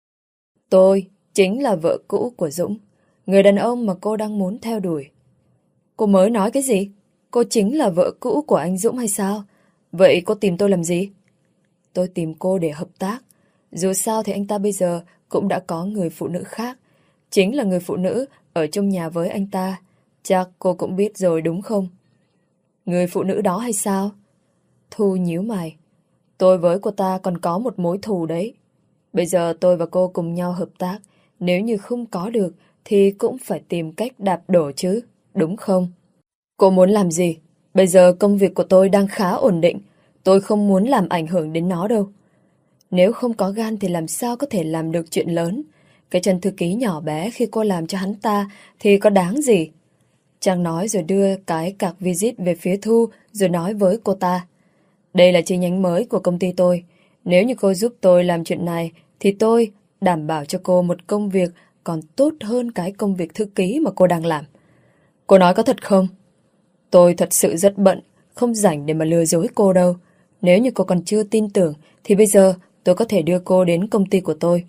Tôi chính là vợ cũ của Dũng, người đàn ông mà cô đang muốn theo đuổi. Cô mới nói cái gì? Cô chính là vợ cũ của anh Dũng hay sao? Vậy cô tìm tôi làm gì? Tôi tìm cô để hợp tác. Dù sao thì anh ta bây giờ cũng đã có người phụ nữ khác. Chính là người phụ nữ ở trong nhà với anh ta. Chắc cô cũng biết rồi đúng không? Người phụ nữ đó hay sao? Thu nhíu mày. Tôi với cô ta còn có một mối thù đấy. Bây giờ tôi và cô cùng nhau hợp tác. Nếu như không có được thì cũng phải tìm cách đạp đổ chứ, đúng không? Cô muốn làm gì? Bây giờ công việc của tôi đang khá ổn định. Tôi không muốn làm ảnh hưởng đến nó đâu. Nếu không có gan thì làm sao có thể làm được chuyện lớn? Cái chân thư ký nhỏ bé khi cô làm cho hắn ta thì có đáng gì? Trang nói rồi đưa cái card visit về phía Thu rồi nói với cô ta. Đây là chi nhánh mới của công ty tôi. Nếu như cô giúp tôi làm chuyện này thì tôi đảm bảo cho cô một công việc còn tốt hơn cái công việc thư ký mà cô đang làm. Cô nói có thật không? Tôi thật sự rất bận, không rảnh để mà lừa dối cô đâu. Nếu như cô còn chưa tin tưởng thì bây giờ tôi có thể đưa cô đến công ty của tôi.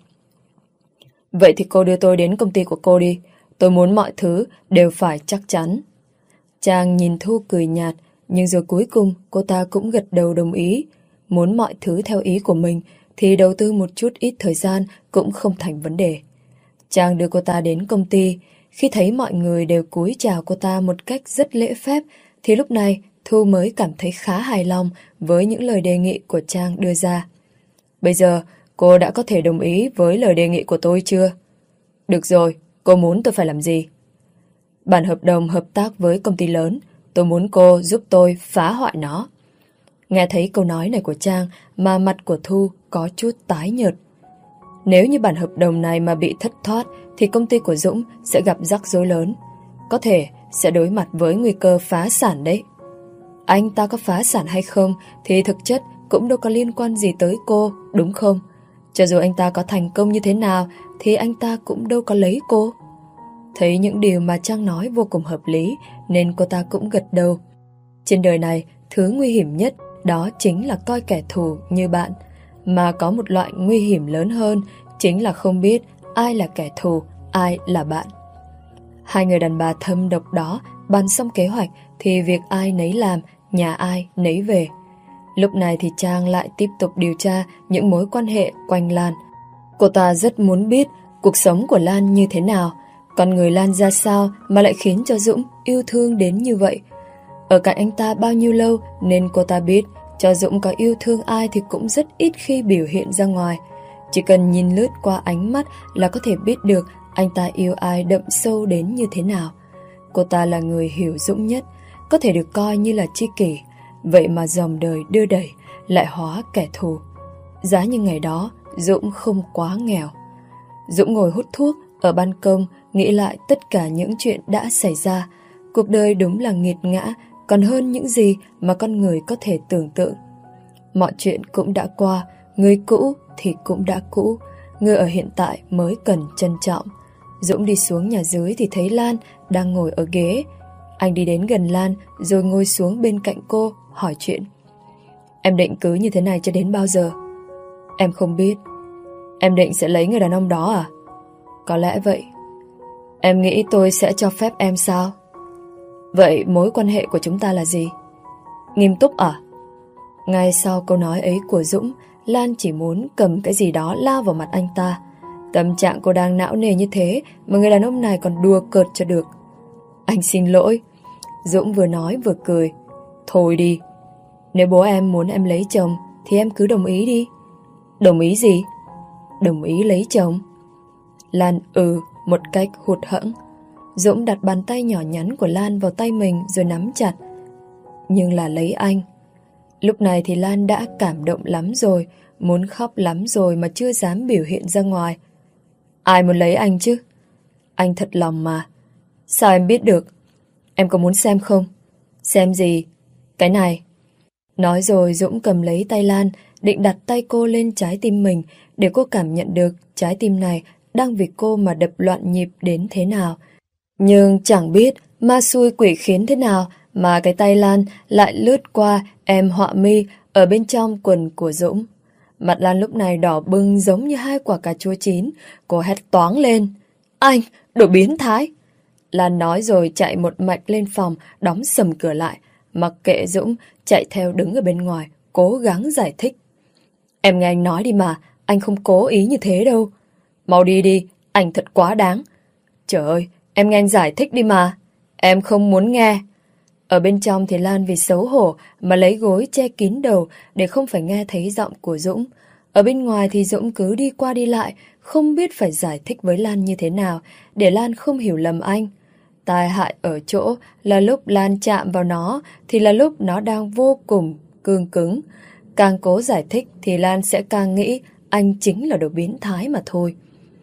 Vậy thì cô đưa tôi đến công ty của cô đi. Tôi muốn mọi thứ đều phải chắc chắn. Trang nhìn Thu cười nhạt, nhưng rồi cuối cùng cô ta cũng gật đầu đồng ý. Muốn mọi thứ theo ý của mình thì đầu tư một chút ít thời gian cũng không thành vấn đề. Trang đưa cô ta đến công ty. Khi thấy mọi người đều cúi chào cô ta một cách rất lễ phép thì lúc này Thu mới cảm thấy khá hài lòng với những lời đề nghị của Trang đưa ra. Bây giờ cô đã có thể đồng ý với lời đề nghị của tôi chưa? Được rồi, cô muốn tôi phải làm gì? Bản hợp đồng hợp tác với công ty lớn, tôi muốn cô giúp tôi phá hoại nó. Nghe thấy câu nói này của Trang mà mặt của Thu có chút tái nhợt. Nếu như bản hợp đồng này mà bị thất thoát thì công ty của Dũng sẽ gặp rắc rối lớn. Có thể sẽ đối mặt với nguy cơ phá sản đấy. anh ta có phá sản hay không thì thực chất cũng đâu có liên quan gì tới cô, đúng không? Cho dù anh ta có thành công như thế nào thì anh ta cũng đâu có lấy cô. Thấy những điều mà Trang nói vô cùng hợp lý nên cô ta cũng gật đầu. Trên đời này, thứ nguy hiểm nhất đó chính là coi kẻ thù như bạn. Mà có một loại nguy hiểm lớn hơn, chính là không biết ai là kẻ thù, ai là bạn. Hai người đàn bà thâm độc đó bàn xong kế hoạch thì việc ai nấy làm, nhà ai nấy về. Lúc này thì Trang lại tiếp tục điều tra những mối quan hệ quanh Lan. Cô ta rất muốn biết cuộc sống của Lan như thế nào, con người Lan ra sao mà lại khiến cho Dũng yêu thương đến như vậy. Ở cạnh anh ta bao nhiêu lâu nên cô ta biết cho Dũng có yêu thương ai thì cũng rất ít khi biểu hiện ra ngoài. Chỉ cần nhìn lướt qua ánh mắt là có thể biết được anh ta yêu ai đậm sâu đến như thế nào. Cô ta là người hiểu Dũng nhất, có thể được coi như là tri kỷ. Vậy mà dòng đời đưa đẩy lại hóa kẻ thù. Giá như ngày đó Dũng không quá nghèo. Dũng ngồi hút thuốc ở ban công, nghĩ lại tất cả những chuyện đã xảy ra. Cuộc đời đúng là nghiệt ngã, còn hơn những gì mà con người có thể tưởng tượng. Mọi chuyện cũng đã qua, người cũ thì cũng đã cũ, người ở hiện tại mới cần trân trọng. Dũng đi xuống nhà dưới thì thấy Lan đang ngồi ở ghế. Anh đi đến gần Lan rồi ngồi xuống bên cạnh cô, hỏi chuyện. Em định cứ như thế này cho đến bao giờ? Em không biết. Em định sẽ lấy người đàn ông đó à? Có lẽ vậy. Em nghĩ tôi sẽ cho phép em sao? Vậy mối quan hệ của chúng ta là gì? Nghiêm túc à? Ngay sau câu nói ấy của Dũng, Lan chỉ muốn cầm cái gì đó lao vào mặt anh ta. Tâm trạng cô đang não nề như thế mà người đàn ông này còn đùa cợt cho được. Anh xin lỗi. Dũng vừa nói vừa cười. Thôi đi. Nếu bố em muốn em lấy chồng thì em cứ đồng ý đi. Đồng ý gì? Đồng ý lấy chồng. Lan một cách hụt hẫng. Dũng đặt bàn tay nhỏ nhắn của Lan vào tay mình rồi nắm chặt. Nhưng là lấy anh. Lúc này thì Lan đã cảm động lắm rồi, muốn khóc lắm rồi mà chưa dám biểu hiện ra ngoài. Ai muốn lấy anh chứ? Anh thật lòng mà. Sao em biết được? Em có muốn xem không? Xem gì? Cái này. Nói rồi Dũng cầm lấy tay Lan, định đặt tay cô lên trái tim mình để cô cảm nhận được trái tim này đang vì cô mà đập loạn nhịp đến thế nào. Nhưng chẳng biết ma xui quỷ khiến thế nào mà cái tay Lan lại lướt qua em họa mi ở bên trong quần của Dũng. Mặt Lan lúc này đỏ bừng giống như hai quả cà chua chín. Cô hét toáng lên. Anh, đồ biến thái! Lan nói rồi chạy một mạch lên phòng, đóng sầm cửa lại. Mặc kệ Dũng chạy theo đứng ở bên ngoài, cố gắng giải thích. Em nghe anh nói đi mà, anh không cố ý như thế đâu. Mau đi đi, anh thật quá đáng. Trời ơi, em nghe anh giải thích đi mà. Em không muốn nghe. Ở bên trong thì Lan vì xấu hổ mà lấy gối che kín đầu để không phải nghe thấy giọng của Dũng. Ở bên ngoài thì Dũng cứ đi qua đi lại, không biết phải giải thích với Lan như thế nào để Lan không hiểu lầm anh. Tai hại ở chỗ là lúc Lan chạm vào nó thì là lúc nó đang vô cùng cương cứng. Càng cố giải thích thì Lan sẽ càng nghĩ anh chính là đồ biến thái mà thôi.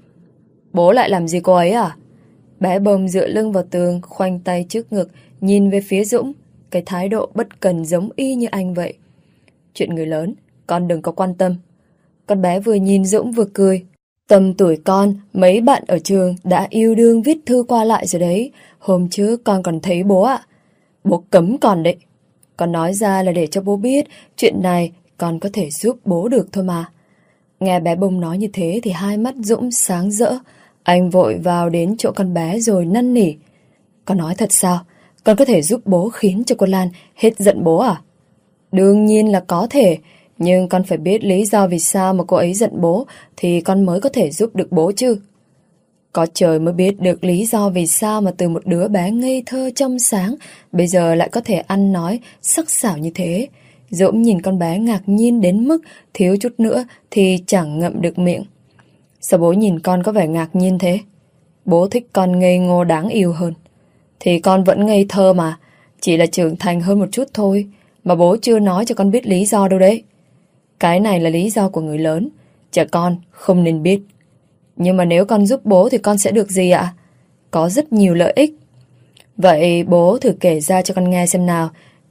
Bố lại làm gì cô ấy à? Bé Bông dựa lưng vào tường, khoanh tay trước ngực, nhìn về phía Dũng. Cái thái độ bất cần giống y như anh vậy. Chuyện người lớn, con đừng có quan tâm. Con bé vừa nhìn Dũng vừa cười. Tầm tuổi con, mấy bạn ở trường đã yêu đương viết thư qua lại rồi đấy. Hôm trước con còn thấy bố ạ. Bố cấm con đấy. Con nói ra là để cho bố biết chuyện này con có thể giúp bố được thôi mà. Nghe bé Bông nói như thế thì hai mắt Dũng sáng rỡ. Anh vội vào đến chỗ con bé rồi năn nỉ. Con nói thật sao? Con có thể giúp bố khiến cho cô Lan hết giận bố à? Đương nhiên là có thể. Nhưng con phải biết lý do vì sao mà cô ấy giận bố thì con mới có thể giúp được bố chứ. Có trời mới biết được lý do vì sao mà từ một đứa bé ngây thơ trong sáng bây giờ lại có thể ăn nói sắc sảo như thế. Dũng nhìn con bé ngạc nhiên đến mức thiếu chút nữa thì chẳng ngậm được miệng. Sao bố nhìn con có vẻ ngạc nhiên thế? Bố thích con ngây ngô đáng yêu hơn. Thì con vẫn ngây thơ mà, chỉ là trưởng thành hơn một chút thôi, mà bố chưa nói cho con biết lý do đâu đấy. Cái này là lý do của người lớn, trẻ con không nên biết. Nhưng mà nếu con giúp bố thì con sẽ được gì ạ? Có rất nhiều lợi ích. Vậy bố thử kể ra cho con nghe xem nào.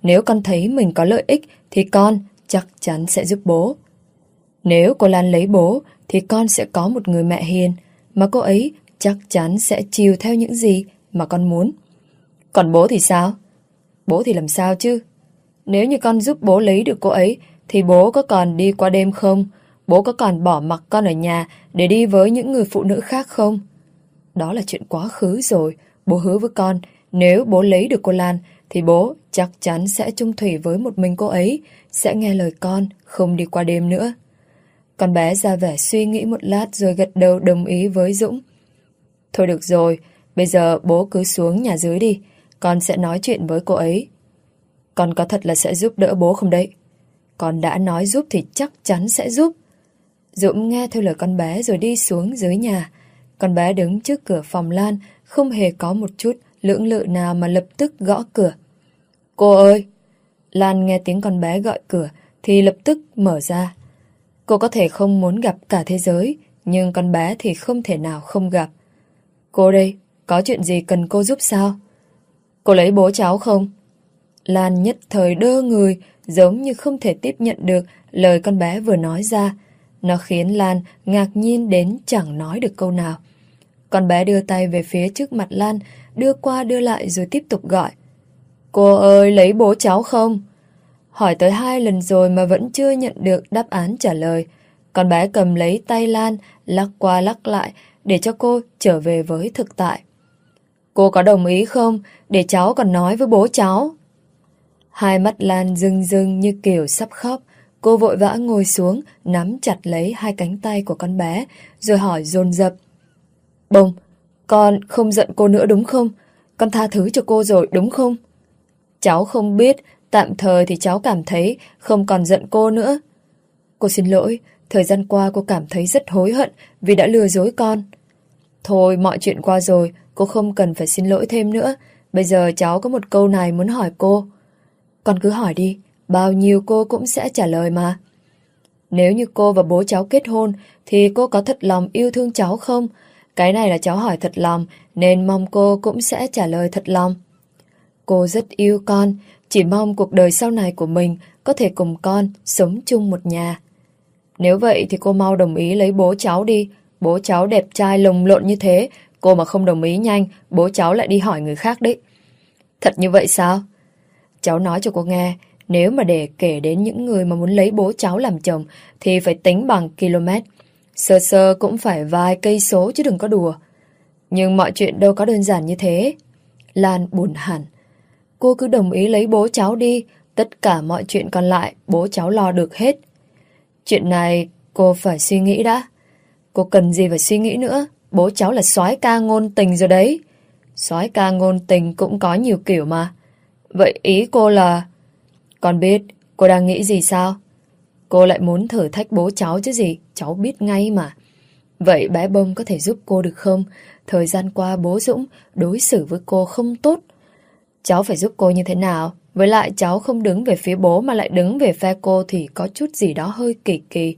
Nếu con thấy mình có lợi ích thì con chắc chắn sẽ giúp bố. Nếu cô Lan lấy bố thì con sẽ có một người mẹ hiền, mà cô ấy chắc chắn sẽ chiều theo những gì mà con muốn. Còn bố thì sao? Bố thì làm sao chứ? Nếu như con giúp bố lấy được cô ấy thì bố có còn đi qua đêm không? Bố có còn bỏ mặc con ở nhà để đi với những người phụ nữ khác không? Đó là chuyện quá khứ rồi. Bố hứa với con, nếu bố lấy được cô Lan thì bố chắc chắn sẽ chung thủy với một mình cô ấy, sẽ nghe lời con, không đi qua đêm nữa. Con bé ra vẻ suy nghĩ một lát rồi gật đầu đồng ý với Dũng. Thôi được rồi, bây giờ bố cứ xuống nhà dưới đi, con sẽ nói chuyện với cô ấy. Con có thật là sẽ giúp đỡ bố không đấy? Con đã nói giúp thì chắc chắn sẽ giúp. Dũng nghe theo lời con bé rồi đi xuống dưới nhà. Con bé đứng trước cửa phòng Lan, không hề có một chút lưỡng lự nào mà lập tức gõ cửa. Cô ơi! Lan nghe tiếng con bé gọi cửa thì lập tức mở ra. Cô có thể không muốn gặp cả thế giới, nhưng con bé thì không thể nào không gặp. Cô đây, có chuyện gì cần cô giúp sao? Cô lấy bố cháu không? Lan nhất thời đơ người, giống như không thể tiếp nhận được lời con bé vừa nói ra. Nó khiến Lan ngạc nhiên đến chẳng nói được câu nào. Con bé đưa tay về phía trước mặt Lan, đưa qua đưa lại rồi tiếp tục gọi. Cô ơi, lấy bố cháu không? Hỏi tới 2 lần rồi mà vẫn chưa nhận được đáp án trả lời. Con bé cầm lấy tay Lan, lắc qua lắc lại để cho cô trở về với thực tại. Cô có đồng ý không để cháu còn nói với bố cháu? Hai mắt Lan rưng rưng như kiểu sắp khóc. Cô vội vã ngồi xuống, nắm chặt lấy hai cánh tay của con bé, rồi hỏi dồn dập. Bông, con không giận cô nữa đúng không? Con tha thứ cho cô rồi đúng không? Cháu không biết, tạm thời thì cháu cảm thấy không còn giận cô nữa. Cô xin lỗi, thời gian qua cô cảm thấy rất hối hận vì đã lừa dối con. Thôi, mọi chuyện qua rồi, cô không cần phải xin lỗi thêm nữa. Bây giờ cháu có một câu này muốn hỏi cô. Con cứ hỏi đi, bao nhiêu cô cũng sẽ trả lời mà. Nếu như cô và bố cháu kết hôn thì cô có thật lòng yêu thương cháu không? Cái này là cháu hỏi thật lòng nên mong cô cũng sẽ trả lời thật lòng. Cô rất yêu con, chỉ mong cuộc đời sau này của mình có thể cùng con sống chung một nhà. Nếu vậy thì cô mau đồng ý lấy bố cháu đi. Bố cháu đẹp trai lồng lộn như thế, cô mà không đồng ý nhanh, bố cháu lại đi hỏi người khác đấy. Thật như vậy sao? Cháu nói cho cô nghe, nếu mà để kể đến những người mà muốn lấy bố cháu làm chồng thì phải tính bằng km. Sơ sơ cũng phải vài cây số chứ đừng có đùa. Nhưng mọi chuyện đâu có đơn giản như thế. Lan buồn hẳn. Cô cứ đồng ý lấy bố cháu đi, tất cả mọi chuyện còn lại bố cháu lo được hết. Chuyện này cô phải suy nghĩ đã. Cô cần gì phải suy nghĩ nữa, bố cháu là soái ca ngôn tình rồi đấy. Soái ca ngôn tình cũng có nhiều kiểu mà. Vậy ý cô là... Con biết cô đang nghĩ gì sao? Cô lại muốn thử thách bố cháu chứ gì, cháu biết ngay mà. Vậy bé Bông có thể giúp cô được không? Thời gian qua bố Dũng đối xử với cô không tốt. Cháu phải giúp cô như thế nào? Với lại cháu không đứng về phía bố mà lại đứng về phe cô thì có chút gì đó hơi kỳ kỳ.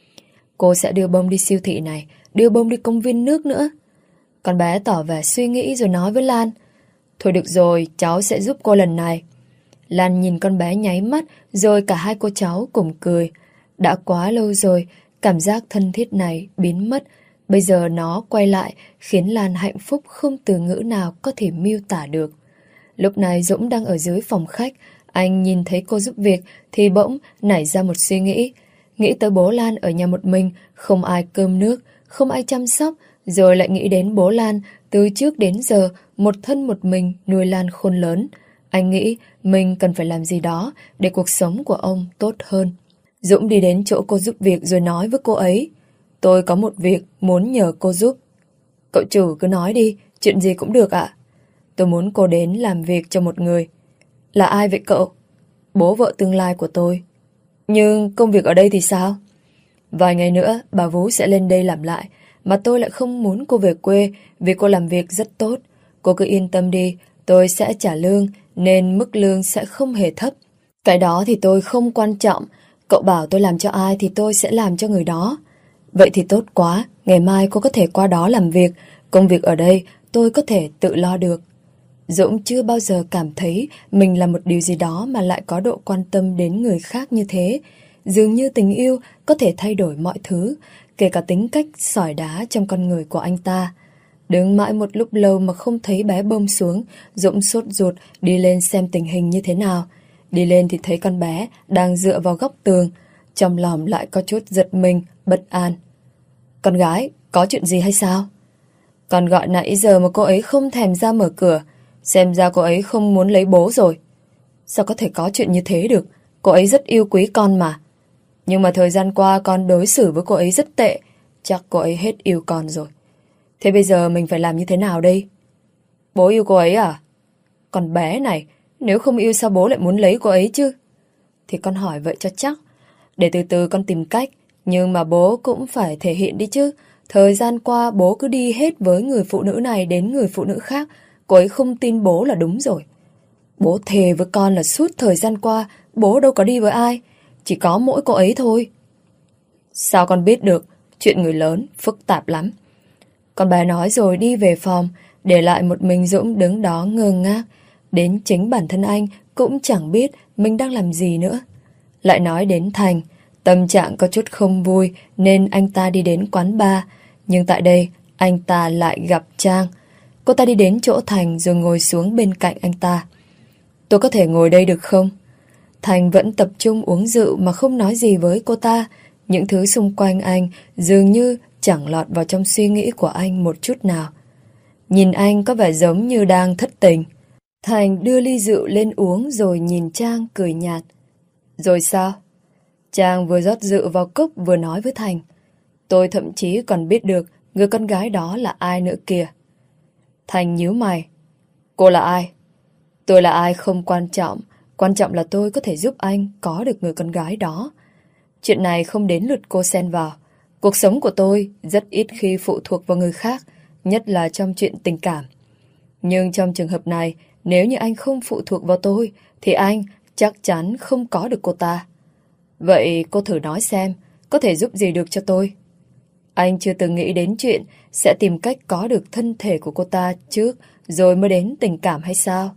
Cô sẽ đưa Bông đi siêu thị này, đưa Bông đi công viên nước nữa. Con bé tỏ vẻ suy nghĩ rồi nói với Lan. Thôi được rồi, cháu sẽ giúp cô lần này. Lan nhìn con bé nháy mắt rồi cả hai cô cháu cùng cười. Đã quá lâu rồi, cảm giác thân thiết này biến mất. Bây giờ nó quay lại khiến Lan hạnh phúc không từ ngữ nào có thể miêu tả được. Lúc này Dũng đang ở dưới phòng khách. Anh nhìn thấy cô giúp việc thì bỗng nảy ra một suy nghĩ. Nghĩ tới bố Lan ở nhà một mình, không ai cơm nước, không ai chăm sóc. Rồi lại nghĩ đến bố Lan từ trước đến giờ một thân một mình nuôi Lan khôn lớn. Anh nghĩ mình cần phải làm gì đó để cuộc sống của ông tốt hơn. Dũng đi đến chỗ cô giúp việc rồi nói với cô ấy. Tôi có một việc muốn nhờ cô giúp. Cậu chủ cứ nói đi, chuyện gì cũng được ạ. Tôi muốn cô đến làm việc cho một người. Là ai vậy cậu? Bố vợ tương lai của tôi. Nhưng công việc ở đây thì sao? Vài ngày nữa bà Vú sẽ lên đây làm lại. Mà tôi lại không muốn cô về quê vì cô làm việc rất tốt. Cô cứ yên tâm đi, tôi sẽ trả lương nên mức lương sẽ không hề thấp. Cái đó thì tôi không quan trọng. Cậu bảo tôi làm cho ai thì tôi sẽ làm cho người đó. Vậy thì tốt quá, ngày mai cô có thể qua đó làm việc. Công việc ở đây tôi có thể tự lo được. Dũng chưa bao giờ cảm thấy mình là một điều gì đó mà lại có độ quan tâm đến người khác như thế. Dường như tình yêu có thể thay đổi mọi thứ, kể cả tính cách sỏi đá trong con người của anh ta. Đứng mãi một lúc lâu mà không thấy bé bông xuống, Dũng sốt ruột đi lên xem tình hình như thế nào. Đi lên thì thấy con bé đang dựa vào góc tường, trong lòng lại có chút giật mình, bất an. Con gái, có chuyện gì hay sao? Con gọi nãy giờ mà cô ấy không thèm ra mở cửa, xem ra cô ấy không muốn lấy bố rồi. Sao có thể có chuyện như thế được? Cô ấy rất yêu quý con mà. Nhưng mà thời gian qua con đối xử với cô ấy rất tệ, chắc cô ấy hết yêu con rồi. Thế bây giờ mình phải làm như thế nào đây? Bố yêu cô ấy à? Con bé này, nếu không yêu sao bố lại muốn lấy cô ấy chứ? Thì con hỏi vậy cho chắc. Để từ từ con tìm cách, nhưng mà bố cũng phải thể hiện đi chứ. Thời gian qua bố cứ đi hết với người phụ nữ này đến người phụ nữ khác, cô ấy không tin bố là đúng rồi. Bố thề với con là suốt thời gian qua bố đâu có đi với ai, chỉ có mỗi cô ấy thôi. Sao con biết được? Chuyện người lớn phức tạp lắm. Con bé nói rồi đi về phòng, để lại một mình Dũng đứng đó ngơ ngác. Đến chính bản thân anh cũng chẳng biết mình đang làm gì nữa. Lại nói đến Thành, tâm trạng có chút không vui nên anh ta đi đến quán bar. Nhưng tại đây anh ta lại gặp Trang. Cô ta đi đến chỗ Thành rồi ngồi xuống bên cạnh anh ta. Tôi có thể ngồi đây được không? Thành vẫn tập trung uống rượu mà không nói gì với cô ta. Những thứ xung quanh anh dường như chẳng lọt vào trong suy nghĩ của anh một chút nào. Nhìn anh có vẻ giống như đang thất tình. Thành đưa ly rượu lên uống rồi nhìn Trang cười nhạt. Rồi sao? Trang vừa rót rượu vào cốc vừa nói với Thành. Tôi thậm chí còn biết được người con gái đó là ai nữa kìa. Thành nhíu mày. Cô là ai? Tôi là ai không quan trọng. Quan trọng là tôi có thể giúp anh có được người con gái đó. Chuyện này không đến lượt cô xen vào. Cuộc sống của tôi rất ít khi phụ thuộc vào người khác, nhất là trong chuyện tình cảm. Nhưng trong trường hợp này, nếu như anh không phụ thuộc vào tôi, thì anh chắc chắn không có được cô ta. Vậy cô thử nói xem, có thể giúp gì được cho tôi? Anh chưa từng nghĩ đến chuyện sẽ tìm cách có được thân thể của cô ta trước, rồi mới đến tình cảm hay sao?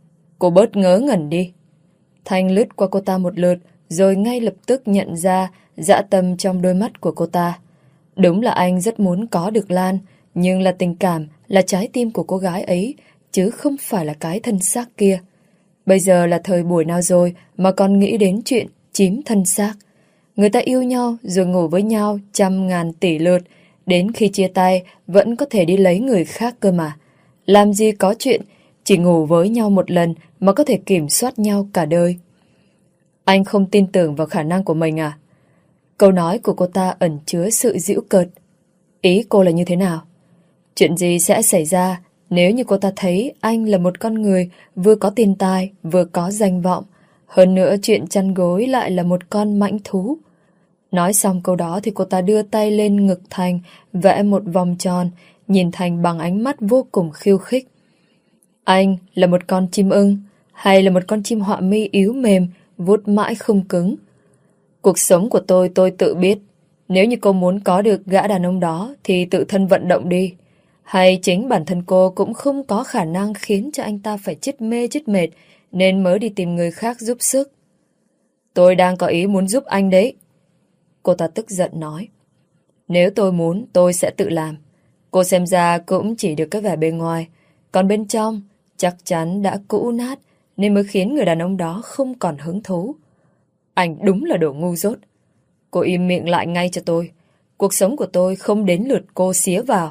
Cô bớt ngớ ngẩn đi. Thanh lướt qua cô ta một lượt, rồi ngay lập tức nhận ra dã tâm trong đôi mắt của cô ta. Đúng là anh rất muốn có được Lan, nhưng là tình cảm, là trái tim của cô gái ấy, chứ không phải là cái thân xác kia. Bây giờ là thời buổi nào rồi mà còn nghĩ đến chuyện chiếm thân xác. Người ta yêu nhau rồi ngủ với nhau trăm ngàn tỷ lượt, đến khi chia tay vẫn có thể đi lấy người khác cơ mà. Làm gì có chuyện chỉ ngủ với nhau một lần mà có thể kiểm soát nhau cả đời. Anh không tin tưởng vào khả năng của mình à? Câu nói của cô ta ẩn chứa sự giễu cợt. Ý cô là như thế nào? Chuyện gì sẽ xảy ra nếu như cô ta thấy anh là một con người vừa có tiền tài, vừa có danh vọng, hơn nữa chuyện chăn gối lại là một con mãnh thú? Nói xong câu đó thì cô ta đưa tay lên ngực Thành, vẽ một vòng tròn, nhìn Thành bằng ánh mắt vô cùng khiêu khích. Anh là một con chim ưng, hay là một con chim họa mi yếu mềm, vuốt mãi không cứng? Cuộc sống của tôi tự biết. Nếu như cô muốn có được gã đàn ông đó thì tự thân vận động đi. Hay chính bản thân cô cũng không có khả năng khiến cho anh ta phải chết mê chết mệt, nên mới đi tìm người khác giúp sức. Tôi đang có ý muốn giúp anh đấy. Cô ta tức giận nói. Nếu tôi muốn, tôi sẽ tự làm. Cô xem ra cũng chỉ được cái vẻ bên ngoài, còn bên trong chắc chắn đã cũ nát, nên mới khiến người đàn ông đó không còn hứng thú. Anh đúng là đồ ngu dốt. Cô im miệng lại ngay cho tôi. Cuộc sống của tôi không đến lượt cô xía vào.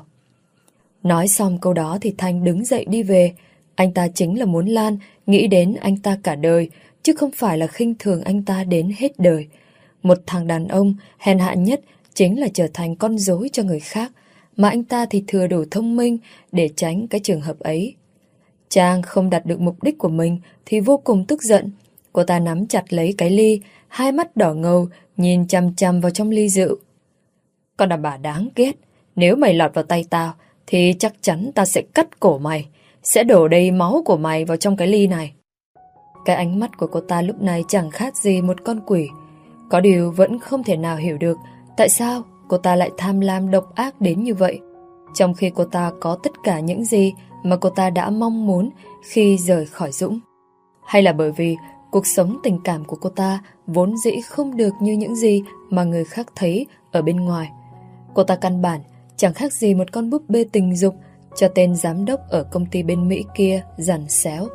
Nói xong câu đó thì Thanh đứng dậy đi về. Anh ta chính là muốn Lan nghĩ đến anh ta cả đời, chứ không phải là khinh thường anh ta đến hết đời. Một thằng đàn ông hèn hạ nhất chính là trở thành con rối cho người khác, mà anh ta thì thừa đủ thông minh để tránh cái trường hợp ấy. Trang không đạt được mục đích của mình thì vô cùng tức giận. Cô ta nắm chặt lấy cái ly, hai mắt đỏ ngầu, nhìn chằm chằm vào trong ly rượu. Con đàn bà đáng ghét, nếu mày lọt vào tay tao thì chắc chắn ta sẽ cắt cổ mày, sẽ đổ đầy máu của mày vào trong cái ly này. Cái ánh mắt của cô ta lúc này chẳng khác gì một con quỷ. Có điều vẫn không thể nào hiểu được tại sao cô ta lại tham lam độc ác đến như vậy, trong khi cô ta có tất cả những gì mà cô ta đã mong muốn khi rời khỏi Dũng? Hay là bởi vì cuộc sống tình cảm của cô ta vốn dĩ không được như những gì mà người khác thấy ở bên ngoài? Cô ta căn bản chẳng khác gì một con búp bê tình dục cho tên giám đốc ở công ty bên Mỹ kia dằn xéo.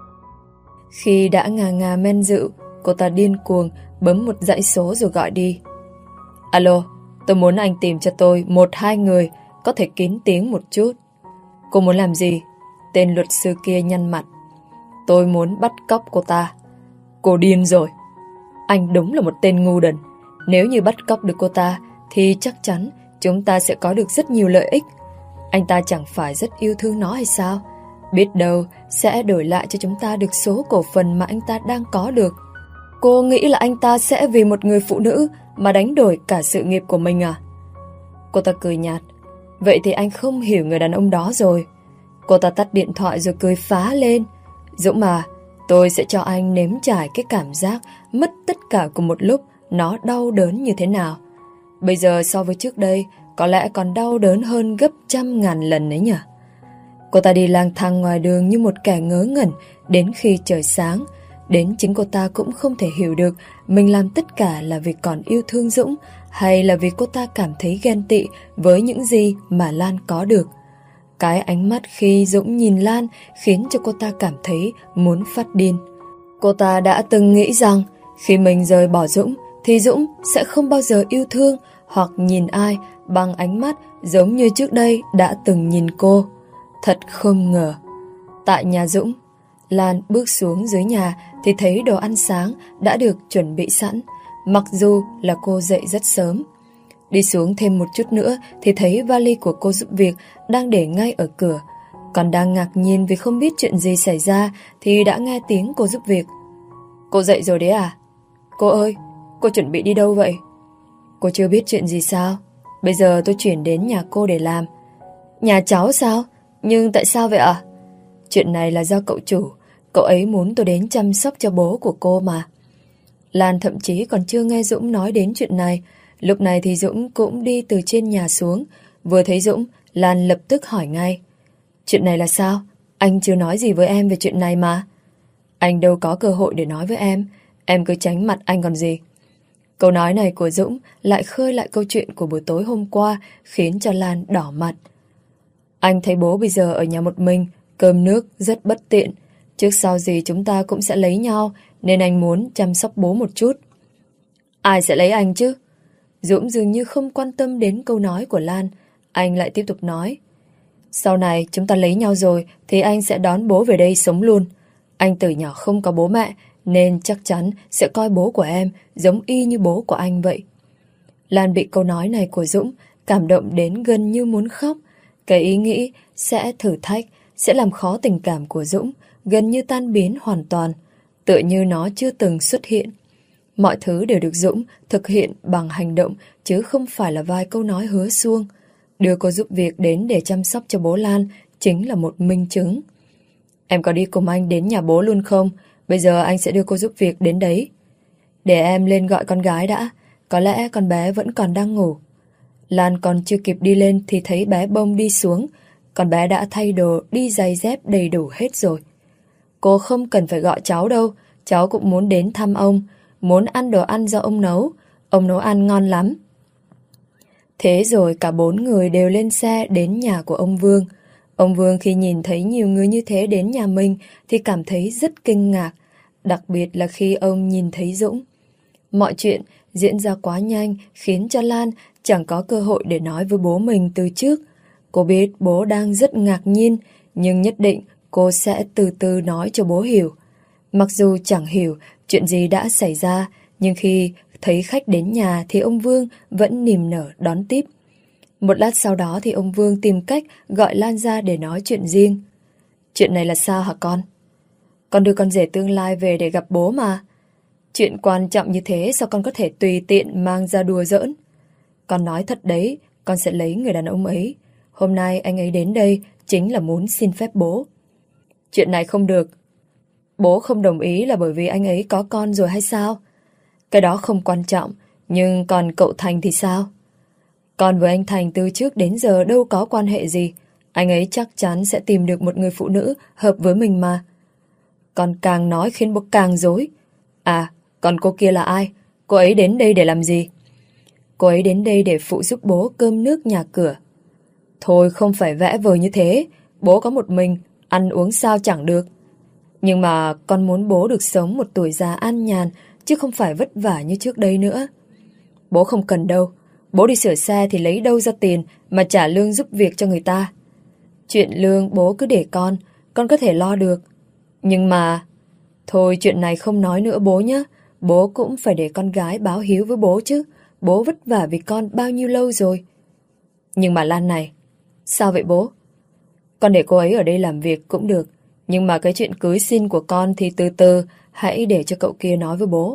Khi đã ngà ngà men rượu, cô ta điên cuồng bấm một dãy số rồi gọi đi. Alo, tôi muốn anh tìm cho tôi 1-2 người có thể kín tiếng một chút. Cô muốn làm gì? Tên luật sư kia nhăn mặt. Tôi muốn bắt cóc cô ta. Cô điên rồi. Anh đúng là một tên ngu đần. Nếu như bắt cóc được cô ta thì chắc chắn chúng ta sẽ có được rất nhiều lợi ích. Anh ta chẳng phải rất yêu thương nó hay sao? Biết đâu sẽ đổi lại cho chúng ta được số cổ phần mà anh ta đang có được. Cô nghĩ là anh ta sẽ vì một người phụ nữ mà đánh đổi cả sự nghiệp của mình à? Cô ta cười nhạt. Vậy thì anh không hiểu người đàn ông đó rồi. Cô ta tắt điện thoại rồi cười phá lên. Dũng mà, tôi sẽ cho anh nếm trải cái cảm giác mất tất cả cùng một lúc nó đau đớn như thế nào. Bây giờ so với trước đây có lẽ còn đau đớn hơn gấp 100.000 lần ấy nhỉ. Cô ta đi lang thang ngoài đường như một kẻ ngớ ngẩn đến khi trời sáng. Đến chính cô ta cũng không thể hiểu được mình làm tất cả là vì còn yêu thương Dũng hay là vì cô ta cảm thấy ghen tị với những gì mà Lan có được. Cái ánh mắt khi Dũng nhìn Lan khiến cho cô ta cảm thấy muốn phát điên. Cô ta đã từng nghĩ rằng khi mình rời bỏ Dũng thì Dũng sẽ không bao giờ yêu thương hoặc nhìn ai bằng ánh mắt giống như trước đây đã từng nhìn cô. Thật không ngờ. Tại nhà Dũng, Lan bước xuống dưới nhà thì thấy đồ ăn sáng đã được chuẩn bị sẵn, mặc dù là cô dậy rất sớm. Đi xuống thêm một chút nữa thì thấy vali của cô giúp việc đang để ngay ở cửa. Còn đang ngạc nhiên vì không biết chuyện gì xảy ra thì đã nghe tiếng cô giúp việc. Cô dậy rồi đấy à? Cô ơi, cô chuẩn bị đi đâu vậy? Cô chưa biết chuyện gì sao? Bây giờ tôi chuyển đến nhà cô để làm. Nhà cháu sao? Nhưng tại sao vậy ạ? Chuyện này là do cậu chủ. Cậu ấy muốn tôi đến chăm sóc cho bố của cô mà. Lan thậm chí còn chưa nghe Dũng nói đến chuyện này. Lúc này thì Dũng cũng đi từ trên nhà xuống. Vừa thấy Dũng, Lan lập tức hỏi ngay. Chuyện này là sao? Anh chưa nói gì với em về chuyện này mà. Anh đâu có cơ hội để nói với em cứ tránh mặt anh còn gì. Câu nói này của Dũng lại khơi lại câu chuyện của buổi tối hôm qua, khiến cho Lan đỏ mặt. Anh thấy bố bây giờ ở nhà một mình, cơm nước rất bất tiện. Trước sau gì chúng ta cũng sẽ lấy nhau, nên anh muốn chăm sóc bố một chút. Ai sẽ lấy anh chứ? Dũng dường như không quan tâm đến câu nói của Lan. Anh lại tiếp tục nói. Sau này chúng ta lấy nhau rồi thì anh sẽ đón bố về đây sống luôn. Anh từ nhỏ không có bố mẹ nên chắc chắn sẽ coi bố của em giống y như bố của anh vậy. Lan bị câu nói này của Dũng cảm động đến gần như muốn khóc. Cái ý nghĩ sẽ thử thách, sẽ làm khó tình cảm của Dũng gần như tan biến hoàn toàn, tựa như nó chưa từng xuất hiện. Mọi thứ đều được Dũng thực hiện bằng hành động chứ không phải là vài câu nói hứa suông. Đưa cô giúp việc đến để chăm sóc cho bố Lan chính là một minh chứng. Em có đi cùng anh đến nhà bố luôn không? Bây giờ anh sẽ đưa cô giúp việc đến đấy. Để em lên gọi con gái đã. Có lẽ con bé vẫn còn đang ngủ. Lan còn chưa kịp đi lên thì thấy bé Bông đi xuống. Con bé đã thay đồ, đi giày dép đầy đủ hết rồi. Cô không cần phải gọi cháu đâu. Cháu cũng muốn đến thăm ông. Muốn ăn đồ ăn do ông nấu. Ông nấu ăn ngon lắm. Thế rồi cả 4 người đều lên xe đến nhà của ông Vương. Ông Vương khi nhìn thấy nhiều người như thế đến nhà mình thì cảm thấy rất kinh ngạc, đặc biệt là khi ông nhìn thấy Dũng. Mọi chuyện diễn ra quá nhanh khiến cho Lan chẳng có cơ hội để nói với bố mình từ trước. Cô biết bố đang rất ngạc nhiên, nhưng nhất định cô sẽ từ từ nói cho bố hiểu. Mặc dù chẳng hiểu chuyện gì đã xảy ra, nhưng khi thấy khách đến nhà thì ông Vương vẫn niềm nở đón tiếp. Một lát sau đó thì ông Vương tìm cách gọi Lan ra để nói chuyện riêng. Chuyện này là sao hả con? Con đưa con rể tương lai về để gặp bố mà. Chuyện quan trọng như thế sao con có thể tùy tiện mang ra đùa giỡn? Con nói thật đấy, con sẽ lấy người đàn ông ấy. Hôm nay anh ấy đến đây chính là muốn xin phép bố. Chuyện này không được. Bố không đồng ý là bởi vì anh ấy có con rồi hay sao? Cái đó không quan trọng, nhưng còn cậu Thành thì sao? Con với anh Thành từ trước đến giờ đâu có quan hệ gì. Anh ấy chắc chắn sẽ tìm được một người phụ nữ hợp với mình mà. Con càng nói khiến bố càng rối. À, còn cô kia là ai? Cô ấy đến đây để làm gì? Cô ấy đến đây để phụ giúp bố cơm nước nhà cửa. Thôi không phải vẽ vời như thế. Bố có một mình, ăn uống sao chẳng được. Nhưng mà con muốn bố được sống một tuổi già an nhàn, chứ không phải vất vả như trước đây nữa. Bố không cần đâu. Bố đi sửa xe thì lấy đâu ra tiền mà trả lương giúp việc cho người ta. Chuyện lương bố cứ để con có thể lo được. Nhưng mà... Thôi chuyện này không nói nữa bố nhé. Bố cũng phải để con gái báo hiếu với bố chứ. Bố vất vả vì con bao nhiêu lâu rồi. Nhưng mà Lan này... Sao vậy bố? Con để cô ấy ở đây làm việc cũng được. Nhưng mà cái chuyện cưới xin của con thì từ từ, hãy để cho cậu kia nói với bố.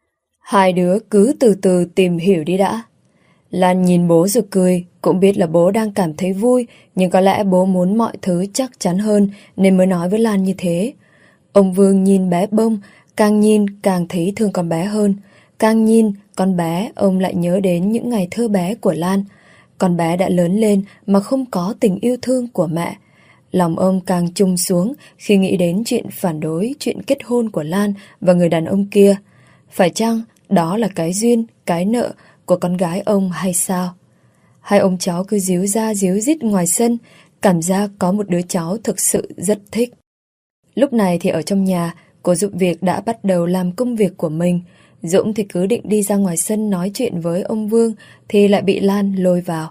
Hai đứa cứ từ từ tìm hiểu đi đã. Lan nhìn bố rồi cười, cũng biết là bố đang cảm thấy vui, nhưng có lẽ bố muốn mọi thứ chắc chắn hơn nên mới nói với Lan như thế. Ông Vương nhìn bé Bông, càng nhìn càng thấy thương con bé hơn. Càng nhìn con bé, ông lại nhớ đến những ngày thơ bé của Lan. Con bé đã lớn lên mà không có tình yêu thương của mẹ. Lòng ông càng trùng xuống khi nghĩ đến chuyện phản đối chuyện kết hôn của Lan và người đàn ông kia. Phải chăng đó là cái duyên, cái nợ của con gái ông hay sao? Hai ông cháu cứ díu ra díu dít ngoài sân, cảm giác có một đứa cháu thực sự rất thích. Lúc này thì ở trong nhà, cô giúp việc đã bắt đầu làm công việc của mình. Dũng thì cứ định đi ra ngoài sân nói chuyện với ông Vương thì lại bị Lan lôi vào.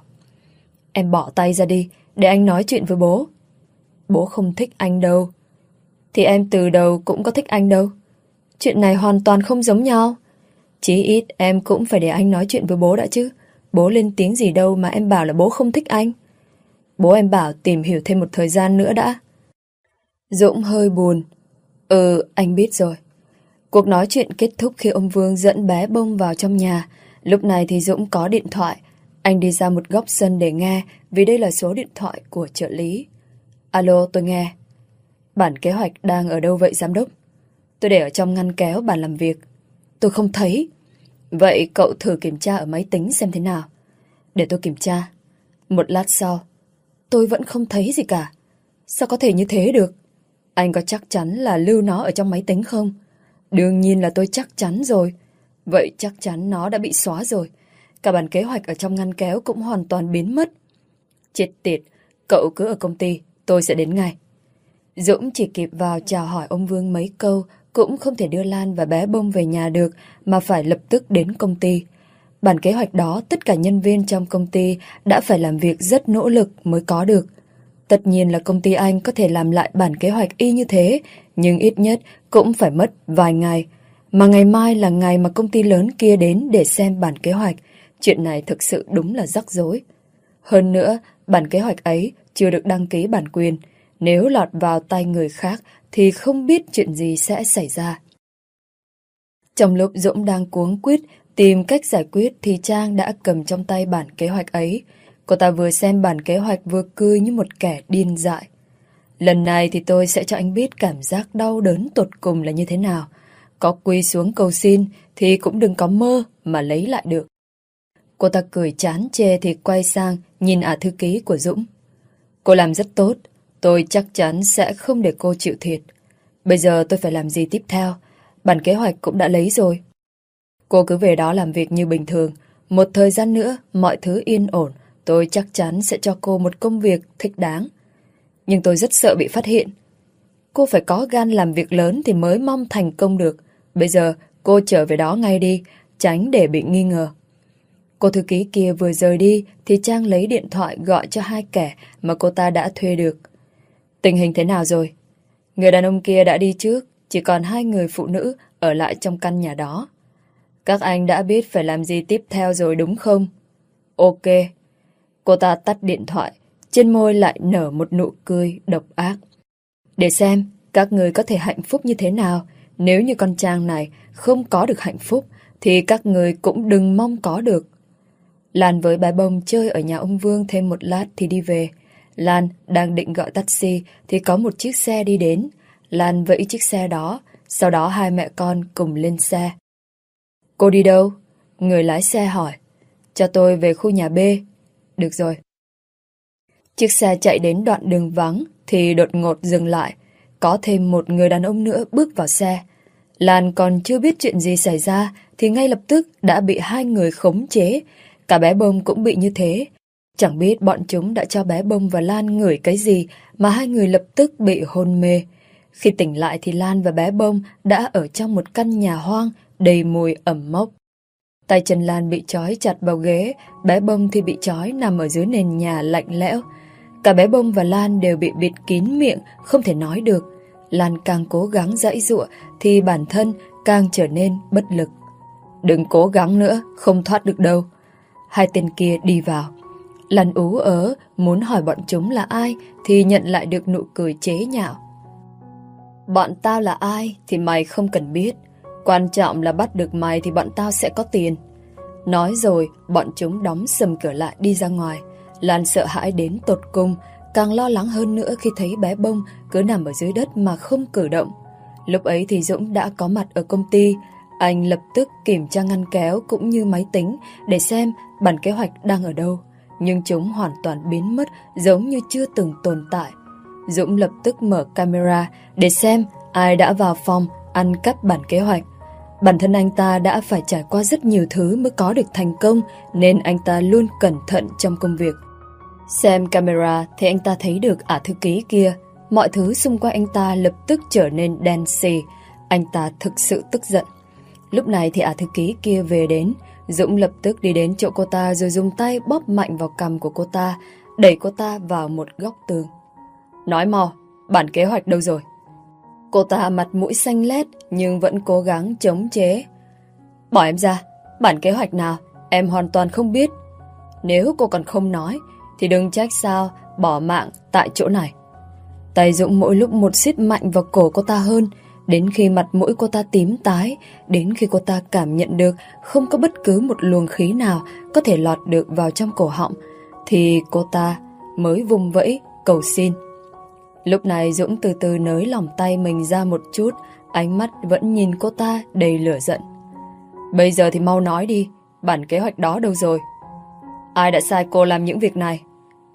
Em bỏ tay ra đi, để anh nói chuyện với bố. Bố không thích anh đâu. Thì em từ đầu cũng có thích anh đâu. Chuyện này hoàn toàn không giống nhau. Chí ít em cũng phải để anh nói chuyện với bố đã chứ. Bố lên tiếng gì đâu mà em bảo là bố không thích anh. Bố em bảo tìm hiểu thêm một thời gian nữa đã. Dũng hơi buồn. Anh biết rồi. Cuộc nói chuyện kết thúc khi ông Vương dẫn bé Bông vào trong nhà. Lúc này thì Dũng có điện thoại. Anh đi ra một góc sân để nghe, vì đây là số điện thoại của trợ lý. Alo, tôi nghe. Bản kế hoạch đang ở đâu vậy giám đốc? Tôi để ở trong ngăn kéo bàn làm việc. Tôi không thấy. Vậy cậu thử kiểm tra ở máy tính xem thế nào. Để tôi kiểm tra. Một lát sau, tôi vẫn không thấy gì cả. Sao có thể như thế được? Anh có chắc chắn là lưu nó ở trong máy tính không? Đương nhiên là tôi chắc chắn rồi. Vậy chắc chắn nó đã bị xóa rồi. Cả bản kế hoạch ở trong ngăn kéo cũng hoàn toàn biến mất. Chết tiệt, cậu cứ ở công ty, tôi sẽ đến ngay. Dũng chỉ kịp vào chào hỏi ông Vương mấy câu, cũng không thể đưa Lan và bé Bông về nhà được, mà phải lập tức đến công ty. Bản kế hoạch đó tất cả nhân viên trong công ty đã phải làm việc rất nỗ lực mới có được. Tất nhiên là công ty anh có thể làm lại bản kế hoạch y như thế, nhưng ít nhất cũng phải mất vài ngày. Mà ngày mai là ngày mà công ty lớn kia đến để xem bản kế hoạch. Chuyện này thực sự đúng là rắc rối. Hơn nữa, bản kế hoạch ấy chưa được đăng ký bản quyền. Nếu lọt vào tay người khác thì không biết chuyện gì sẽ xảy ra. Trong lúc Dũng đang cuống quýt tìm cách giải quyết thì Trang đã cầm trong tay bản kế hoạch ấy. Cô ta vừa xem bản kế hoạch vừa cười như một kẻ điên dại. Lần này thì tôi sẽ cho anh biết cảm giác đau đớn tột cùng là như thế nào. Có quỳ xuống cầu xin thì cũng đừng có mơ mà lấy lại được. Cô ta cười chán chê thì quay sang nhìn thư ký của Dũng. Cô làm rất tốt. Tôi chắc chắn sẽ không để cô chịu thiệt. Bây giờ tôi phải làm gì tiếp theo? Bản kế hoạch cũng đã lấy rồi. Cô cứ về đó làm việc như bình thường. Một thời gian nữa, mọi thứ yên ổn. Tôi chắc chắn sẽ cho cô một công việc thích đáng. Nhưng tôi rất sợ bị phát hiện. Cô phải có gan làm việc lớn thì mới mong thành công được. Bây giờ cô trở về đó ngay đi, tránh để bị nghi ngờ. Cô thư ký kia vừa rời đi thì Trang lấy điện thoại gọi cho hai kẻ mà cô ta đã thuê được. Tình hình thế nào rồi? Người đàn ông kia đã đi trước, chỉ còn hai người phụ nữ ở lại trong căn nhà đó. Các anh đã biết phải làm gì tiếp theo rồi đúng không? Ok. Cô ta tắt điện thoại, trên môi lại nở một nụ cười độc ác. Để xem các người có thể hạnh phúc như thế nào. Nếu như con Trang này không có được hạnh phúc thì các người cũng đừng mong có được. Lan với bé Bông chơi ở nhà ông Vương thêm một lát thì đi về. Lan đang định gọi taxi thì có một chiếc xe đi đến. Lan vẫy chiếc xe đó, sau đó hai mẹ con cùng lên xe. Cô đi đâu? Người lái xe hỏi. Cho tôi về khu nhà B. Được rồi. Chiếc xe chạy đến đoạn đường vắng thì đột ngột dừng lại. Có thêm một người đàn ông nữa bước vào xe. Lan còn chưa biết chuyện gì xảy ra thì ngay lập tức đã bị hai người khống chế. Cả bé Bông cũng bị như thế. Chẳng biết bọn chúng đã cho bé Bông và Lan ngửi cái gì mà hai người lập tức bị hôn mê. Khi tỉnh lại thì Lan và bé Bông đã ở trong một căn nhà hoang đầy mùi ẩm mốc. Tay chân Lan bị trói chặt vào ghế, bé Bông thì bị trói nằm ở dưới nền nhà lạnh lẽo. Cả bé Bông và Lan đều bị bịt kín miệng, không thể nói được. Lan càng cố gắng giãy giụa thì bản thân càng trở nên bất lực. Đừng cố gắng nữa, không thoát được đâu. Hai tên kia đi vào. Lan ú ớ muốn hỏi bọn chúng là ai thì nhận lại được nụ cười chế nhạo. Bọn tao là ai thì mày không cần biết. Quan trọng là bắt được mày thì bọn tao sẽ có tiền. Nói rồi, bọn chúng đóng sầm cửa lại đi ra ngoài. Lan sợ hãi đến tột cùng, càng lo lắng hơn nữa khi thấy bé Bông cứ nằm ở dưới đất mà không cử động. Lúc ấy thì Dũng đã có mặt ở công ty. Anh lập tức kiểm tra ngăn kéo cũng như máy tính để xem bản kế hoạch đang ở đâu. Nhưng chúng hoàn toàn biến mất, giống như chưa từng tồn tại. Dũng lập tức mở camera để xem ai đã vào phòng ăn cắp bản kế hoạch. Bản thân anh ta đã phải trải qua rất nhiều thứ mới có được thành công, nên anh ta luôn cẩn thận trong công việc. Xem camera thì anh ta thấy được ả thư ký kia. Mọi thứ xung quanh anh ta lập tức trở nên đen xì. Anh ta thực sự tức giận. Lúc này thì ả thư ký kia về đến. Dũng lập tức đi đến chỗ cô ta rồi dùng tay bóp mạnh vào cằm của cô ta, đẩy cô ta vào một góc tường. Nói mau, bản kế hoạch đâu rồi? Cô ta mặt mũi xanh lét nhưng vẫn cố gắng chống chế. Bỏ em ra, bản kế hoạch nào em hoàn toàn không biết. Nếu cô còn không nói thì đừng trách sao bỏ mạng tại chỗ này. Tay Dũng mỗi lúc một siết mạnh vào cổ cô ta hơn, đến khi mặt mũi cô ta tím tái, đến khi cô ta cảm nhận được không có bất cứ một luồng khí nào có thể lọt được vào trong cổ họng, thì cô ta mới vùng vẫy cầu xin. Lúc này Dũng từ từ nới lỏng tay mình ra một chút, ánh mắt vẫn nhìn cô ta đầy lửa giận. Bây giờ thì mau nói đi, bản kế hoạch đó đâu rồi? Ai đã sai cô làm những việc này?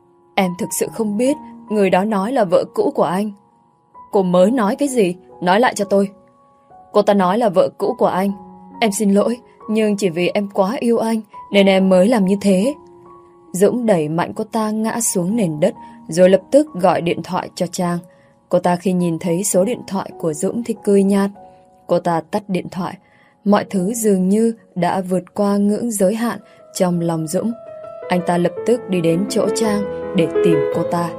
Em thực sự không biết, người đó nói là vợ cũ của anh. Cô mới nói cái gì? Nói lại cho tôi. Cô ta nói là vợ cũ của anh. Em xin lỗi, nhưng chỉ vì em quá yêu anh nên em mới làm như thế. Dũng đẩy mạnh cô ta ngã xuống nền đất rồi lập tức gọi điện thoại cho Trang. Cô ta khi nhìn thấy số điện thoại của Dũng thì cười nhạt. Cô ta tắt điện thoại. Mọi thứ dường như đã vượt qua ngưỡng giới hạn trong lòng Dũng. Anh ta lập tức đi đến chỗ Trang để tìm cô ta.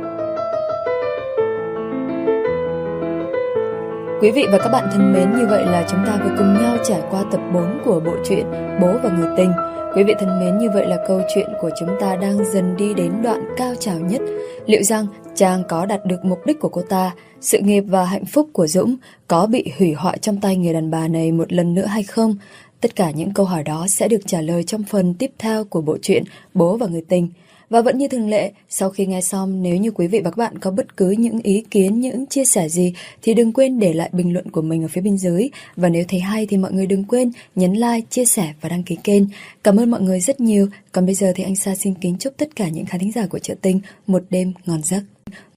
Quý vị và các bạn thân mến, như vậy là chúng ta vừa cùng nhau trải qua tập 4 của bộ truyện Bố và Người Tình. Quý vị thân mến, như vậy là câu chuyện của chúng ta đang dần đi đến đoạn cao trào nhất. Liệu rằng Trang có đạt được mục đích của cô ta, sự nghiệp và hạnh phúc của Dũng có bị hủy hoại trong tay người đàn bà này một lần nữa hay không? Tất cả những câu hỏi đó sẽ được trả lời trong phần tiếp theo của bộ truyện Bố và Người Tình. Và vẫn như thường lệ, sau khi nghe xong, nếu như quý vị và các bạn có bất cứ những ý kiến, những chia sẻ gì thì đừng quên để lại bình luận của mình ở phía bên dưới. Và nếu thấy hay thì mọi người đừng quên nhấn like, chia sẻ và đăng ký kênh. Cảm ơn mọi người rất nhiều. Còn bây giờ thì anh Sa xin kính chúc tất cả những khán thính giả của Chợ Tình một đêm ngon giấc.